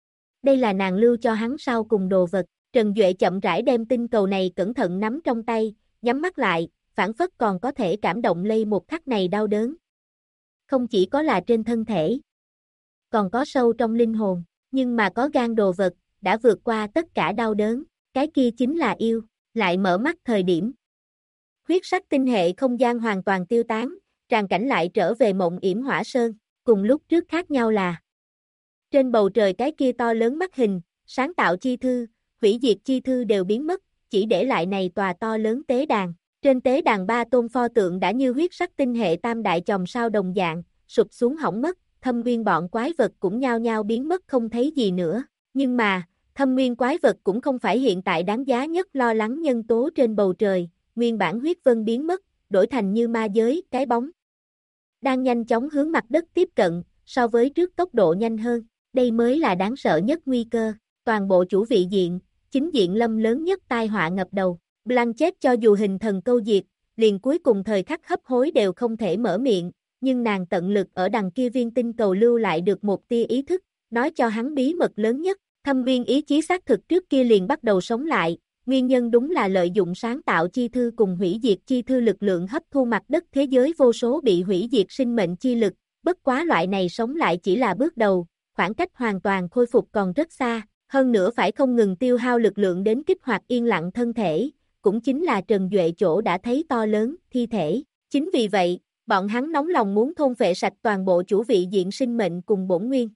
Đây là nàng lưu cho hắn sau cùng đồ vật. Trần Duệ chậm rãi đem tinh cầu này cẩn thận nắm trong tay, nhắm mắt lại, phảng phất còn có thể cảm động lây một khắc này đau đớn. Không chỉ có là trên thân thể, còn có sâu trong linh hồn, nhưng mà có gan đồ vật, đã vượt qua tất cả đau đớn, cái kia chính là yêu, lại mở mắt thời điểm. Huyết sắc tinh hệ không gian hoàn toàn tiêu tán, tràng cảnh lại trở về mộng yểm hỏa sơn, cùng lúc trước khác nhau là trên bầu trời cái kia to lớn mắt hình, sáng tạo chi thư, hủy diệt chi thư đều biến mất, chỉ để lại này tòa to lớn tế đàn. Trên tế đàn ba tôn pho tượng đã như huyết sắc tinh hệ tam đại chòm sao đồng dạng, sụp xuống hỏng mất, thâm nguyên bọn quái vật cũng nhao nhao biến mất không thấy gì nữa. Nhưng mà, thâm nguyên quái vật cũng không phải hiện tại đáng giá nhất lo lắng nhân tố trên bầu trời, nguyên bản huyết vân biến mất, đổi thành như ma giới, cái bóng. Đang nhanh chóng hướng mặt đất tiếp cận, so với trước tốc độ nhanh hơn, đây mới là đáng sợ nhất nguy cơ. Toàn bộ chủ vị diện, chính diện lâm lớn nhất tai họa ngập đầu. Blanchett cho dù hình thần câu diệt, liền cuối cùng thời khắc hấp hối đều không thể mở miệng, nhưng nàng tận lực ở đằng kia viên tinh cầu lưu lại được một tia ý thức, nói cho hắn bí mật lớn nhất, thâm viên ý chí xác thực trước kia liền bắt đầu sống lại, nguyên nhân đúng là lợi dụng sáng tạo chi thư cùng hủy diệt chi thư lực lượng hấp thu mặt đất thế giới vô số bị hủy diệt sinh mệnh chi lực, bất quá loại này sống lại chỉ là bước đầu, khoảng cách hoàn toàn khôi phục còn rất xa. Hơn nữa phải không ngừng tiêu hao lực lượng đến kích hoạt yên lặng thân thể, cũng chính là Trần Duệ chỗ đã thấy to lớn, thi thể. Chính vì vậy, bọn hắn nóng lòng muốn thôn phệ sạch toàn bộ chủ vị diện sinh mệnh cùng bổn nguyên.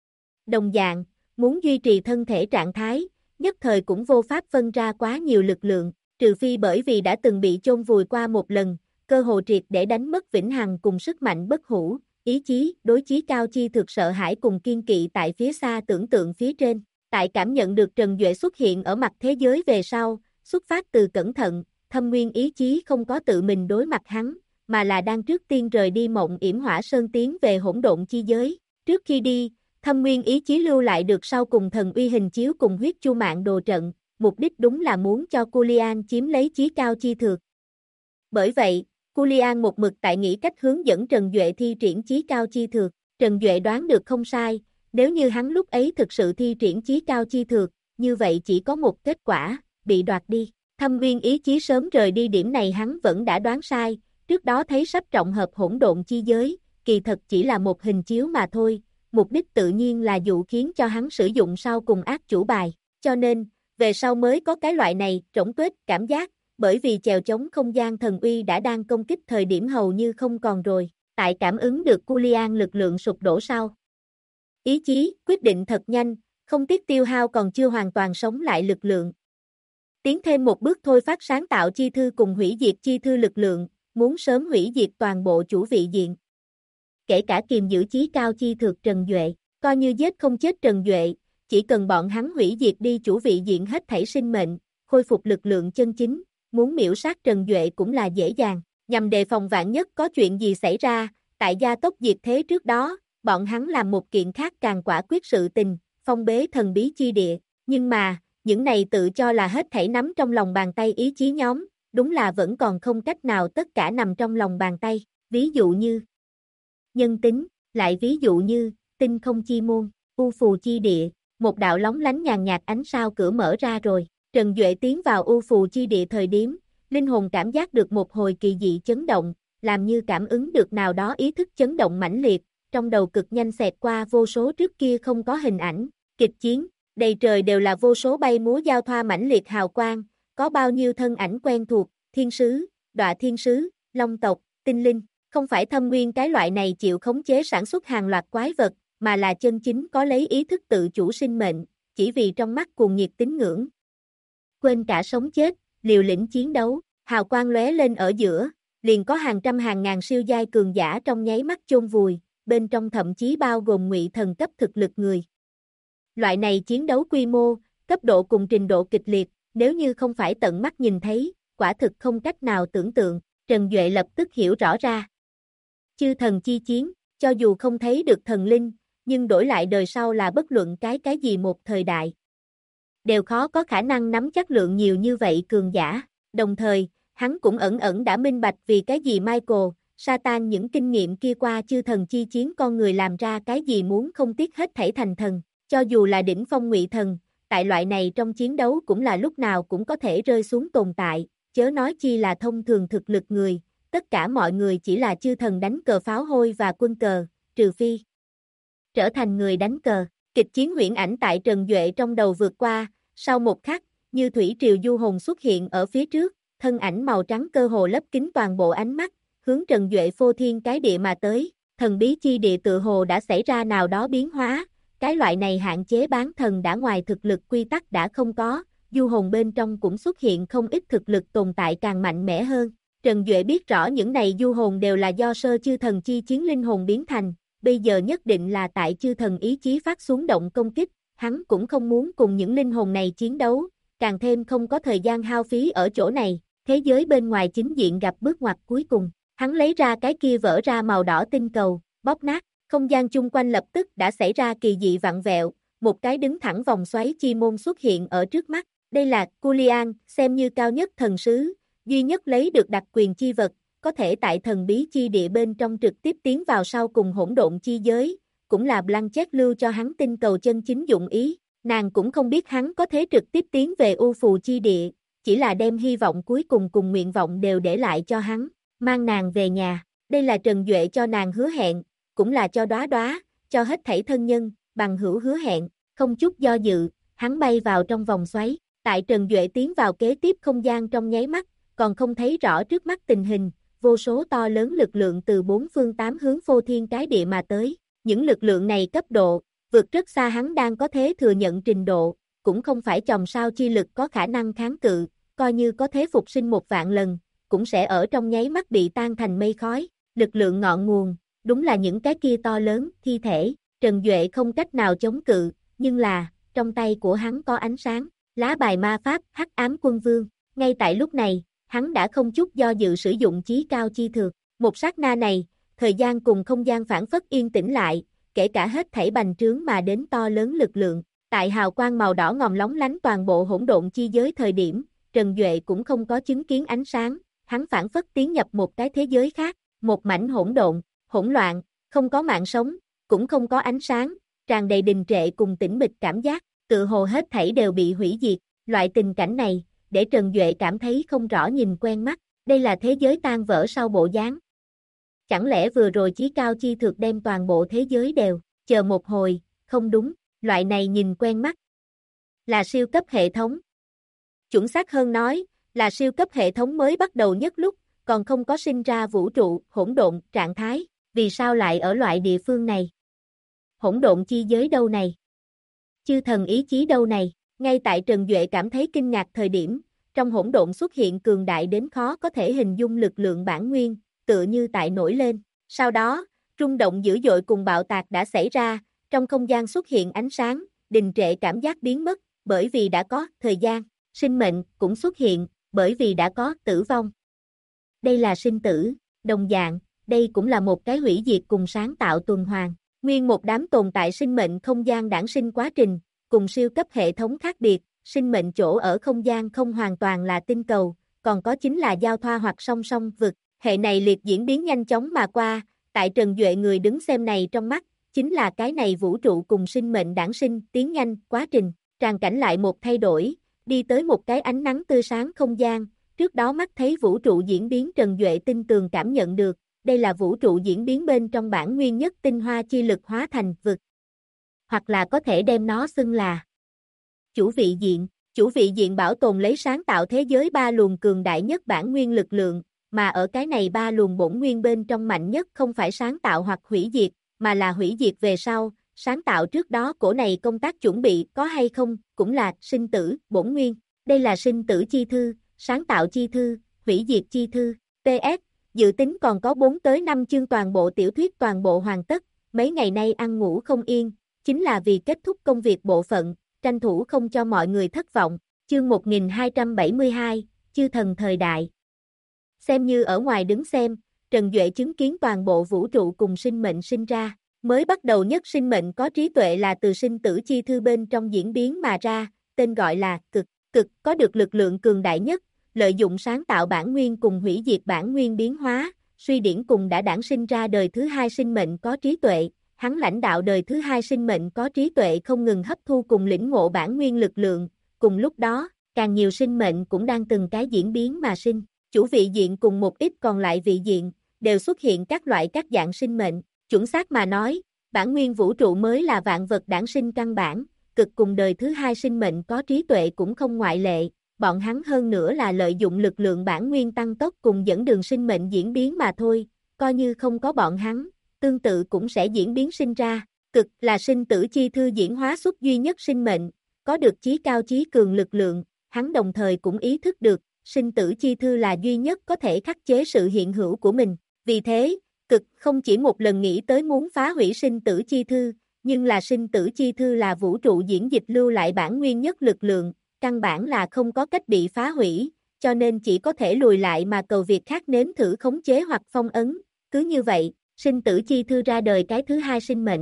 Đồng dạng, muốn duy trì thân thể trạng thái, nhất thời cũng vô pháp phân ra quá nhiều lực lượng, trừ phi bởi vì đã từng bị chôn vùi qua một lần, cơ hồ triệt để đánh mất vĩnh hằng cùng sức mạnh bất hủ, ý chí, đối chí cao chi thực sợ hãi cùng kiên kỵ tại phía xa tưởng tượng phía trên. Tại cảm nhận được Trần Duệ xuất hiện ở mặt thế giới về sau, xuất phát từ cẩn thận, thâm nguyên ý chí không có tự mình đối mặt hắn, mà là đang trước tiên rời đi mộng yểm hỏa sơn tiến về hỗn độn chi giới. Trước khi đi, thâm nguyên ý chí lưu lại được sau cùng thần uy hình chiếu cùng huyết chu mạng đồ trận, mục đích đúng là muốn cho Culian chiếm lấy chí cao chi thược. Bởi vậy, Culian một mực tại nghĩ cách hướng dẫn Trần Duệ thi triển chí cao chi thược. Trần Duệ đoán được không sai. Nếu như hắn lúc ấy thực sự thi triển chí cao chi thược, như vậy chỉ có một kết quả, bị đoạt đi. Thâm nguyên ý chí sớm rời đi điểm này hắn vẫn đã đoán sai, trước đó thấy sắp trọng hợp hỗn độn chi giới, kỳ thật chỉ là một hình chiếu mà thôi, mục đích tự nhiên là dụ khiến cho hắn sử dụng sau cùng ác chủ bài, cho nên, về sau mới có cái loại này, trỗng tuếch, cảm giác, bởi vì chèo chống không gian thần uy đã đang công kích thời điểm hầu như không còn rồi, tại cảm ứng được Culian lực lượng sụp đổ sau. Ý chí, quyết định thật nhanh, không tiếc tiêu hao còn chưa hoàn toàn sống lại lực lượng. Tiến thêm một bước thôi phát sáng tạo chi thư cùng hủy diệt chi thư lực lượng, muốn sớm hủy diệt toàn bộ chủ vị diện. Kể cả kiềm giữ chí cao chi thược Trần Duệ, coi như giết không chết Trần Duệ, chỉ cần bọn hắn hủy diệt đi chủ vị diện hết thảy sinh mệnh, khôi phục lực lượng chân chính, muốn miểu sát Trần Duệ cũng là dễ dàng, nhằm đề phòng vạn nhất có chuyện gì xảy ra, tại gia tốc diệt thế trước đó. Bọn hắn làm một kiện khác càng quả quyết sự tình, phong bế thần bí chi địa, nhưng mà, những này tự cho là hết thảy nắm trong lòng bàn tay ý chí nhóm, đúng là vẫn còn không cách nào tất cả nằm trong lòng bàn tay, ví dụ như nhân tính, lại ví dụ như tinh không chi môn, u phù chi địa, một đạo lóng lánh nhàn nhạt ánh sao cửa mở ra rồi, Trần Duệ tiến vào u phù chi địa thời điểm, linh hồn cảm giác được một hồi kỳ dị chấn động, làm như cảm ứng được nào đó ý thức chấn động mãnh liệt. Trong đầu cực nhanh xẹt qua vô số trước kia không có hình ảnh, kịch chiến, đầy trời đều là vô số bay múa giao thoa mãnh liệt hào quang, có bao nhiêu thân ảnh quen thuộc, thiên sứ, đọa thiên sứ, long tộc, tinh linh, không phải thâm nguyên cái loại này chịu khống chế sản xuất hàng loạt quái vật, mà là chân chính có lấy ý thức tự chủ sinh mệnh, chỉ vì trong mắt cuồng nhiệt tín ngưỡng. Quên cả sống chết, liều lĩnh chiến đấu, hào quang lóe lên ở giữa, liền có hàng trăm hàng ngàn siêu giai cường giả trong nháy mắt chôn vùi. Bên trong thậm chí bao gồm ngụy thần cấp thực lực người. Loại này chiến đấu quy mô, cấp độ cùng trình độ kịch liệt, nếu như không phải tận mắt nhìn thấy, quả thực không cách nào tưởng tượng, Trần Duệ lập tức hiểu rõ ra. Chư thần chi chiến, cho dù không thấy được thần linh, nhưng đổi lại đời sau là bất luận cái gì một thời đại. đều khó có khả năng nắm chắc lượng nhiều như vậy cường giả. Đồng thời, hắn cũng ẩn ẩn đã minh bạch vì cái gì Michael, Satan những kinh nghiệm kia qua chư thần chi chiến con người làm ra cái gì muốn không tiếc hết thảy thành thần, cho dù là đỉnh phong ngụy thần, tại loại này trong chiến đấu cũng là lúc nào cũng có thể rơi xuống tồn tại, chớ nói chi là thông thường thực lực người, tất cả mọi người chỉ là chư thần đánh cờ pháo hôi và quân cờ, trừ phi trở thành người đánh cờ. Kịch chiến huyễn ảnh tại Trần Duệ trong đầu vượt qua, sau một khắc, như thủy triều du hồn xuất hiện ở phía trước, thân ảnh màu trắng cơ hồ lấp kín toàn bộ ánh mắt, hướng Trần Duệ phô thiên cái địa mà tới, thần bí chi địa tự hồ đã xảy ra nào đó biến hóa, cái loại này hạn chế bán thần đã ngoài thực lực quy tắc đã không có, du hồn bên trong cũng xuất hiện không ít thực lực tồn tại càng mạnh mẽ hơn. Trần Duệ biết rõ những này du hồn đều là do sơ chư thần chi chiến linh hồn biến thành, bây giờ nhất định là tại chư thần ý chí phát xuống động công kích, hắn cũng không muốn cùng những linh hồn này chiến đấu, càng thêm không có thời gian hao phí ở chỗ này, thế giới bên ngoài chính diện gặp bước ngoặt cuối cùng, hắn lấy ra cái kia vỡ ra màu đỏ tinh cầu, bóp nát, không gian chung quanh lập tức đã xảy ra kỳ dị vặn vẹo, một cái đứng thẳng vòng xoáy chi môn xuất hiện ở trước mắt, đây là Culian, xem như cao nhất thần sứ, duy nhất lấy được đặc quyền chi vật, có thể tại thần bí chi địa bên trong trực tiếp tiến vào sau cùng hỗn độn chi giới, cũng là Blanchett lưu cho hắn tinh cầu chân chính dụng ý, nàng cũng không biết hắn có thể trực tiếp tiến về U Phù chi địa, chỉ là đem hy vọng cuối cùng cùng nguyện vọng đều để lại cho hắn, mang nàng về nhà, đây là Trần Duệ cho nàng hứa hẹn, cũng là cho Đóa Đóa, cho hết thảy thân nhân, bằng hữu hứa hẹn, không chút do dự, hắn bay vào trong vòng xoáy, tại Trần Duệ tiến vào kế tiếp không gian trong nháy mắt, còn không thấy rõ trước mắt tình hình, vô số to lớn lực lượng từ bốn phương tám hướng phô thiên cái địa mà tới, những lực lượng này cấp độ, vượt rất xa hắn đang có thế thừa nhận trình độ, cũng không phải chòm sao chi lực có khả năng kháng cự, coi như có thế phục sinh 1.000 lần, cũng sẽ ở trong nháy mắt bị tan thành mây khói, lực lượng ngọn nguồn, đúng là những cái kia to lớn, thi thể, Trần Duệ không cách nào chống cự, nhưng là, trong tay của hắn có ánh sáng, lá bài ma pháp, Hắc Ám Quân Vương, ngay tại lúc này, hắn đã không chút do dự sử dụng chí cao chi thược, một sát na này, thời gian cùng không gian phản phất yên tĩnh lại, kể cả hết thảy bành trướng mà đến to lớn lực lượng, tại hào quang màu đỏ ngòm lóng lánh toàn bộ hỗn độn chi giới thời điểm, Trần Duệ cũng không có chứng kiến ánh sáng, hắn phản phất tiến nhập một cái thế giới khác, một mảnh hỗn độn, hỗn loạn, không có mạng sống, cũng không có ánh sáng, tràn đầy đình trệ cùng tĩnh mịch cảm giác, tự hồ hết thảy đều bị hủy diệt, loại tình cảnh này, để Trần Duệ cảm thấy không rõ nhìn quen mắt, đây là thế giới tan vỡ sau bộ dáng. Chẳng lẽ vừa rồi chí cao chi thực đem toàn bộ thế giới đều, chờ một hồi, không đúng, loại này nhìn quen mắt. Là siêu cấp hệ thống. Chuẩn xác hơn nói, là siêu cấp hệ thống mới bắt đầu nhất lúc, còn không có sinh ra vũ trụ, hỗn độn, trạng thái, vì sao lại ở loại địa phương này? Hỗn độn chi giới đâu này? Chư thần ý chí đâu này? Ngay tại Trần Duệ cảm thấy kinh ngạc thời điểm, trong hỗn độn xuất hiện cường đại đến khó có thể hình dung lực lượng bản nguyên, tựa như tại nổi lên. Sau đó, rung động dữ dội cùng bạo tạc đã xảy ra, trong không gian xuất hiện ánh sáng, đình trệ cảm giác biến mất, bởi vì đã có thời gian, sinh mệnh cũng xuất hiện, bởi vì đã có tử vong. Đây là sinh tử, đồng dạng, đây cũng là một cái hủy diệt cùng sáng tạo tuần hoàn. Nguyên một đám tồn tại sinh mệnh không gian đản sinh quá trình, cùng siêu cấp hệ thống khác biệt, sinh mệnh chỗ ở không gian không hoàn toàn là tinh cầu, còn có chính là giao thoa hoặc song song vực. Hệ này liệt diễn biến nhanh chóng mà qua, tại Trần Duệ người đứng xem này trong mắt, chính là cái này vũ trụ cùng sinh mệnh đản sinh, tiến nhanh, quá trình, tràn cảnh lại một thay đổi, đi tới một cái ánh nắng tươi sáng không gian, trước đó mắt thấy vũ trụ diễn biến Trần Duệ tinh tường cảm nhận được, đây là vũ trụ diễn biến bên trong bản nguyên nhất tinh hoa chi lực hóa thành vực. Hoặc là có thể đem nó xưng là chủ vị diện bảo tồn lấy sáng tạo thế giới ba luồng cường đại nhất bản nguyên lực lượng, mà ở cái này ba luồng bổn nguyên bên trong mạnh nhất không phải sáng tạo hoặc hủy diệt, mà là hủy diệt về sau, sáng tạo trước đó cổ này công tác chuẩn bị có hay không, cũng là sinh tử, bổn nguyên, đây là sinh tử chi thư, sáng tạo chi thư, hủy diệt chi thư, PS, dự tính còn có 4 tới 5 chương toàn bộ tiểu thuyết toàn bộ hoàn tất, mấy ngày nay ăn ngủ không yên, chính là vì kết thúc công việc bộ phận, tranh thủ không cho mọi người thất vọng, chương 1272, chư thần thời đại. Xem như ở ngoài đứng xem, Trần Duệ chứng kiến toàn bộ vũ trụ cùng sinh mệnh sinh ra, mới bắt đầu nhất sinh mệnh có trí tuệ là từ sinh tử chi thư bên trong diễn biến mà ra, tên gọi là cực, cực có được lực lượng cường đại nhất, lợi dụng sáng tạo bản nguyên cùng hủy diệt bản nguyên biến hóa, suy điển cùng đã đản sinh ra đời thứ hai sinh mệnh có trí tuệ, hắn lãnh đạo đời thứ hai sinh mệnh có trí tuệ không ngừng hấp thu cùng lĩnh ngộ bản nguyên lực lượng, cùng lúc đó, càng nhiều sinh mệnh cũng đang từng cái diễn biến mà sinh, chủ vị diện cùng một ít còn lại vị diện, đều xuất hiện các loại các dạng sinh mệnh, chuẩn xác mà nói, bản nguyên vũ trụ mới là vạn vật đản sinh căn bản, cực cùng đời thứ hai sinh mệnh có trí tuệ cũng không ngoại lệ, bọn hắn hơn nữa là lợi dụng lực lượng bản nguyên tăng tốc cùng dẫn đường sinh mệnh diễn biến mà thôi, coi như không có bọn hắn, tương tự cũng sẽ diễn biến sinh ra, cực là sinh tử chi thư diễn hóa xuất duy nhất sinh mệnh, có được chí cao chí cường lực lượng, hắn đồng thời cũng ý thức được, sinh tử chi thư là duy nhất có thể khắc chế sự hiện hữu của mình, vì thế, cực không chỉ một lần nghĩ tới muốn phá hủy sinh tử chi thư, nhưng là sinh tử chi thư là vũ trụ diễn dịch lưu lại bản nguyên nhất lực lượng, căn bản là không có cách bị phá hủy, cho nên chỉ có thể lùi lại mà cầu việc khác nếm thử khống chế hoặc phong ấn, cứ như vậy, sinh tử chi thư ra đời cái thứ hai sinh mệnh,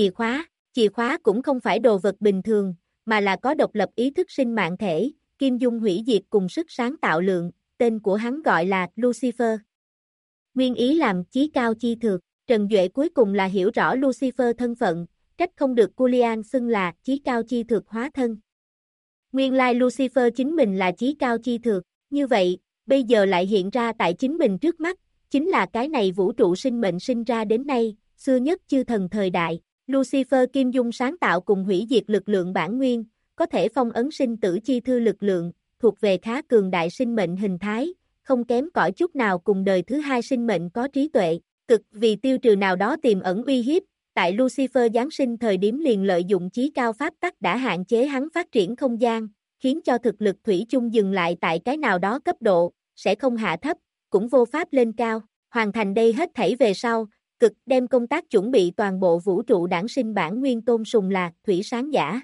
chìa khóa cũng không phải đồ vật bình thường, mà là có độc lập ý thức sinh mạng thể, kim dung hủy diệt cùng sức sáng tạo lượng, tên của hắn gọi là Lucifer. Nguyên ý làm chí cao chi thượng, Trần Duệ cuối cùng là hiểu rõ Lucifer thân phận, trách không được Julian xưng là chí cao chi thượng hóa thân. Nguyên lai Lucifer chính mình là chí cao chi thượng, như vậy, bây giờ lại hiện ra tại chính mình trước mắt, chính là cái này vũ trụ sinh mệnh sinh ra đến nay, xưa nhất chư thần thời đại, Lucifer kim dung sáng tạo cùng hủy diệt lực lượng bản nguyên, có thể phong ấn sinh tử chi thư lực lượng, thuộc về khá cường đại sinh mệnh hình thái, không kém cỏi chút nào cùng đời thứ hai sinh mệnh có trí tuệ, cực vì tiêu trừ nào đó tiềm ẩn uy hiếp, tại Lucifer giáng sinh thời điểm liền lợi dụng chí cao pháp tắc đã hạn chế hắn phát triển không gian, khiến cho thực lực thủy chung dừng lại tại cái nào đó cấp độ, sẽ không hạ thấp, cũng vô pháp lên cao, hoàn thành đây hết thảy về sau, cực đem công tác chuẩn bị toàn bộ vũ trụ đản sinh bản nguyên tôn sùng là thủy sáng giả.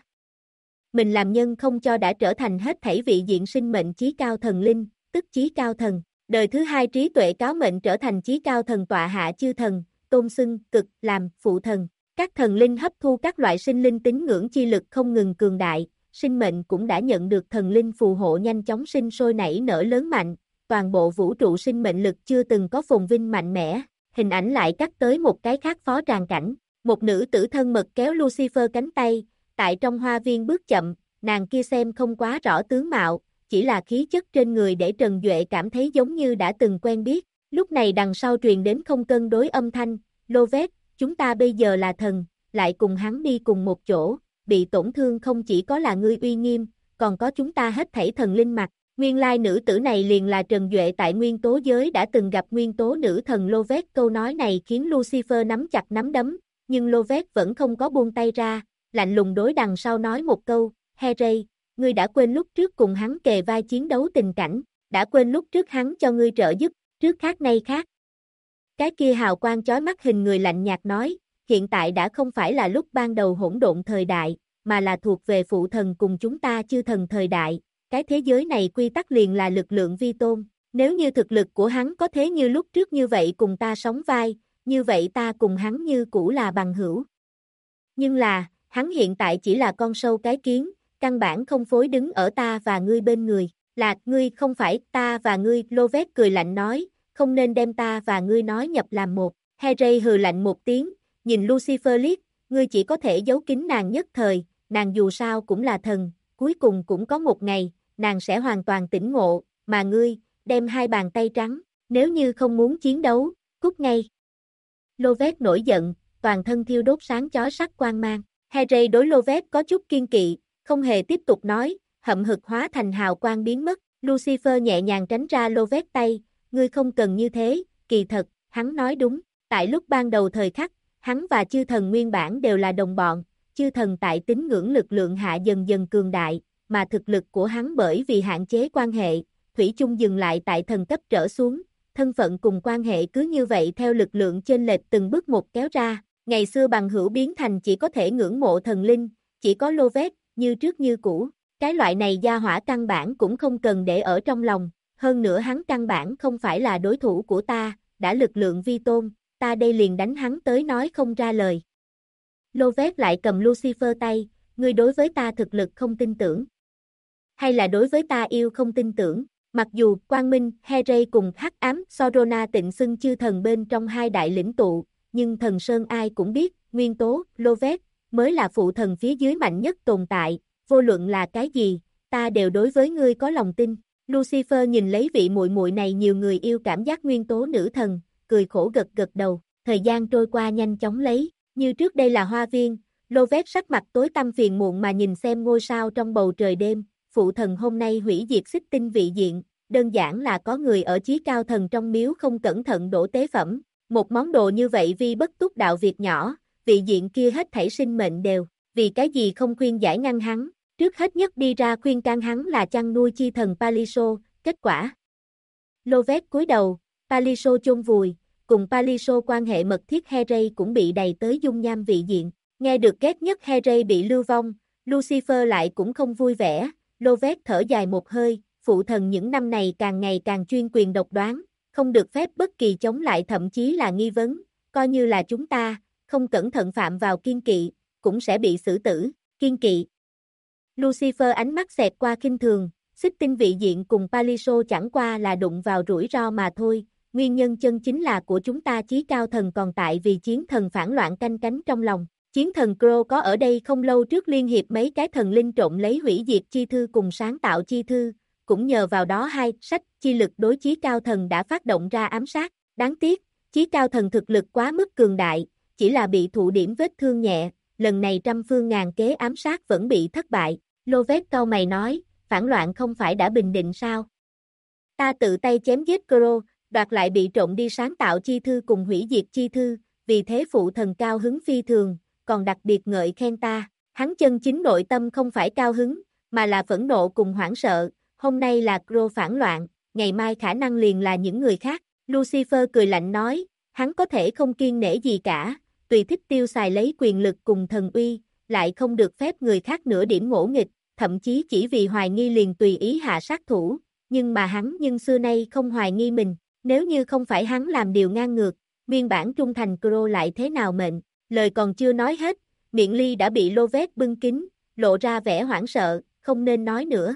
Mình làm nhân không cho đã trở thành hết thảy vị diện sinh mệnh chí cao thần linh, tức chí cao thần, đời thứ hai trí tuệ cáo mệnh trở thành chí cao thần tọa hạ chư thần, tôn xưng cực làm phụ thần. Các thần linh hấp thu các loại sinh linh tín ngưỡng chi lực không ngừng cường đại, sinh mệnh cũng đã nhận được thần linh phù hộ nhanh chóng sinh sôi nảy nở lớn mạnh, toàn bộ vũ trụ sinh mệnh lực chưa từng có phồn vinh mạnh mẽ, hình ảnh lại cắt tới một cái khác phó tràng cảnh, một nữ tử thân mật kéo Lucifer cánh tay, tại trong hoa viên bước chậm, nàng kia xem không quá rõ tướng mạo, chỉ là khí chất trên người để Trần Duệ cảm thấy giống như đã từng quen biết, lúc này đằng sau truyền đến không cân đối âm thanh, Loveth, chúng ta bây giờ là thần, lại cùng hắn đi cùng một chỗ, bị tổn thương không chỉ có là ngươi uy nghiêm, còn có chúng ta hết thảy thần linh mặt. Nguyên lai nữ tử này liền là Trần Duệ tại nguyên tố giới đã từng gặp nguyên tố nữ thần Loveth, câu nói này khiến Lucifer nắm chặt nắm đấm, nhưng Loveth vẫn không có buông tay ra, lạnh lùng đối đằng sau nói một câu, Heray, ngươi đã quên lúc trước cùng hắn kề vai chiến đấu tình cảnh, đã quên lúc trước hắn cho ngươi trợ giúp, trước khác nay khác. Cái kia hào quang chói mắt hình người lạnh nhạt nói, hiện tại đã không phải là lúc ban đầu hỗn độn thời đại, mà là thuộc về phụ thần cùng chúng ta chư thần thời đại, cái thế giới này quy tắc liền là lực lượng vi tôn, nếu như thực lực của hắn có thế như lúc trước như vậy cùng ta sóng vai, như vậy ta cùng hắn như cũ là bằng hữu. Nhưng là, hắn hiện tại chỉ là con sâu cái kiến, căn bản không phối đứng ở ta và ngươi bên người, là ngươi không phải ta và ngươi, Loveth cười lạnh nói, không nên đem ta và ngươi nói nhập làm một, Heray hừ lạnh một tiếng, nhìn Lucifer liếc, ngươi chỉ có thể giấu kín nàng nhất thời, nàng dù sao cũng là thần, cuối cùng cũng có một ngày, nàng sẽ hoàn toàn tỉnh ngộ, mà ngươi, đem hai bàn tay trắng, nếu như không muốn chiến đấu, cút ngay. Loveth nổi giận, toàn thân thiêu đốt sáng chói sắc quang mang, Heray đối Loveth có chút kiên kỵ, không hề tiếp tục nói, hậm hực hóa thành hào quang biến mất, Lucifer nhẹ nhàng tránh ra Loveth tay, ngươi không cần như thế, kỳ thật, hắn nói đúng, tại lúc ban đầu thời khắc, hắn và chư thần nguyên bản đều là đồng bọn, chư thần tại tín ngưỡng lực lượng hạ dần dần cường đại, mà thực lực của hắn bởi vì hạn chế quan hệ, thủy chung dừng lại tại thần cấp trở xuống, thân phận cùng quan hệ cứ như vậy theo lực lượng chênh lệch từng bước một kéo ra, ngày xưa bằng hữu biến thành chỉ có thể ngưỡng mộ thần linh, chỉ có Loveth, như trước như cũ, cái loại này gia hỏa căn bản cũng không cần để ở trong lòng, hơn nữa hắn căn bản không phải là đối thủ của ta, đã lực lượng vi tôn, ta đây liền đánh hắn tới nói không ra lời. Loveth lại cầm Lucifer tay, ngươi đối với ta thực lực không tin tưởng. hay là đối với ta yêu không tin tưởng. Mặc dù Quang Minh, Heray cùng Hắc Ám, Sorona tịnh xưng chư thần bên trong hai đại lĩnh tụ, nhưng thần Sơn ai cũng biết, nguyên tố, Loveth, mới là phụ thần phía dưới mạnh nhất tồn tại, vô luận là cái gì, ta đều đối với ngươi có lòng tin. Lucifer nhìn lấy vị muội muội này nhiều người yêu cảm giác nguyên tố nữ thần, cười khổ gật gật đầu, thời gian trôi qua nhanh chóng lấy, như trước đây là hoa viên, Loveth sắc mặt tối tăm phiền muộn mà nhìn xem ngôi sao trong bầu trời đêm, phụ thần hôm nay hủy diệt xích tinh vị diện, đơn giản là có người ở chí cao thần trong miếu không cẩn thận đổ tế phẩm, một món đồ như vậy vì bất túc đạo việc nhỏ, vị diện kia hết thảy sinh mệnh đều, vì cái gì không khuyên giải ngăn hắn, trước hết nhất đi ra khuyên can hắn là chăn nuôi chi thần Paliso, kết quả. Loveth cúi đầu, Paliso chôn vùi, cùng Paliso quan hệ mật thiết Heray cũng bị đầy tới dung nham vị diện, nghe được ghét nhất Heray bị lưu vong, Lucifer lại cũng không vui vẻ, Loveth thở dài một hơi, phụ thần những năm này càng ngày càng chuyên quyền độc đoán, không được phép bất kỳ chống lại thậm chí là nghi vấn, coi như là chúng ta, không cẩn thận phạm vào kiên kỵ, cũng sẽ bị xử tử, kiên kỵ. Lucifer ánh mắt xẹt qua khinh thường, xích tinh vị diện cùng Paliso chẳng qua là đụng vào rủi ro mà thôi, nguyên nhân chân chính là của chúng ta chí cao thần còn tại vì chiến thần phản loạn canh cánh trong lòng. Chiến thần Crow có ở đây không lâu trước liên hiệp mấy cái thần linh trộn lấy hủy diệt chi thư cùng sáng tạo chi thư, cũng nhờ vào đó hai sách chi lực đối chí cao thần đã phát động ra ám sát, đáng tiếc, chí cao thần thực lực quá mức cường đại, chỉ là bị thụ điểm vết thương nhẹ, lần này trăm phương ngàn kế ám sát vẫn bị thất bại, Loveth cau mày nói, phản loạn không phải đã bình định sao? Ta tự tay chém giết Crow, đoạt lại bị trộn đi sáng tạo chi thư cùng hủy diệt chi thư, vì thế phụ thần cao hứng phi thường, còn đặc biệt ngợi khen ta, hắn chân chính nội tâm không phải cao hứng, mà là phẫn nộ cùng hoảng sợ, hôm nay là Crow phản loạn, ngày mai khả năng liền là những người khác, Lucifer cười lạnh nói, hắn có thể không kiêng nể gì cả, tùy thích tiêu xài lấy quyền lực cùng thần uy, lại không được phép người khác nửa điểm ngỗ nghịch, thậm chí chỉ vì hoài nghi liền tùy ý hạ sát thủ, nhưng mà hắn nhưng xưa nay không hoài nghi mình, nếu như không phải hắn làm điều ngang ngược, nguyên bản trung thành Crow lại thế nào mệnh, lời còn chưa nói hết, miệng ly đã bị Loveth bưng kín, lộ ra vẻ hoảng sợ, không nên nói nữa.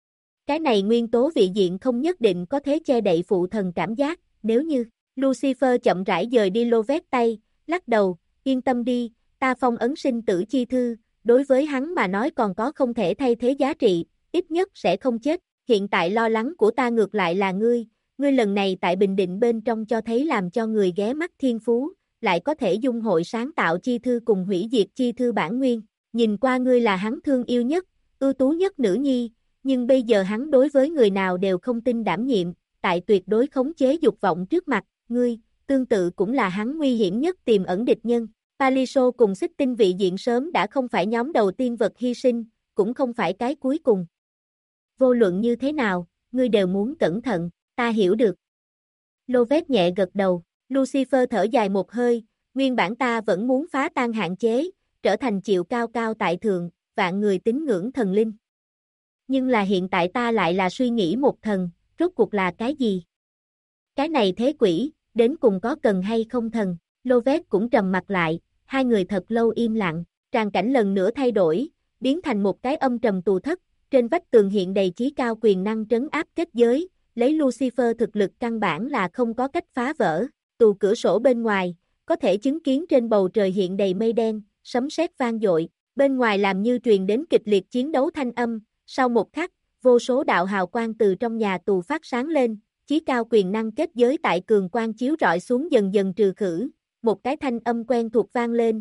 Cái này nguyên tố vị diện không nhất định có thế che đậy phụ thần cảm giác, nếu như, Lucifer chậm rãi dời đi Loveth tay, lắc đầu, yên tâm đi, ta phong ấn sinh tử chi thư, đối với hắn mà nói còn có không thể thay thế giá trị, ít nhất sẽ không chết, hiện tại lo lắng của ta ngược lại là ngươi lần này tại Bình Định bên trong cho thấy làm cho người ghé mắt thiên phú, lại có thể dung hội sáng tạo chi thư cùng hủy diệt chi thư bản nguyên, nhìn qua ngươi là hắn thương yêu nhất, ưu tú nhất nữ nhi, nhưng bây giờ hắn đối với người nào đều không tin đảm nhiệm, tại tuyệt đối khống chế dục vọng trước mặt, ngươi, tương tự cũng là hắn nguy hiểm nhất tiềm ẩn địch nhân. Paliso cùng xích tinh vị diện sớm đã không phải nhóm đầu tiên vật hy sinh, cũng không phải cái cuối cùng. Vô luận như thế nào, ngươi đều muốn cẩn thận, ta hiểu được. Loveth nhẹ gật đầu, Lucifer thở dài một hơi, nguyên bản ta vẫn muốn phá tan hạn chế, trở thành chịu cao cao tại thượng, vạn người tín ngưỡng thần linh. Nhưng là hiện tại ta lại là suy nghĩ một thần, rốt cuộc là cái gì? Cái này thế quỷ, đến cùng có cần hay không thần? Loveth cũng trầm mặt lại, hai người thật lâu im lặng, tràng cảnh lần nữa thay đổi, biến thành một cái âm trầm tù thất, trên vách tường hiện đầy chí cao quyền năng trấn áp kết giới, lấy Lucifer thực lực căn bản là không có cách phá vỡ, từ cửa sổ bên ngoài, có thể chứng kiến trên bầu trời hiện đầy mây đen, sấm sét vang dội, bên ngoài làm như truyền đến kịch liệt chiến đấu thanh âm, sau một khắc, vô số đạo hào quang từ trong nhà tù phát sáng lên, chí cao quyền năng kết giới tại cường quang chiếu rọi xuống dần dần trừ khử, một cái thanh âm quen thuộc vang lên,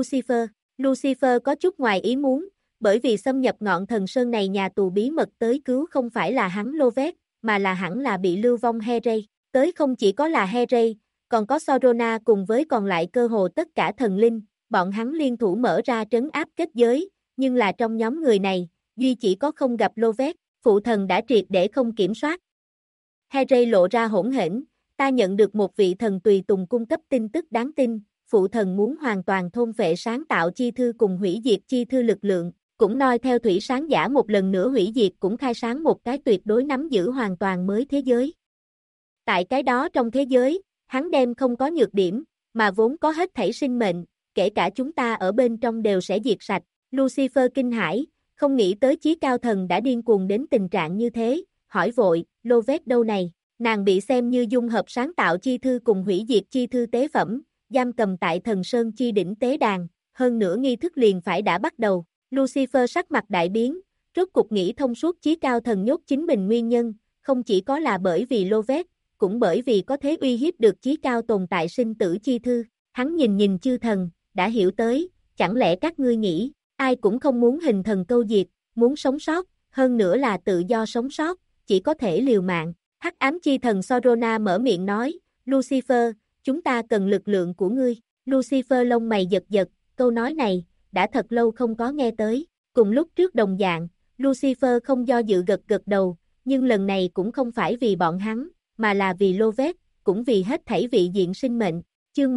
Lucifer có chút ngoài ý muốn, bởi vì xâm nhập ngọn thần sơn này nhà tù bí mật tới cứu không phải là hắn Loveth, mà là hẳn là bị lưu vong Heray, tới không chỉ có là Heray, còn có Sorona cùng với còn lại cơ hồ tất cả thần linh, bọn hắn liên thủ mở ra trấn áp kết giới, nhưng là trong nhóm người này, duy chỉ có không gặp Loveth, phụ thần đã triệt để không kiểm soát. Heray lộ ra hỗn hển, ta nhận được một vị thần tùy tùng cung cấp tin tức đáng tin, phụ thần muốn hoàn toàn thôn phệ sáng tạo chi thư cùng hủy diệt chi thư lực lượng, cũng noi theo thủy sáng giả một lần nữa hủy diệt cũng khai sáng một cái tuyệt đối nắm giữ hoàn toàn mới thế giới. Tại cái đó trong thế giới, hắn đem không có nhược điểm, mà vốn có hết thảy sinh mệnh, kể cả chúng ta ở bên trong đều sẽ diệt sạch. Lucifer kinh hãi, Không nghĩ tới chí cao thần đã điên cuồng đến tình trạng như thế, hỏi vội, Loveth đâu này? Nàng bị xem như dung hợp sáng tạo chi thư cùng hủy diệt chi thư tế phẩm, giam cầm tại Thần Sơn chi đỉnh tế đàn, hơn nữa nghi thức liền phải đã bắt đầu. Lucifer sắc mặt đại biến, rốt cục nghĩ thông suốt chí cao thần nhốt chính mình nguyên nhân, không chỉ có là bởi vì Loveth, cũng bởi vì có thế uy hiếp được chí cao tồn tại sinh tử chi thư. Hắn nhìn chư thần, đã hiểu tới, chẳng lẽ các ngươi nghĩ, ai cũng không muốn hình thần câu diệt, muốn sống sót, hơn nữa là tự do sống sót, chỉ có thể liều mạng. Hắc ám chi thần Sorona mở miệng nói, Lucifer, chúng ta cần lực lượng của ngươi. Lucifer lông mày giật giật, câu nói này, đã thật lâu không có nghe tới. Cùng lúc trước đồng dạng, Lucifer không do dự gật gật đầu, nhưng lần này cũng không phải vì bọn hắn, mà là vì Loveth, cũng vì hết thảy vị diện sinh mệnh. Chương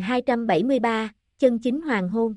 1273, chân chính hoàng hôn.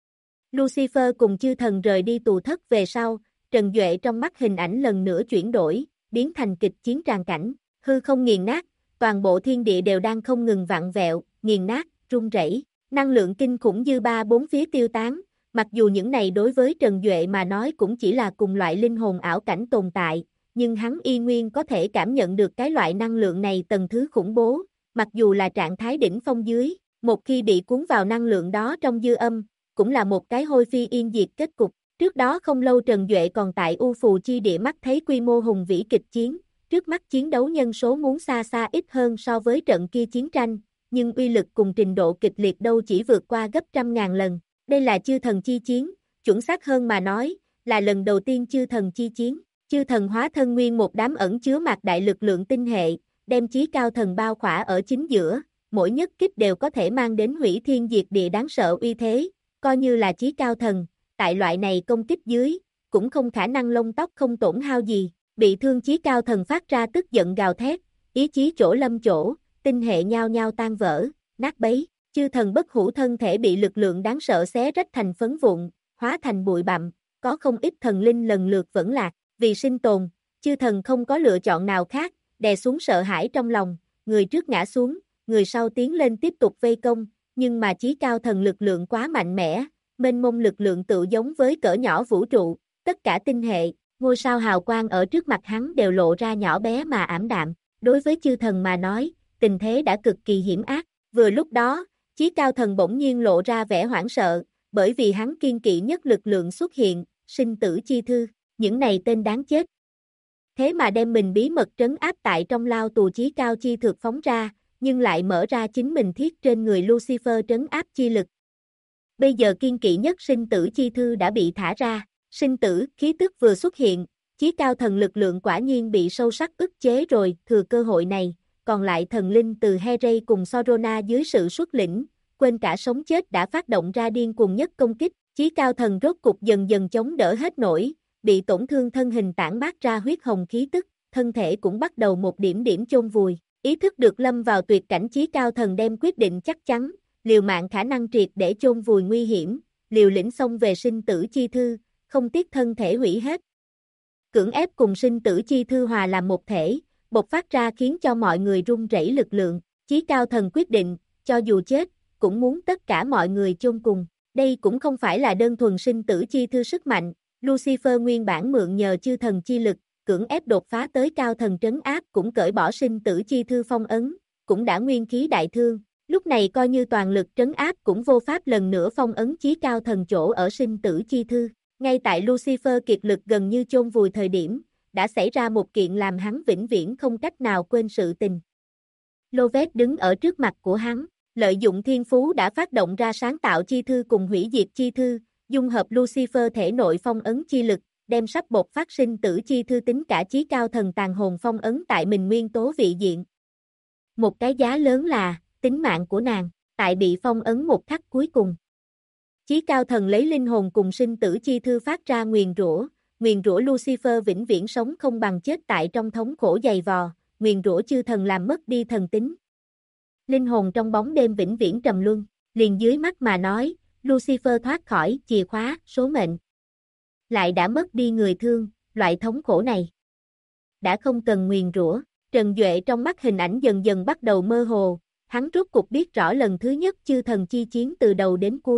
Lucifer cùng chư thần rời đi tù thất về sau, Trần Duệ trong mắt hình ảnh lần nữa chuyển đổi, biến thành kịch chiến tràn cảnh, hư không nghiền nát, toàn bộ thiên địa đều đang không ngừng vặn vẹo, nghiền nát, rung rẩy, năng lượng kinh khủng dư ba bốn phía tiêu tán, mặc dù những này đối với Trần Duệ mà nói cũng chỉ là cùng loại linh hồn ảo cảnh tồn tại, nhưng hắn y nguyên có thể cảm nhận được cái loại năng lượng này tầng thứ khủng bố, mặc dù là trạng thái đỉnh phong dưới, một khi bị cuốn vào năng lượng đó trong dư âm, cũng là một cái hôi phi yên diệt kết cục. Trước đó không lâu Trần Duệ còn tại U Phù Chi Địa mắt thấy quy mô hùng vĩ kịch chiến, trước mắt chiến đấu nhân số muốn xa xa ít hơn so với trận kia chiến tranh, nhưng uy lực cùng trình độ kịch liệt đâu chỉ vượt qua gấp trăm ngàn lần. Đây là chư thần chi chiến, chuẩn xác hơn mà nói, là lần đầu tiên chư thần chi chiến. Chư thần hóa thân nguyên một đám ẩn chứa mạc đại lực lượng tinh hệ, đem chí cao thần bao khỏa ở chính giữa, mỗi nhất kích đều có thể mang đến hủy thiên diệt địa đáng sợ uy thế, coi như là chí cao thần, tại loại này công kích dưới, cũng không khả năng lông tóc không tổn hao gì, bị thương chí cao thần phát ra tức giận gào thét, ý chí chỗ lâm chỗ, tinh hệ nhao nhao tan vỡ, nát bấy, chư thần bất hủ thân thể bị lực lượng đáng sợ xé rách thành phấn vụn, hóa thành bụi bặm, có không ít thần linh lần lượt vẫn lạc, vì sinh tồn, chư thần không có lựa chọn nào khác, đè xuống sợ hãi trong lòng, người trước ngã xuống, người sau tiến lên tiếp tục vây công, nhưng mà chí cao thần lực lượng quá mạnh mẽ, mênh mông lực lượng tự giống với cỡ nhỏ vũ trụ, tất cả tinh hệ, ngôi sao hào quang ở trước mặt hắn đều lộ ra nhỏ bé mà ảm đạm, đối với chư thần mà nói, tình thế đã cực kỳ hiểm ác, vừa lúc đó, chí cao thần bỗng nhiên lộ ra vẻ hoảng sợ, bởi vì hắn kiên kỵ nhất lực lượng xuất hiện, sinh tử chi thư, những này tên đáng chết. Thế mà đem mình bí mật trấn áp tại trong lao tù chí cao chi thực phóng ra, nhưng lại mở ra chính mình thiết trên người Lucifer trấn áp chi lực. Bây giờ kiên kỵ nhất sinh tử chi thư đã bị thả ra, sinh tử, khí tức vừa xuất hiện, chí cao thần lực lượng quả nhiên bị sâu sắc ức chế rồi, thừa cơ hội này, còn lại thần linh từ Heray cùng Sorona dưới sự xuất lĩnh, quên cả sống chết đã phát động ra điên cuồng nhất công kích, chí cao thần rốt cục dần dần chống đỡ hết nổi, bị tổn thương thân hình tản mát ra huyết hồng khí tức, thân thể cũng bắt đầu một điểm điểm chôn vùi, ý thức được lâm vào tuyệt cảnh chí cao thần đem quyết định chắc chắn, liều mạng khả năng triệt để chôn vùi nguy hiểm, liều lĩnh xông về sinh tử chi thư, không tiếc thân thể hủy hết. Cưỡng ép cùng sinh tử chi thư hòa làm một thể, bộc phát ra khiến cho mọi người run rẩy lực lượng, chí cao thần quyết định, cho dù chết, cũng muốn tất cả mọi người chôn cùng. Đây cũng không phải là đơn thuần sinh tử chi thư sức mạnh, Lucifer nguyên bản mượn nhờ chư thần chi lực, cưỡng ép đột phá tới cao thần trấn áp cũng cởi bỏ sinh tử chi thư phong ấn, cũng đã nguyên khí đại thương, lúc này coi như toàn lực trấn áp cũng vô pháp lần nữa phong ấn chí cao thần chỗ ở sinh tử chi thư. Ngay tại Lucifer kiệt lực gần như chôn vùi thời điểm, đã xảy ra một kiện làm hắn vĩnh viễn không cách nào quên sự tình. Loveth đứng ở trước mặt của hắn, lợi dụng thiên phú đã phát động ra sáng tạo chi thư cùng hủy diệt chi thư, dung hợp Lucifer thể nội phong ấn chi lực, đem sắp bộc phát sinh tử chi thư tính cả chí cao thần tàn hồn phong ấn tại mình nguyên tố vị diện. Một cái giá lớn là, tính mạng của nàng, tại bị phong ấn một khắc cuối cùng. Chí cao thần lấy linh hồn cùng sinh tử chi thư phát ra nguyền rủa Lucifer vĩnh viễn sống không bằng chết tại trong thống khổ dày vò, nguyền rủa chư thần làm mất đi thần tính. Linh hồn trong bóng đêm vĩnh viễn trầm luân, liền dưới mắt mà nói, Lucifer thoát khỏi chìa khóa, số mệnh. Lại đã mất đi người thương, loại thống khổ này. Đã không cần nguyền rủa, Trần Duệ trong mắt hình ảnh dần dần bắt đầu mơ hồ, hắn rốt cục biết rõ lần thứ nhất chư thần chi chiến từ đầu đến cuối,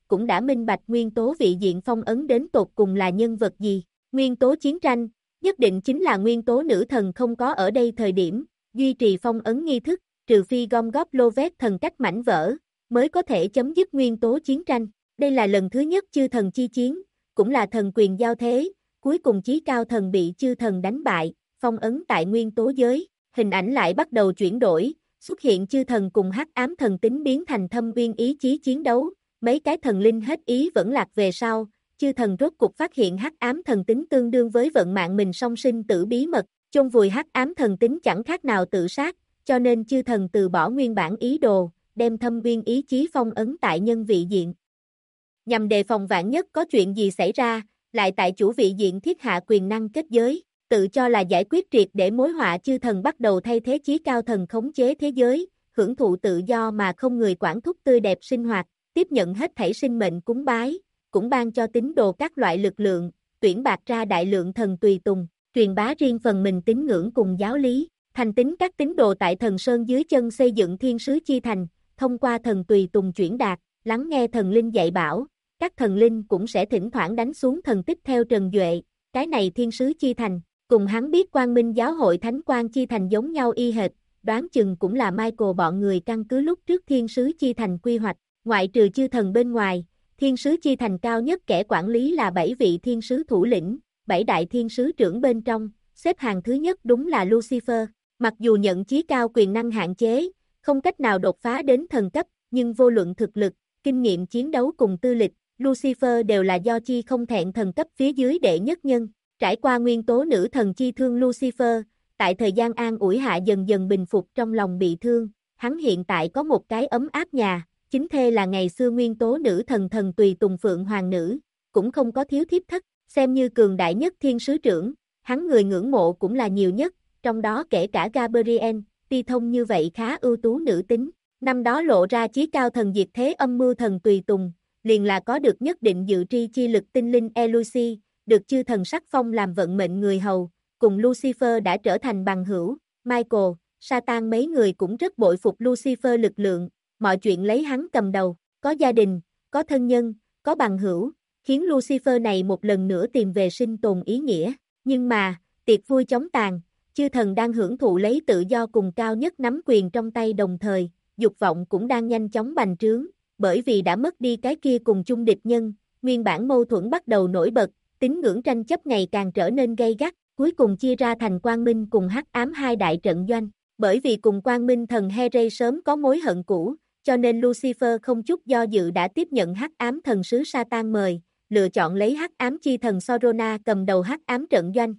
cũng đã minh bạch nguyên tố vị diện phong ấn đến tột cùng là nhân vật gì. Nguyên tố chiến tranh, nhất định chính là nguyên tố nữ thần không có ở đây thời điểm, duy trì phong ấn nghi thức, trừ phi gom góp lô vét thần cách mảnh vỡ, mới có thể chấm dứt nguyên tố chiến tranh. Đây là lần thứ nhất chư thần chi chiến, cũng là thần quyền giao thế, cuối cùng chí cao thần bị chư thần đánh bại, phong ấn tại nguyên tố giới, hình ảnh lại bắt đầu chuyển đổi, xuất hiện chư thần cùng hắc ám thần tính biến thành thâm uyên ý chí chiến đấu, mấy cái thần linh hết ý vẫn lạc về sau, chư thần rốt cục phát hiện hắc ám thần tính tương đương với vận mạng mình song sinh tử bí mật, chôn vùi hắc ám thần tính chẳng khác nào tự sát, cho nên chư thần từ bỏ nguyên bản ý đồ, đem thâm uyên ý chí phong ấn tại nhân vị diện. Nhằm đề phòng vạn nhất có chuyện gì xảy ra, lại tại chủ vị diện thiết hạ quyền năng kết giới, tự cho là giải quyết triệt để mối họa chư thần bắt đầu thay thế chí cao thần khống chế thế giới, hưởng thụ tự do mà không người quản thúc tươi đẹp sinh hoạt, tiếp nhận hết thảy sinh mệnh cúng bái, cũng ban cho tín đồ các loại lực lượng, tuyển bạt ra đại lượng thần tùy tùng, truyền bá riêng phần mình tín ngưỡng cùng giáo lý, thành tín các tín đồ tại thần sơn dưới chân xây dựng thiên sứ chi thành, thông qua thần tùy tùng chuyển đạt, lắng nghe thần linh dạy bảo, các thần linh cũng sẽ thỉnh thoảng đánh xuống thần tích theo Trần Duệ, cái này thiên sứ chi thành, cùng hắn biết Quang Minh giáo hội Thánh Quang chi thành giống nhau y hệt, đoán chừng cũng là Michael bọn người căn cứ lúc trước thiên sứ chi thành quy hoạch, ngoại trừ chư thần bên ngoài, thiên sứ chi thành cao nhất kẻ quản lý là 7 vị thiên sứ thủ lĩnh, 7 đại thiên sứ trưởng bên trong, xếp hàng thứ nhất đúng là Lucifer, mặc dù nhận chí cao quyền năng hạn chế, không cách nào đột phá đến thần cấp, nhưng vô luận thực lực, kinh nghiệm chiến đấu cùng tư lịch, Lucifer đều là do chi không thẹn thần cấp phía dưới đệ nhất nhân. Trải qua nguyên tố nữ thần chi thương Lucifer, tại thời gian an ủi hạ dần dần bình phục trong lòng bị thương, hắn hiện tại có một cái ấm áp nhà, chính thê là ngày xưa nguyên tố nữ thần thần tùy tùng phượng hoàng nữ, cũng không có thiếu thiếp thất, xem như cường đại nhất thiên sứ trưởng, hắn người ngưỡng mộ cũng là nhiều nhất, trong đó kể cả Gabriel, ti thông như vậy khá ưu tú nữ tính, năm đó lộ ra chí cao thần diệt thế âm mưu thần tùy tùng, liền là có được nhất định dự tri chi lực tinh linh Elusi, được chư thần sắc phong làm vận mệnh người hầu, cùng Lucifer đã trở thành bằng hữu, Michael, Satan mấy người cũng rất bội phục Lucifer lực lượng, mọi chuyện lấy hắn cầm đầu, có gia đình, có thân nhân, có bằng hữu, khiến Lucifer này một lần nữa tìm về sinh tồn ý nghĩa, nhưng mà, tiệc vui chóng tàn, chư thần đang hưởng thụ lấy tự do cùng cao nhất nắm quyền trong tay đồng thời, dục vọng cũng đang nhanh chóng bành trướng, bởi vì đã mất đi cái kia cùng chung địch nhân, nguyên bản mâu thuẫn bắt đầu nổi bật, tín ngưỡng tranh chấp ngày càng trở nên gay gắt, cuối cùng chia ra thành Quang Minh cùng Hắc Ám hai đại trận doanh, bởi vì cùng Quang Minh thần Heray sớm có mối hận cũ, cho nên Lucifer không chút do dự đã tiếp nhận Hắc Ám thần sứ Satan mời, lựa chọn lấy Hắc Ám chi thần Sorona cầm đầu Hắc Ám trận doanh.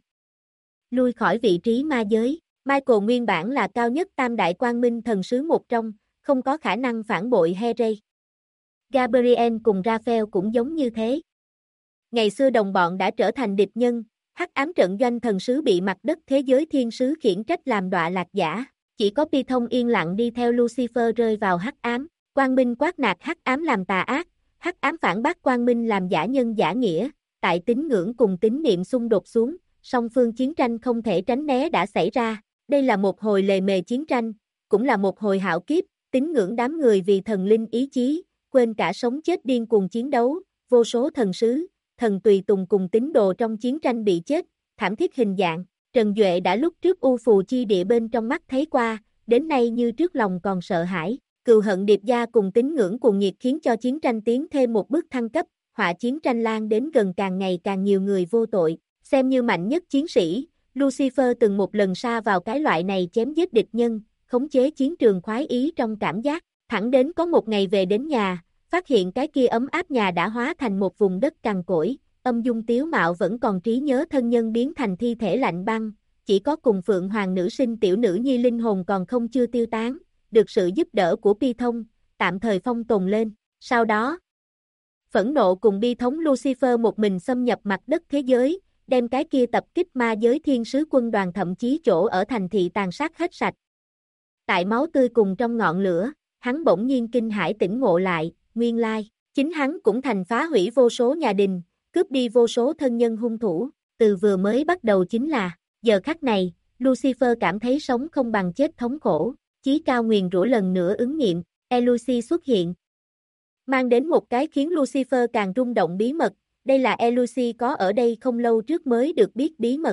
Lui khỏi vị trí ma giới, Michael nguyên bản là cao nhất tam đại Quang Minh thần sứ một trong, không có khả năng phản bội Heray. Gabriel cùng Raphael cũng giống như thế. Ngày xưa đồng bọn đã trở thành địch nhân, Hắc Ám trận doanh thần sứ bị mặt đất thế giới thiên sứ khiển trách làm đọa lạc giả, chỉ có Pi Thông yên lặng đi theo Lucifer rơi vào Hắc Ám, Quang Minh quát nạt Hắc Ám làm tà ác, Hắc Ám phản bác Quang Minh làm giả nhân giả nghĩa, tại tín ngưỡng cùng tín niệm xung đột xuống, song phương chiến tranh không thể tránh né đã xảy ra, đây là một hồi lề mề chiến tranh, cũng là một hồi hạo kiếp, tín ngưỡng đám người vì thần linh ý chí, quên cả sống chết điên cuồng chiến đấu, vô số thần sứ, thần tùy tùng cùng tín đồ trong chiến tranh bị chết, thảm thiết hình dạng, Trần Duệ đã lúc trước u phù chi địa bên trong mắt thấy qua, đến nay như trước lòng còn sợ hãi, cừu hận điệp gia cùng tín ngưỡng cuồng nhiệt khiến cho chiến tranh tiến thêm một bước thăng cấp, họa chiến tranh lan đến gần càng ngày càng nhiều người vô tội, xem như mạnh nhất chiến sĩ, Lucifer từng một lần sa vào cái loại này chém giết địch nhân, khống chế chiến trường khoái ý trong cảm giác, thẳng đến có một ngày về đến nhà, phát hiện cái kia ấm áp nhà đã hóa thành một vùng đất cằn cỗi, âm dung tiếu mạo vẫn còn trí nhớ thân nhân biến thành thi thể lạnh băng, chỉ có cùng Phượng Hoàng nữ sinh tiểu nữ nhi linh hồn còn không chưa tiêu tán, được sự giúp đỡ của Pi Thông, tạm thời phong tồn lên, sau đó, phẫn nộ cùng bi thống Lucifer một mình xâm nhập mặt đất thế giới, đem cái kia tập kích ma giới thiên sứ quân đoàn thậm chí chỗ ở thành thị tàn sát hết sạch. Tại máu tươi cùng trong ngọn lửa, hắn bỗng nhiên kinh hãi tỉnh ngộ lại, nguyên lai, chính hắn cũng thành phá hủy vô số nhà đình, cướp đi vô số thân nhân hung thủ, từ vừa mới bắt đầu chính là, giờ khắc này, Lucifer cảm thấy sống không bằng chết thống khổ, chí cao nguyền rủa lần nữa ứng nghiệm, Elusi xuất hiện. mang đến một cái khiến Lucifer càng rung động bí mật, đây là Eleusi có ở đây không lâu trước mới được biết bí mật.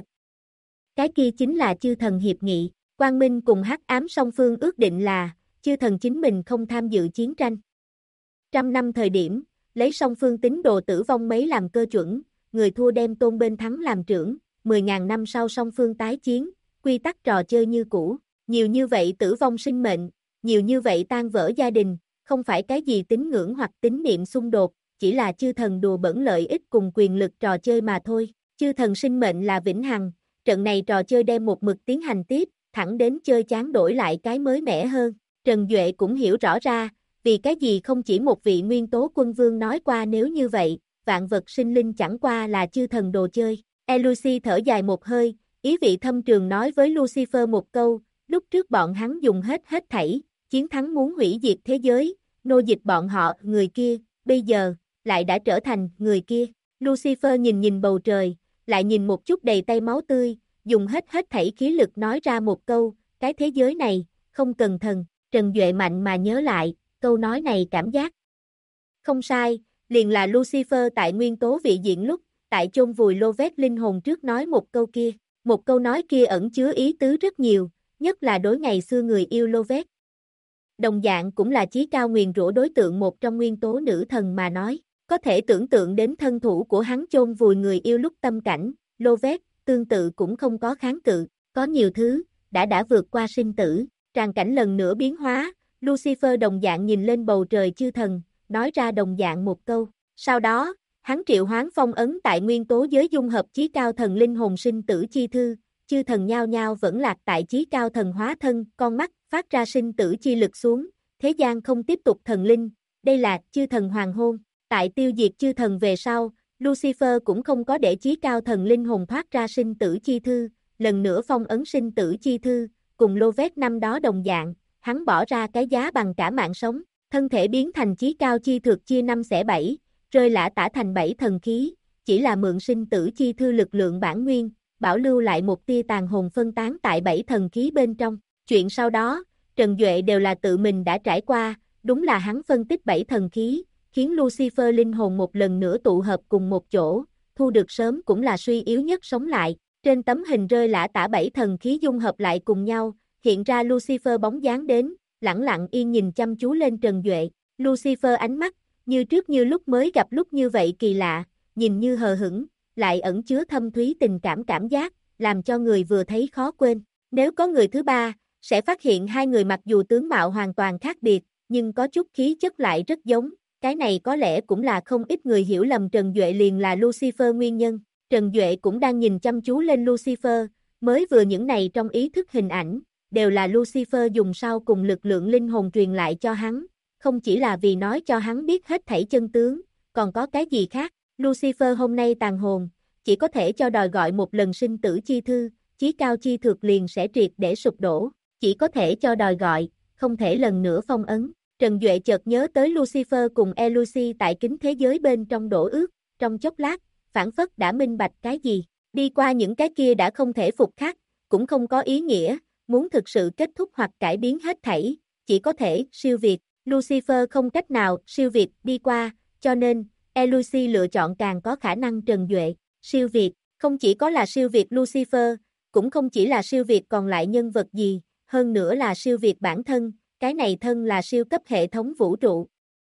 Cái kia chính là chư thần hiệp nghị, Quang Minh cùng Hắc Ám song phương ước định là, chư thần chính mình không tham dự chiến tranh. 100 năm thời điểm, lấy song phương tín đồ tử vong mấy làm cơ chuẩn, người thua đem tôn bên thắng làm trưởng, 10.000 năm sau song phương tái chiến, quy tắc trò chơi như cũ, nhiều như vậy tử vong sinh mệnh, nhiều như vậy tan vỡ gia đình, không phải cái gì tín ngưỡng hoặc tín niệm xung đột, chỉ là chư thần đùa bỡn lợi ích cùng quyền lực trò chơi mà thôi, chư thần sinh mệnh là vĩnh hằng, trận này trò chơi đem một mực tiến hành tiếp, thẳng đến chơi chán đổi lại cái mới mẻ hơn, Trần Duệ cũng hiểu rõ ra, vì cái gì không chỉ một vị nguyên tố quân vương nói qua nếu như vậy, vạn vật sinh linh chẳng qua là chư thần đồ chơi. Eleusi thở dài một hơi, ý vị thâm trường nói với Lucifer một câu, lúc trước bọn hắn dùng hết thảy, chiến thắng muốn hủy diệt thế giới, nô dịch bọn họ, người kia, bây giờ, lại đã trở thành người kia. Lucifer nhìn bầu trời, lại nhìn một chút đầy tay máu tươi, dùng hết thảy khí lực nói ra một câu, cái thế giới này, không cần thần. Trần Duệ mạnh mà nhớ lại, câu nói này cảm giác không sai, liền là Lucifer tại nguyên tố vị diện lúc, tại chôn vùi Loveth linh hồn trước nói một câu kia. Một câu nói kia ẩn chứa ý tứ rất nhiều, nhất là đối ngày xưa người yêu Loveth. Đồng dạng cũng là chí cao nguyền rủa đối tượng một trong nguyên tố nữ thần mà nói, có thể tưởng tượng đến thân thủ của hắn chôn vùi người yêu lúc tâm cảnh, Loveth, tương tự cũng không có kháng cự, có nhiều thứ, đã vượt qua sinh tử, tràng cảnh lần nữa biến hóa, Lucifer đồng dạng nhìn lên bầu trời chư thần, nói ra đồng dạng một câu, sau đó, hắn triệu hoán phong ấn tại nguyên tố giới dung hợp chí cao thần linh hồn sinh tử chi thư, chư thần nhao nhao vẫn lạc tại chí cao thần hóa thân, con mắt, phát ra sinh tử chi lực xuống, thế gian không tiếp tục thần linh, đây là chư thần hoàng hôn, tại tiêu diệt chư thần về sau, Lucifer cũng không có để chí cao thần linh hồn thoát ra sinh tử chi thư, lần nữa phong ấn sinh tử chi thư, cùng Loveth năm đó đồng dạng, hắn bỏ ra cái giá bằng cả mạng sống, thân thể biến thành chí cao chi thực chia 5 xẻ 7, rơi lả tả thành 7 thần khí, chỉ là mượn sinh tử chi thư lực lượng bản nguyên, bảo lưu lại một tia tàn hồn phân tán tại 7 thần khí bên trong. Chuyện sau đó, Trần Duệ đều là tự mình đã trải qua, đúng là hắn phân tích 7 thần khí, khiến Lucifer linh hồn một lần nữa tụ hợp cùng một chỗ, thu được sớm cũng là suy yếu nhất sống lại. Trên tấm hình rơi lả tả 7 thần khí dung hợp lại cùng nhau, hiện ra Lucifer bóng dáng đến, lẳng lặng yên nhìn chăm chú lên Trần Duệ. Lucifer ánh mắt, như trước như lúc mới gặp lúc như vậy kỳ lạ, nhìn như hờ hững, lại ẩn chứa thâm thúy tình cảm giác, làm cho người vừa thấy khó quên. Nếu có người thứ ba, sẽ phát hiện hai người mặc dù tướng mạo hoàn toàn khác biệt, nhưng có chút khí chất lại rất giống. Cái này có lẽ cũng là không ít người hiểu lầm Trần Duệ liền là Lucifer nguyên nhân. Trần Duệ cũng đang nhìn chăm chú lên Lucifer, mới vừa những này trong ý thức hình ảnh, đều là Lucifer dùng sau cùng lực lượng linh hồn truyền lại cho hắn, không chỉ là vì nói cho hắn biết hết thảy chân tướng, còn có cái gì khác. Lucifer hôm nay tàn hồn, chỉ có thể cho đòi gọi một lần sinh tử chi thư, chí cao chi thực liền sẽ triệt để sụp đổ, chỉ có thể cho đòi gọi, không thể lần nữa phong ấn. Trần Duệ chợt nhớ tới Lucifer cùng Eleusi tại kính thế giới bên trong đổ ước, trong chốc lát, phản phất đã minh bạch cái gì, đi qua những cái kia đã không thể phục khắc, cũng không có ý nghĩa, muốn thực sự kết thúc hoặc cải biến hết thảy, chỉ có thể siêu việt, Lucifer không cách nào siêu việt đi qua, cho nên, Eleusi lựa chọn càng có khả năng Trần Duệ, siêu việt, không chỉ có là siêu việt Lucifer, cũng không chỉ là siêu việt còn lại nhân vật gì, hơn nữa là siêu việt bản thân, cái này thân là siêu cấp hệ thống vũ trụ.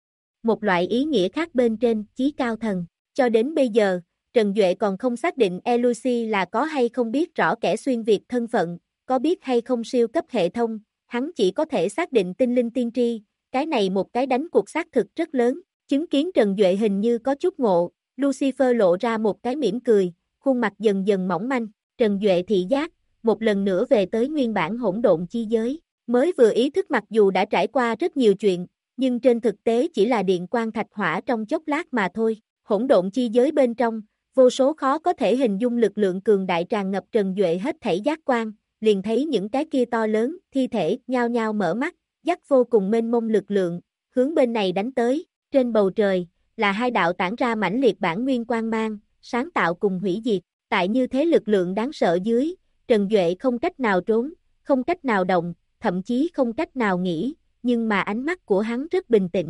Một loại ý nghĩa khác bên trên, chí cao thần, cho đến bây giờ, Trần Duệ còn không xác định Eleusi là có hay không biết rõ kẻ xuyên việt thân phận, có biết hay không siêu cấp hệ thống, hắn chỉ có thể xác định tinh linh tiên tri, cái này một cái đánh cuộc xác thực rất lớn, chứng kiến Trần Duệ hình như có chút ngộ, Lucifer lộ ra một cái mỉm cười, khuôn mặt dần dần mỏng manh, Trần Duệ thị giác, một lần nữa về tới nguyên bản hỗn độn chi giới, mới vừa ý thức mặc dù đã trải qua rất nhiều chuyện, nhưng trên thực tế chỉ là điện quang thạch hỏa trong chốc lát mà thôi, hỗn độn chi giới bên trong, vô số khó có thể hình dung lực lượng cường đại tràn ngập Trần Duệ hết thảy giác quan, liền thấy những cái kia to lớn, thi thể, nhao nhao mở mắt, dắt vô cùng mênh mông lực lượng, hướng bên này đánh tới, trên bầu trời, là hai đạo tản ra mãnh liệt bản nguyên quang mang, sáng tạo cùng hủy diệt, tại như thế lực lượng đáng sợ dưới, Trần Duệ không cách nào trốn, không cách nào động, thậm chí không cách nào nghĩ, nhưng mà ánh mắt của hắn rất bình tĩnh,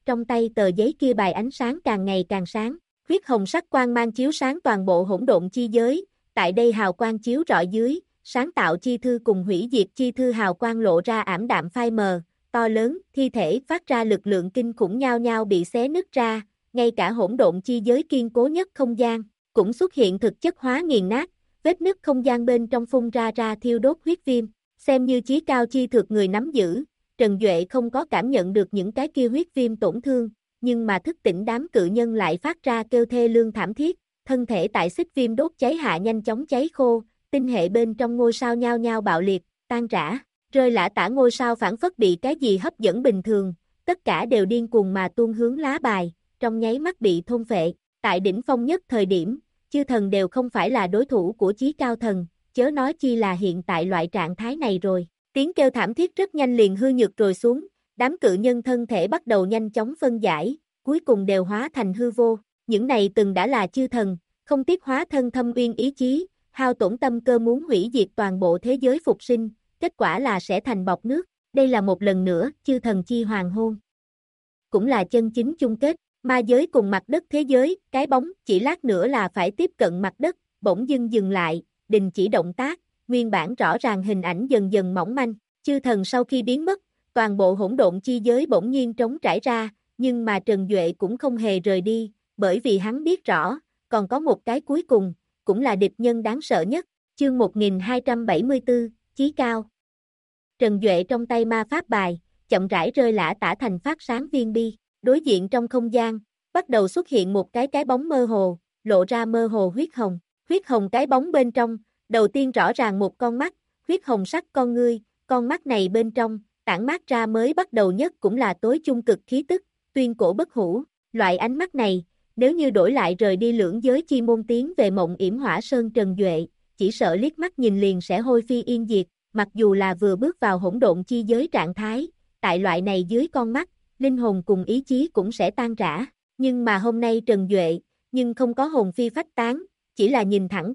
trong tay tờ giấy kia bài ánh sáng càng ngày càng sáng, huyết hồng sắc quang mang chiếu sáng toàn bộ hỗn độn chi giới, tại đây hào quang chiếu rọi dưới, sáng tạo chi thư cùng hủy diệt chi thư hào quang lộ ra ảm đạm phai mờ, to lớn, thi thể phát ra lực lượng kinh khủng nhao nhao bị xé nứt ra, ngay cả hỗn độn chi giới kiên cố nhất không gian, cũng xuất hiện thực chất hóa nghiền nát, vết nứt không gian bên trong phun ra thiêu đốt huyết viêm, xem như chí cao chi thực người nắm giữ, Trần Duệ không có cảm nhận được những cái kia huyết viêm tổn thương, nhưng mà thức tỉnh đám cự nhân lại phát ra kêu thê lương thảm thiết, thân thể tại xích viêm đốt cháy hạ nhanh chóng cháy khô, tinh hệ bên trong ngôi sao nhao nhao bạo liệt, tan rã, rơi lả tả ngôi sao phản phất bị cái gì hấp dẫn bình thường, tất cả đều điên cuồng mà tuôn hướng lá bài, trong nháy mắt bị thôn phệ, tại đỉnh phong nhất thời điểm, chư thần đều không phải là đối thủ của chí cao thần, chớ nói chi là hiện tại loại trạng thái này rồi. Tiếng kêu thảm thiết rất nhanh liền hư nhược rồi xuống, đám cự nhân thân thể bắt đầu nhanh chóng phân giải, cuối cùng đều hóa thành hư vô, những này từng đã là chư thần, không tiếc hóa thân thâm uyên ý chí, hao tổn tâm cơ muốn hủy diệt toàn bộ thế giới phục sinh, kết quả là sẽ thành bọt nước, đây là một lần nữa, chư thần chi hoàng hôn. Cũng là chân chính chung kết, ma giới cùng mặt đất thế giới, cái bóng chỉ lát nữa là phải tiếp cận mặt đất, bỗng dưng dừng lại, đình chỉ động tác, nguyên bản rõ ràng hình ảnh dần dần mỏng manh, chư thần sau khi biến mất, toàn bộ hỗn độn chi giới bỗng nhiên trống trải ra, nhưng mà Trần Duệ cũng không hề rời đi, bởi vì hắn biết rõ, còn có một cái cuối cùng, cũng là địch nhân đáng sợ nhất, chương 1274, chí cao. Trần Duệ trong tay ma pháp bài, chậm rãi rơi lả tả thành phát sáng viên bi, đối diện trong không gian, bắt đầu xuất hiện một cái bóng mơ hồ, lộ ra mơ hồ huyết hồng cái bóng bên trong, đầu tiên rõ ràng một con mắt, huyết hồng sắc con mắt này bên trong, tản mát ra mới bắt đầu nhất cũng là tối chung cực khí tức, tuyên cổ bất hủ, loại ánh mắt này, nếu như đổi lại rời đi lưỡng giới chi môn tiến về mộng yểm hỏa sơn Trần Duệ, chỉ sợ liếc mắt nhìn liền sẽ hôi phi yên diệt, mặc dù là vừa bước vào hỗn độn chi giới trạng thái, tại loại này dưới con mắt, linh hồn cùng ý chí cũng sẽ tan rã, nhưng mà hôm nay Trần Duệ, nhưng không có hồn phi phách tán, chỉ là nhìn thẳng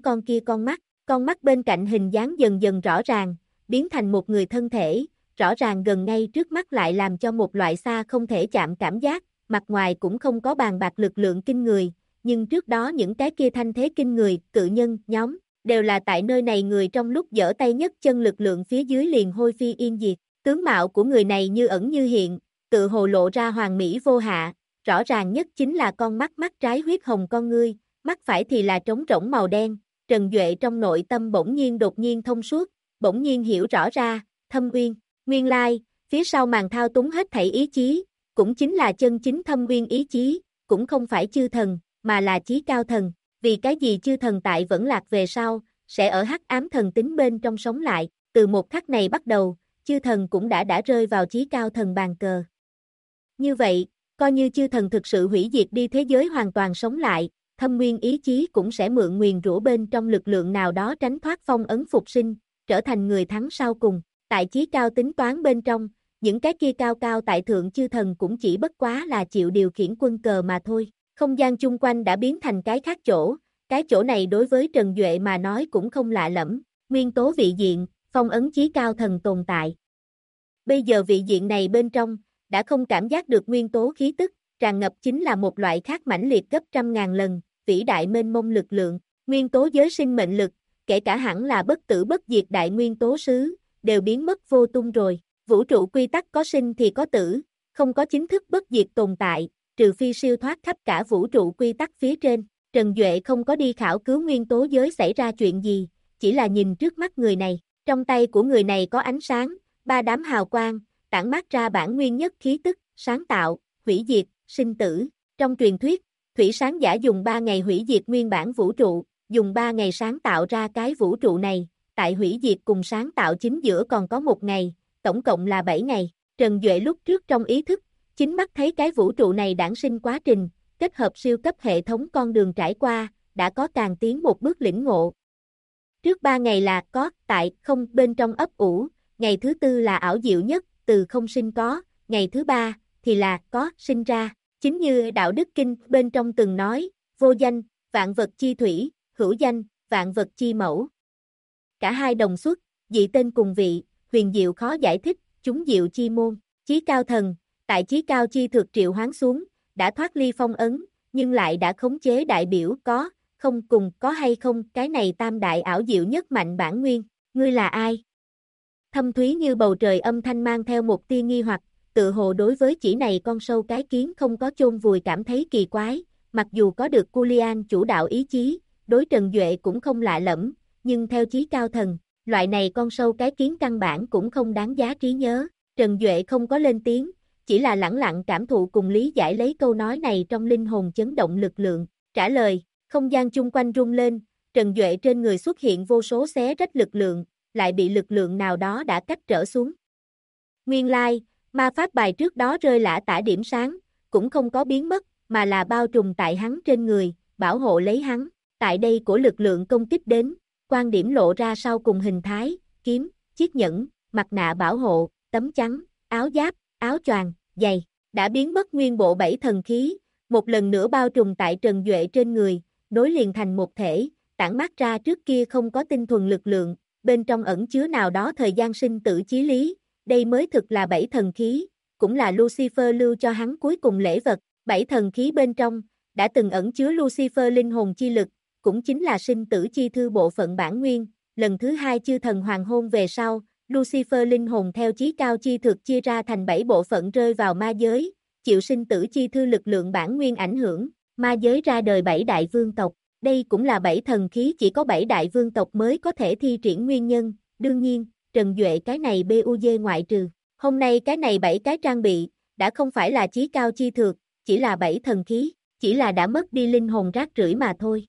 con mắt bên cạnh hình dáng dần dần rõ ràng, biến thành một người thân thể, rõ ràng gần ngay trước mắt lại làm cho một loại xa không thể chạm cảm giác, mặt ngoài cũng không có bàn bạc lực lượng kinh người, nhưng trước đó những cái kia thanh thế kinh người, cự nhân, nhóm, đều là tại nơi này người trong lúc giở tay nhất chân lực lượng phía dưới liền hôi phi yên diệt, tướng mạo của người này như ẩn như hiện, tự hồ lộ ra hoàn mỹ vô hạ, rõ ràng nhất chính là con mắt trái huyết hồng con ngươi, mắt phải thì là trống rỗng màu đen, Trần Duệ trong nội tâm bỗng nhiên đột nhiên thông suốt, bỗng nhiên hiểu rõ ra, thâm uyên, nguyên lai, phía sau màn thao túng hết thảy ý chí, cũng chính là chân chính thâm uyên ý chí, cũng không phải chư thần, mà là chí cao thần, vì cái gì chư thần tại vẫn lạc về sau, sẽ ở hắc ám thần tính bên trong sống lại, từ một khắc này bắt đầu, chư thần cũng đã rơi vào chí cao thần bàn cờ. Như vậy, coi như chư thần thực sự hủy diệt đi thế giới hoàn toàn sống lại, thâm nguyên ý chí cũng sẽ mượn nguyền rủa bên trong lực lượng nào đó tránh thoát phong ấn phục sinh, trở thành người thắng sau cùng. Tại chí cao tính toán bên trong, những cái kia cao cao tại thượng chư thần cũng chỉ bất quá là chịu điều khiển quân cờ mà thôi. Không gian chung quanh đã biến thành cái khác chỗ, cái chỗ này đối với Trần Duệ mà nói cũng không lạ lẫm, nguyên tố vị diện, phong ấn chí cao thần tồn tại. Bây giờ vị diện này bên trong, đã không cảm giác được nguyên tố khí tức, tràn ngập chính là một loại khác mãnh liệt gấp trăm ngàn lần, vĩ đại mênh mông lực lượng, nguyên tố giới sinh mệnh lực, kể cả hẳn là bất tử bất diệt đại nguyên tố sứ, đều biến mất vô tung rồi. Vũ trụ quy tắc có sinh thì có tử, không có chính thức bất diệt tồn tại, trừ phi siêu thoát khắp cả vũ trụ quy tắc phía trên. Trần Duệ không có đi khảo cứu nguyên tố giới xảy ra chuyện gì, chỉ là nhìn trước mắt người này, trong tay của người này có ánh sáng, ba đám hào quang, tản mát ra bản nguyên nhất khí tức, sáng tạo, hủy diệt, sinh tử. Trong truyền thuyết, Thủy Sáng Giả dùng 3 ngày hủy diệt nguyên bản vũ trụ, dùng 3 ngày sáng tạo ra cái vũ trụ này, tại hủy diệt cùng sáng tạo chính giữa còn có 1 ngày, tổng cộng là 7 ngày. Trần Duệ lúc trước trong ý thức, chính mắt thấy cái vũ trụ này đản sinh quá trình, kết hợp siêu cấp hệ thống con đường trải qua, đã có càng tiến một bước lĩnh ngộ. Trước 3 ngày là có, tại, không bên trong ấp ủ, ngày thứ 4 là ảo diệu nhất, từ không sinh có, ngày thứ 3 thì là có, sinh ra. Chính như Đạo Đức Kinh bên trong từng nói, vô danh, vạn vật chi thủy, hữu danh, vạn vật chi mẫu. Cả hai đồng xuất, dị tên cùng vị, huyền diệu khó giải thích, chúng diệu chi môn, chí cao thần, tại chí cao chi thực triệu hoán xuống, đã thoát ly phong ấn, nhưng lại đã khống chế đại biểu có, không cùng có hay không, cái này tam đại ảo diệu nhất mạnh bản nguyên, ngươi là ai? Thâm thúy như bầu trời âm thanh mang theo một tia nghi hoặc, tự hồ đối với chỉ này con sâu cái kiến không có chôn vùi cảm thấy kỳ quái, mặc dù có được Culian chủ đạo ý chí, đối Trần Duệ cũng không lạ lẫm, nhưng theo chí cao thần, loại này con sâu cái kiến căn bản cũng không đáng giá trí nhớ, Trần Duệ không có lên tiếng, chỉ là lẳng lặng cảm thụ cùng lý giải lấy câu nói này trong linh hồn chấn động lực lượng, trả lời, không gian chung quanh rung lên, Trần Duệ trên người xuất hiện vô số xé rách lực lượng, lại bị lực lượng nào đó đã cách trở xuống. Nguyên lai, ma pháp bài trước đó rơi lả tả điểm sáng, cũng không có biến mất, mà là bao trùm tại hắn trên người, bảo hộ lấy hắn, tại đây của lực lượng công kích đến, quan điểm lộ ra sau cùng hình thái, kiếm, chiếc nhẫn, mặt nạ bảo hộ, tấm chắn, áo giáp, áo choàng, giày, đã biến mất nguyên bộ 7 thần khí, một lần nữa bao trùm tại Trần Duệ trên người, nối liền thành một thể, tản mát ra trước kia không có tinh thuần lực lượng, bên trong ẩn chứa nào đó thời gian sinh tử chí lý, đây mới thực là 7 thần khí, cũng là Lucifer lưu cho hắn cuối cùng lễ vật, 7 thần khí bên trong, đã từng ẩn chứa Lucifer linh hồn chi lực, cũng chính là sinh tử chi thư bộ phận bản nguyên, lần thứ 2 chư thần hoàng hôn về sau, Lucifer linh hồn theo chí cao chi thực chia ra thành 7 bộ phận rơi vào ma giới, chịu sinh tử chi thư lực lượng bản nguyên ảnh hưởng, ma giới ra đời 7 đại vương tộc, đây cũng là 7 thần khí chỉ có 7 đại vương tộc mới có thể thi triển nguyên nhân, đương nhiên, Trần Duệ cái này BUG ngoại trừ, hôm nay cái này 7 cái trang bị, đã không phải là chí cao chi thược, chỉ là 7 thần khí, chỉ là đã mất đi linh hồn rác rưởi mà thôi.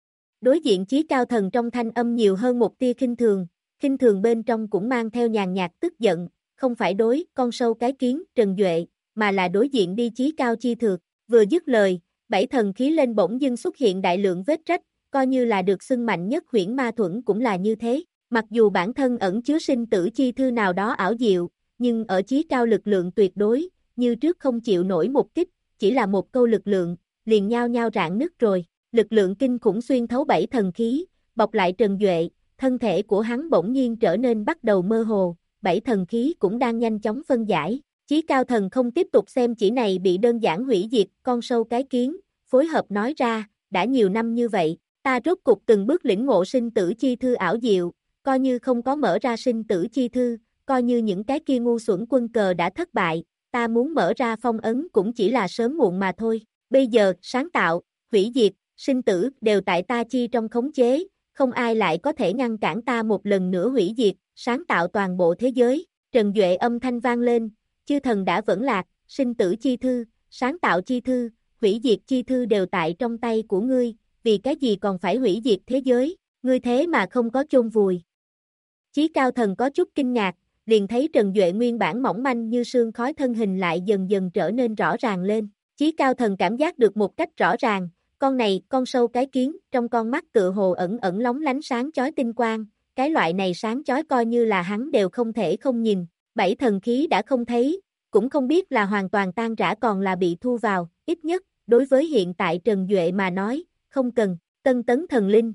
Đối diện chí cao thần trong thanh âm nhiều hơn một tia khinh thường bên trong cũng mang theo nhàn nhạt tức giận, không phải đối con sâu cái kiến Trần Duệ, mà là đối diện đi chí cao chi thược, vừa dứt lời, 7 thần khí lên bỗng dưng xuất hiện đại lượng vết rách, coi như là được xưng mạnh nhất huyễn ma thuẫn cũng là như thế, mặc dù bản thân ẩn chứa sinh tử chi thư nào đó ảo diệu, nhưng ở chí cao lực lượng tuyệt đối, như trước không chịu nổi một kích, chỉ là một câu lực lượng, liền nhao nhao rạn nứt rồi, lực lượng kinh khủng xuyên thấu 7 thần khí, bọc lại Trần Duệ, thân thể của hắn bỗng nhiên trở nên bắt đầu mơ hồ, 7 thần khí cũng đang nhanh chóng phân giải. Chí cao thần không tiếp tục xem chỉ này bị đơn giản hủy diệt con sâu cái kiến, phối hợp nói ra, đã nhiều năm như vậy, ta rốt cục từng bước lĩnh ngộ sinh tử chi thư ảo diệu, coi như không có mở ra sinh tử chi thư, coi như những cái kia ngu xuẩn quân cờ đã thất bại, ta muốn mở ra phong ấn cũng chỉ là sớm muộn mà thôi, bây giờ, sáng tạo, hủy diệt, sinh tử đều tại ta chi trong khống chế, không ai lại có thể ngăn cản ta một lần nữa hủy diệt, sáng tạo toàn bộ thế giới, Trần Duệ âm thanh vang lên, chư thần đã vẫn lạc, sinh tử chi thư, sáng tạo chi thư, hủy diệt chi thư đều tại trong tay của ngươi, vì cái gì còn phải hủy diệt thế giới, ngươi thế mà không có chôn vùi. Chí cao thần có chút kinh ngạc, liền thấy Trần Duệ nguyên bản mỏng manh như sương khói thân hình lại dần dần trở nên rõ ràng lên, Chí cao thần cảm giác được một cách rõ ràng, con này, con sâu cái kiến, trong con mắt tựa hồ ẩn ẩn lóng lánh sáng chói tinh quang, cái loại này sáng chói coi như là hắn đều không thể không nhìn, 7 thần khí đã không thấy, cũng không biết là hoàn toàn tan rã còn là bị thu vào, ít nhất, đối với hiện tại Trần Duệ mà nói, không cần, tân tấn thần linh.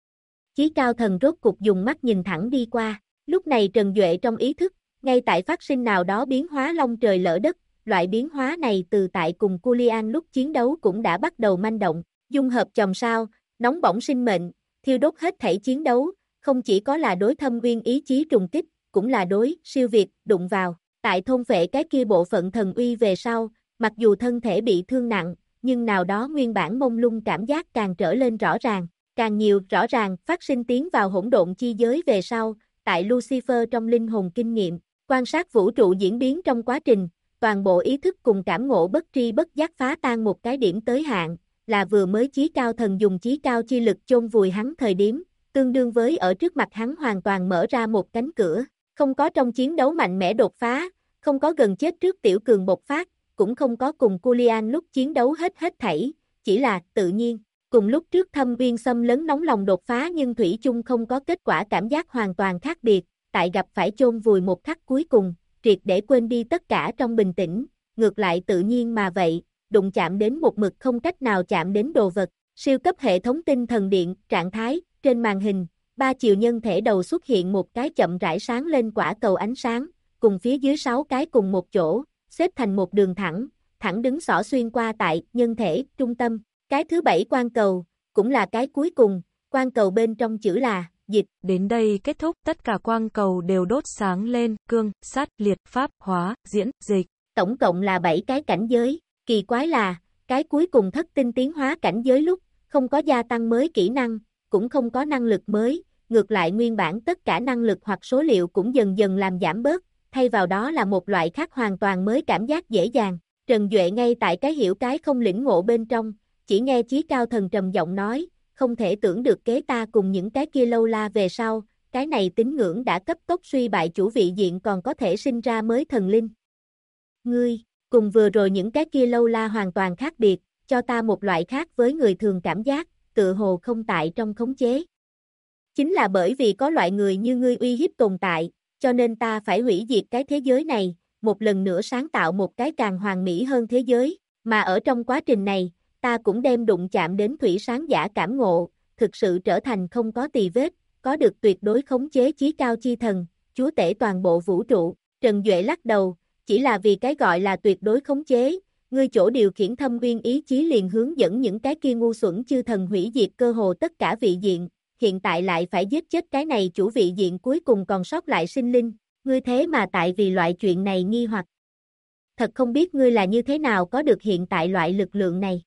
Chí cao thần rốt cục dùng mắt nhìn thẳng đi qua, lúc này Trần Duệ trong ý thức, ngay tại phát sinh nào đó biến hóa long trời lỡ đất, loại biến hóa này từ tại cùng Culian lúc chiến đấu cũng đã bắt đầu manh động, dung hợp chòm sao, nóng bỏng sinh mệnh, thiêu đốt hết thảy chiến đấu, không chỉ có là đối thâm uyên ý chí trùng kích, cũng là đối siêu việt đụng vào, tại thôn phệ cái kia bộ phận thần uy về sau, mặc dù thân thể bị thương nặng, nhưng nào đó nguyên bản mông lung cảm giác càng trở lên rõ ràng, càng nhiều rõ ràng phát sinh tiến vào hỗn độn chi giới về sau, tại Lucifer trong linh hồn kinh nghiệm, quan sát vũ trụ diễn biến trong quá trình, toàn bộ ý thức cùng cảm ngộ bất tri bất giác phá tan một cái điểm tới hạn, là vừa mới chí cao thần dùng chí cao chi lực chôn vùi hắn thời điểm, tương đương với ở trước mặt hắn hoàn toàn mở ra một cánh cửa, không có trong chiến đấu mạnh mẽ đột phá, không có gần chết trước tiểu cường bộc phát, cũng không có cùng Culian lúc chiến đấu hết thảy, chỉ là tự nhiên, cùng lúc trước thâm uyên xâm lấn nóng lòng đột phá nhưng thủy chung không có kết quả cảm giác hoàn toàn khác biệt, tại gặp phải chôn vùi một khắc cuối cùng, triệt để quên đi tất cả trong bình tĩnh, ngược lại tự nhiên mà vậy, đụng chạm đến một mực không cách nào chạm đến đồ vật, siêu cấp hệ thống tinh thần điện, trạng thái, trên màn hình, 3 chiều nhân thể đầu xuất hiện một cái chậm rãi sáng lên quả cầu ánh sáng, cùng phía dưới 6 cái cùng một chỗ, xếp thành một đường thẳng, thẳng đứng xỏ xuyên qua tại nhân thể trung tâm. Cái thứ 7 quan cầu, cũng là cái cuối cùng, quan cầu bên trong chữ là dịch. Đến đây kết thúc, tất cả quang cầu đều đốt sáng lên, cương, sát, liệt, pháp, hóa, diễn, dịch. Tổng cộng là 7 cái cảnh giới, kỳ quái là, cái cuối cùng thất tinh tiến hóa cảnh giới lúc, không có gia tăng mới kỹ năng, cũng không có năng lực mới, ngược lại nguyên bản tất cả năng lực hoặc số liệu cũng dần dần làm giảm bớt, thay vào đó là một loại khác hoàn toàn mới cảm giác dễ dàng. Trần Duệ ngay tại cái hiểu cái không lĩnh ngộ bên trong, chỉ nghe Chí Cao Thần trầm giọng nói, không thể tưởng được kế ta cùng những cái kia lâu la về sau, cái này tín ngưỡng đã cấp tốc suy bại chủ vị diện còn có thể sinh ra mới thần linh. Ngươi, cùng vừa rồi những cái kia lâu la hoàn toàn khác biệt, cho ta một loại khác với người thường cảm giác, tựa hồ không tại trong khống chế. Chính là bởi vì có loại người như ngươi uy hiếp tồn tại, cho nên ta phải hủy diệt cái thế giới này, một lần nữa sáng tạo một cái càng hoàn mỹ hơn thế giới, mà ở trong quá trình này, ta cũng đem đụng chạm đến thủy sáng giả cảm ngộ, thực sự trở thành không có tì vết, có được tuyệt đối khống chế chí cao chi thần, chúa tể toàn bộ vũ trụ. Trần Duệ lắc đầu, chỉ là vì cái gọi là tuyệt đối khống chế, ngươi chỗ điều khiển thâm uyên ý chí liền hướng dẫn những cái kia ngu xuẩn chư thần hủy diệt cơ hồ tất cả vị diện, hiện tại lại phải giết chết cái này chủ vị diện cuối cùng còn sót lại sinh linh, ngươi thế mà tại vì loại chuyện này nghi hoặc. Thật không biết ngươi là như thế nào có được hiện tại loại lực lượng này.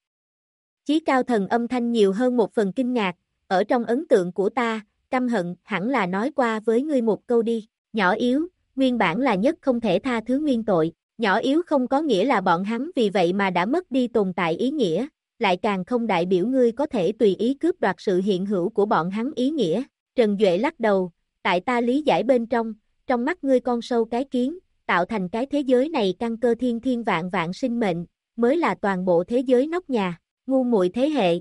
Chí Cao Thần âm thanh nhiều hơn một phần kinh ngạc, ở trong ấn tượng của ta, căm hận hẳn là nói qua với ngươi một câu đi, nhỏ yếu, nguyên bản là nhất không thể tha thứ nguyên tội, nhỏ yếu không có nghĩa là bọn hắn vì vậy mà đã mất đi tồn tại ý nghĩa, lại càng không đại biểu ngươi có thể tùy ý cướp đoạt sự hiện hữu của bọn hắn ý nghĩa. Trần Duệ lắc đầu, tại ta lý giải bên trong mắt ngươi con sâu cái kiến, tạo thành cái thế giới này căn cơ thiên thiên vạn vạn sinh mệnh, mới là toàn bộ thế giới nóc nhà, ngu muội thế hệ.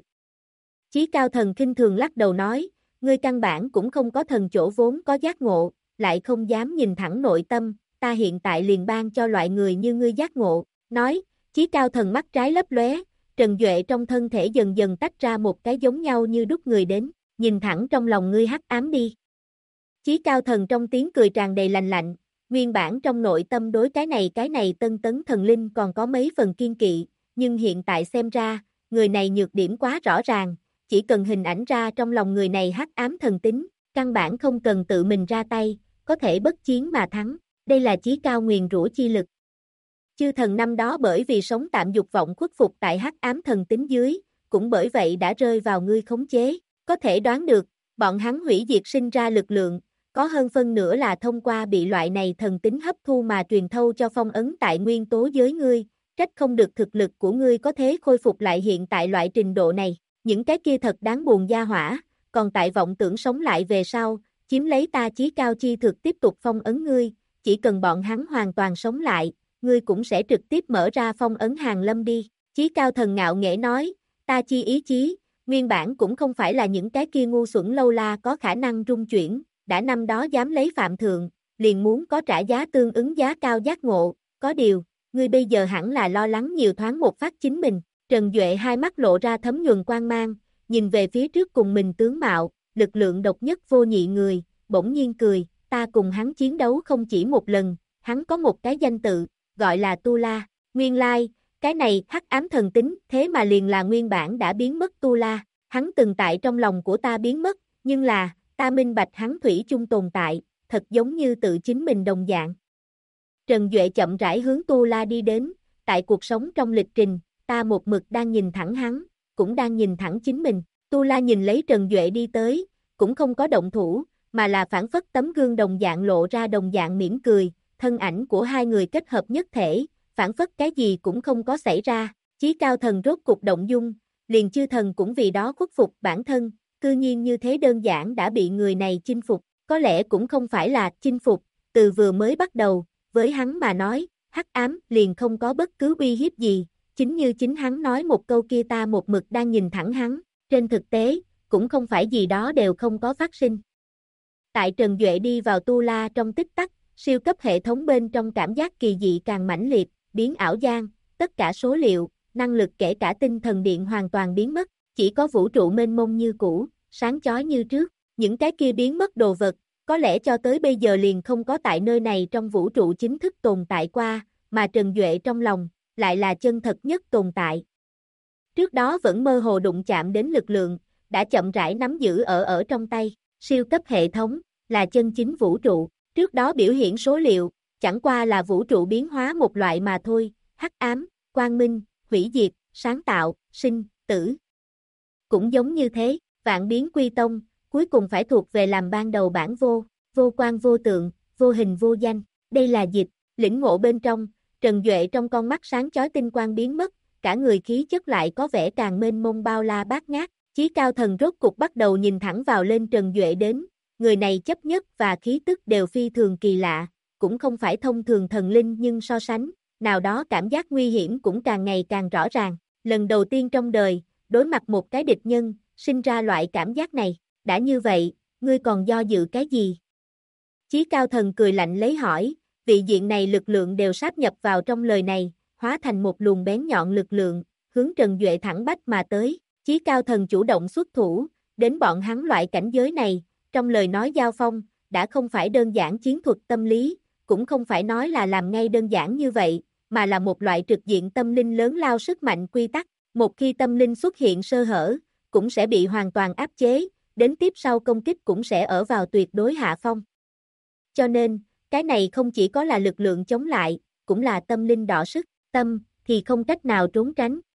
Chí Cao Thần khinh thường lắc đầu nói, ngươi căn bản cũng không có thần chỗ vốn có giác ngộ, lại không dám nhìn thẳng nội tâm, ta hiện tại liền ban cho loại người như ngươi giác ngộ, nói, Chí Cao Thần mắt trái lấp lóe, Trần Duệ trong thân thể dần dần tách ra một cái giống nhau như đúc người đến, nhìn thẳng trong lòng ngươi hắc ám đi. Chí Cao Thần trong tiếng cười tràn đầy lành lạnh, nguyên bản trong nội tâm đối cái này tân tấn thần linh còn có mấy phần kiên kỵ, nhưng hiện tại xem ra, người này nhược điểm quá rõ ràng, chỉ cần hình ảnh ra trong lòng người này hắc ám thần tính, căn bản không cần tự mình ra tay, có thể bất chiến mà thắng, đây là chí cao nguyền rủa chi lực. Chư thần năm đó bởi vì sống tạm dục vọng khuất phục tại hắc ám thần tính dưới, cũng bởi vậy đã rơi vào ngươi khống chế, có thể đoán được, bọn hắn hủy diệt sinh ra lực lượng, có hơn phân nửa là thông qua bị loại này thần tính hấp thu mà truyền thâu cho phong ấn tại nguyên tố giới ngươi, trách không được thực lực của ngươi có thế khôi phục lại hiện tại loại trình độ này, những cái kia thật đáng buồn gia hỏa, còn tại vọng tưởng sống lại về sau, chiếm lấy ta chí cao chi thực tiếp tục phong ấn ngươi, chỉ cần bọn hắn hoàn toàn sống lại, ngươi cũng sẽ trực tiếp mở ra phong ấn hàng lâm đi, Chí Cao Thần ngạo nghễ nói, ta chi ý chí, nguyên bản cũng không phải là những cái kia ngu xuẩn lâu la có khả năng rung chuyển, đã năm đó dám lấy phạm thượng, liền muốn có trả giá tương ứng giá cao giác ngộ, có điều, ngươi bây giờ hẳn là lo lắng nhiều thoáng một phát chính mình, Trần Duệ hai mắt lộ ra thấm nhuần quang mang, nhìn về phía trước cùng mình tướng mạo, lực lượng độc nhất vô nhị người, bỗng nhiên cười, ta cùng hắn chiến đấu không chỉ một lần, hắn có một cái danh tự, gọi là Tu La, nguyên lai, cái này hắc ám thần tính, thế mà liền là nguyên bản đã biến mất Tu La, hắn từng tại trong lòng của ta biến mất, nhưng là, ta minh bạch hắn thủy chung tồn tại, thật giống như tự chính mình đồng dạng. Trần Duệ chậm rãi hướng Tu La đi đến, tại cuộc sống trong lịch trình, ta một mực đang nhìn thẳng hắn, cũng đang nhìn thẳng chính mình, Tu La nhìn lấy Trần Duệ đi tới, cũng không có động thủ, mà là phản phất tấm gương đồng dạng lộ ra đồng dạng mỉm cười, thân ảnh của hai người kết hợp nhất thể, phản phất cái gì cũng không có xảy ra, Chí Cao Thần rốt cục động dung, liền chư thần cũng vì đó khuất phục bản thân, cư nhiên như thế đơn giản đã bị người này chinh phục, có lẽ cũng không phải là chinh phục, từ vừa mới bắt đầu, với hắn mà nói, hắc ám liền không có bất cứ uy hiếp gì, chính như chính hắn nói một câu kia ta một mực đang nhìn thẳng hắn, trên thực tế, cũng không phải gì đó đều không có phát sinh. Tại Trần Duệ đi vào Tu La trong tích tắc, siêu cấp hệ thống bên trong cảm giác kỳ dị càng mãnh liệt, biến ảo gian, tất cả số liệu, năng lực kể cả tinh thần điện hoàn toàn biến mất, chỉ có vũ trụ mênh mông như cũ, sáng chói như trước, những cái kia biến mất đồ vật, có lẽ cho tới bây giờ liền không có tại nơi này trong vũ trụ chính thức tồn tại qua, mà Trần Duệ trong lòng, lại là chân thật nhất tồn tại. Trước đó vẫn mơ hồ đụng chạm đến lực lượng, đã chậm rãi nắm giữ ở trong tay, siêu cấp hệ thống, là chân chính vũ trụ, trước đó biểu hiện số liệu, chẳng qua là vũ trụ biến hóa một loại mà thôi, hắc ám, quang minh, hủy diệt, sáng tạo, sinh, tử. Cũng giống như thế, vạn biến quy tông, cuối cùng phải thuộc về làm ban đầu bản vô, vô quan vô tượng, vô hình vô danh, đây là dịch, lĩnh ngộ bên trong, Trần Duệ trong con mắt sáng chói tinh quang biến mất, cả người khí chất lại có vẻ càng mênh mông bao la bát ngát, chí cao thần rốt cục bắt đầu nhìn thẳng vào lên Trần Duệ đến, người này chấp nhất và khí tức đều phi thường kỳ lạ, cũng không phải thông thường thần linh nhưng so sánh, nào đó cảm giác nguy hiểm cũng càng ngày càng rõ ràng, lần đầu tiên trong đời, đối mặt một cái địch nhân, sinh ra loại cảm giác này, đã như vậy, ngươi còn do dự cái gì? Chí cao thần cười lạnh lấy hỏi, vị diện này lực lượng đều sáp nhập vào trong lời này, hóa thành một luồng bén nhọn lực lượng, hướng Trần Duệ thẳng bách mà tới, chí cao thần chủ động xuất thủ, đến bọn hắn loại cảnh giới này, trong lời nói giao phong, đã không phải đơn giản chiến thuật tâm lý, cũng không phải nói là làm ngay đơn giản như vậy, mà là một loại trực diện tâm linh lớn lao sức mạnh quy tắc, một khi tâm linh xuất hiện sơ hở, cũng sẽ bị hoàn toàn áp chế, đến tiếp sau công kích cũng sẽ ở vào tuyệt đối hạ phong. Cho nên, cái này không chỉ có là lực lượng chống lại, cũng là tâm linh đọ sức, tâm thì không cách nào trốn tránh,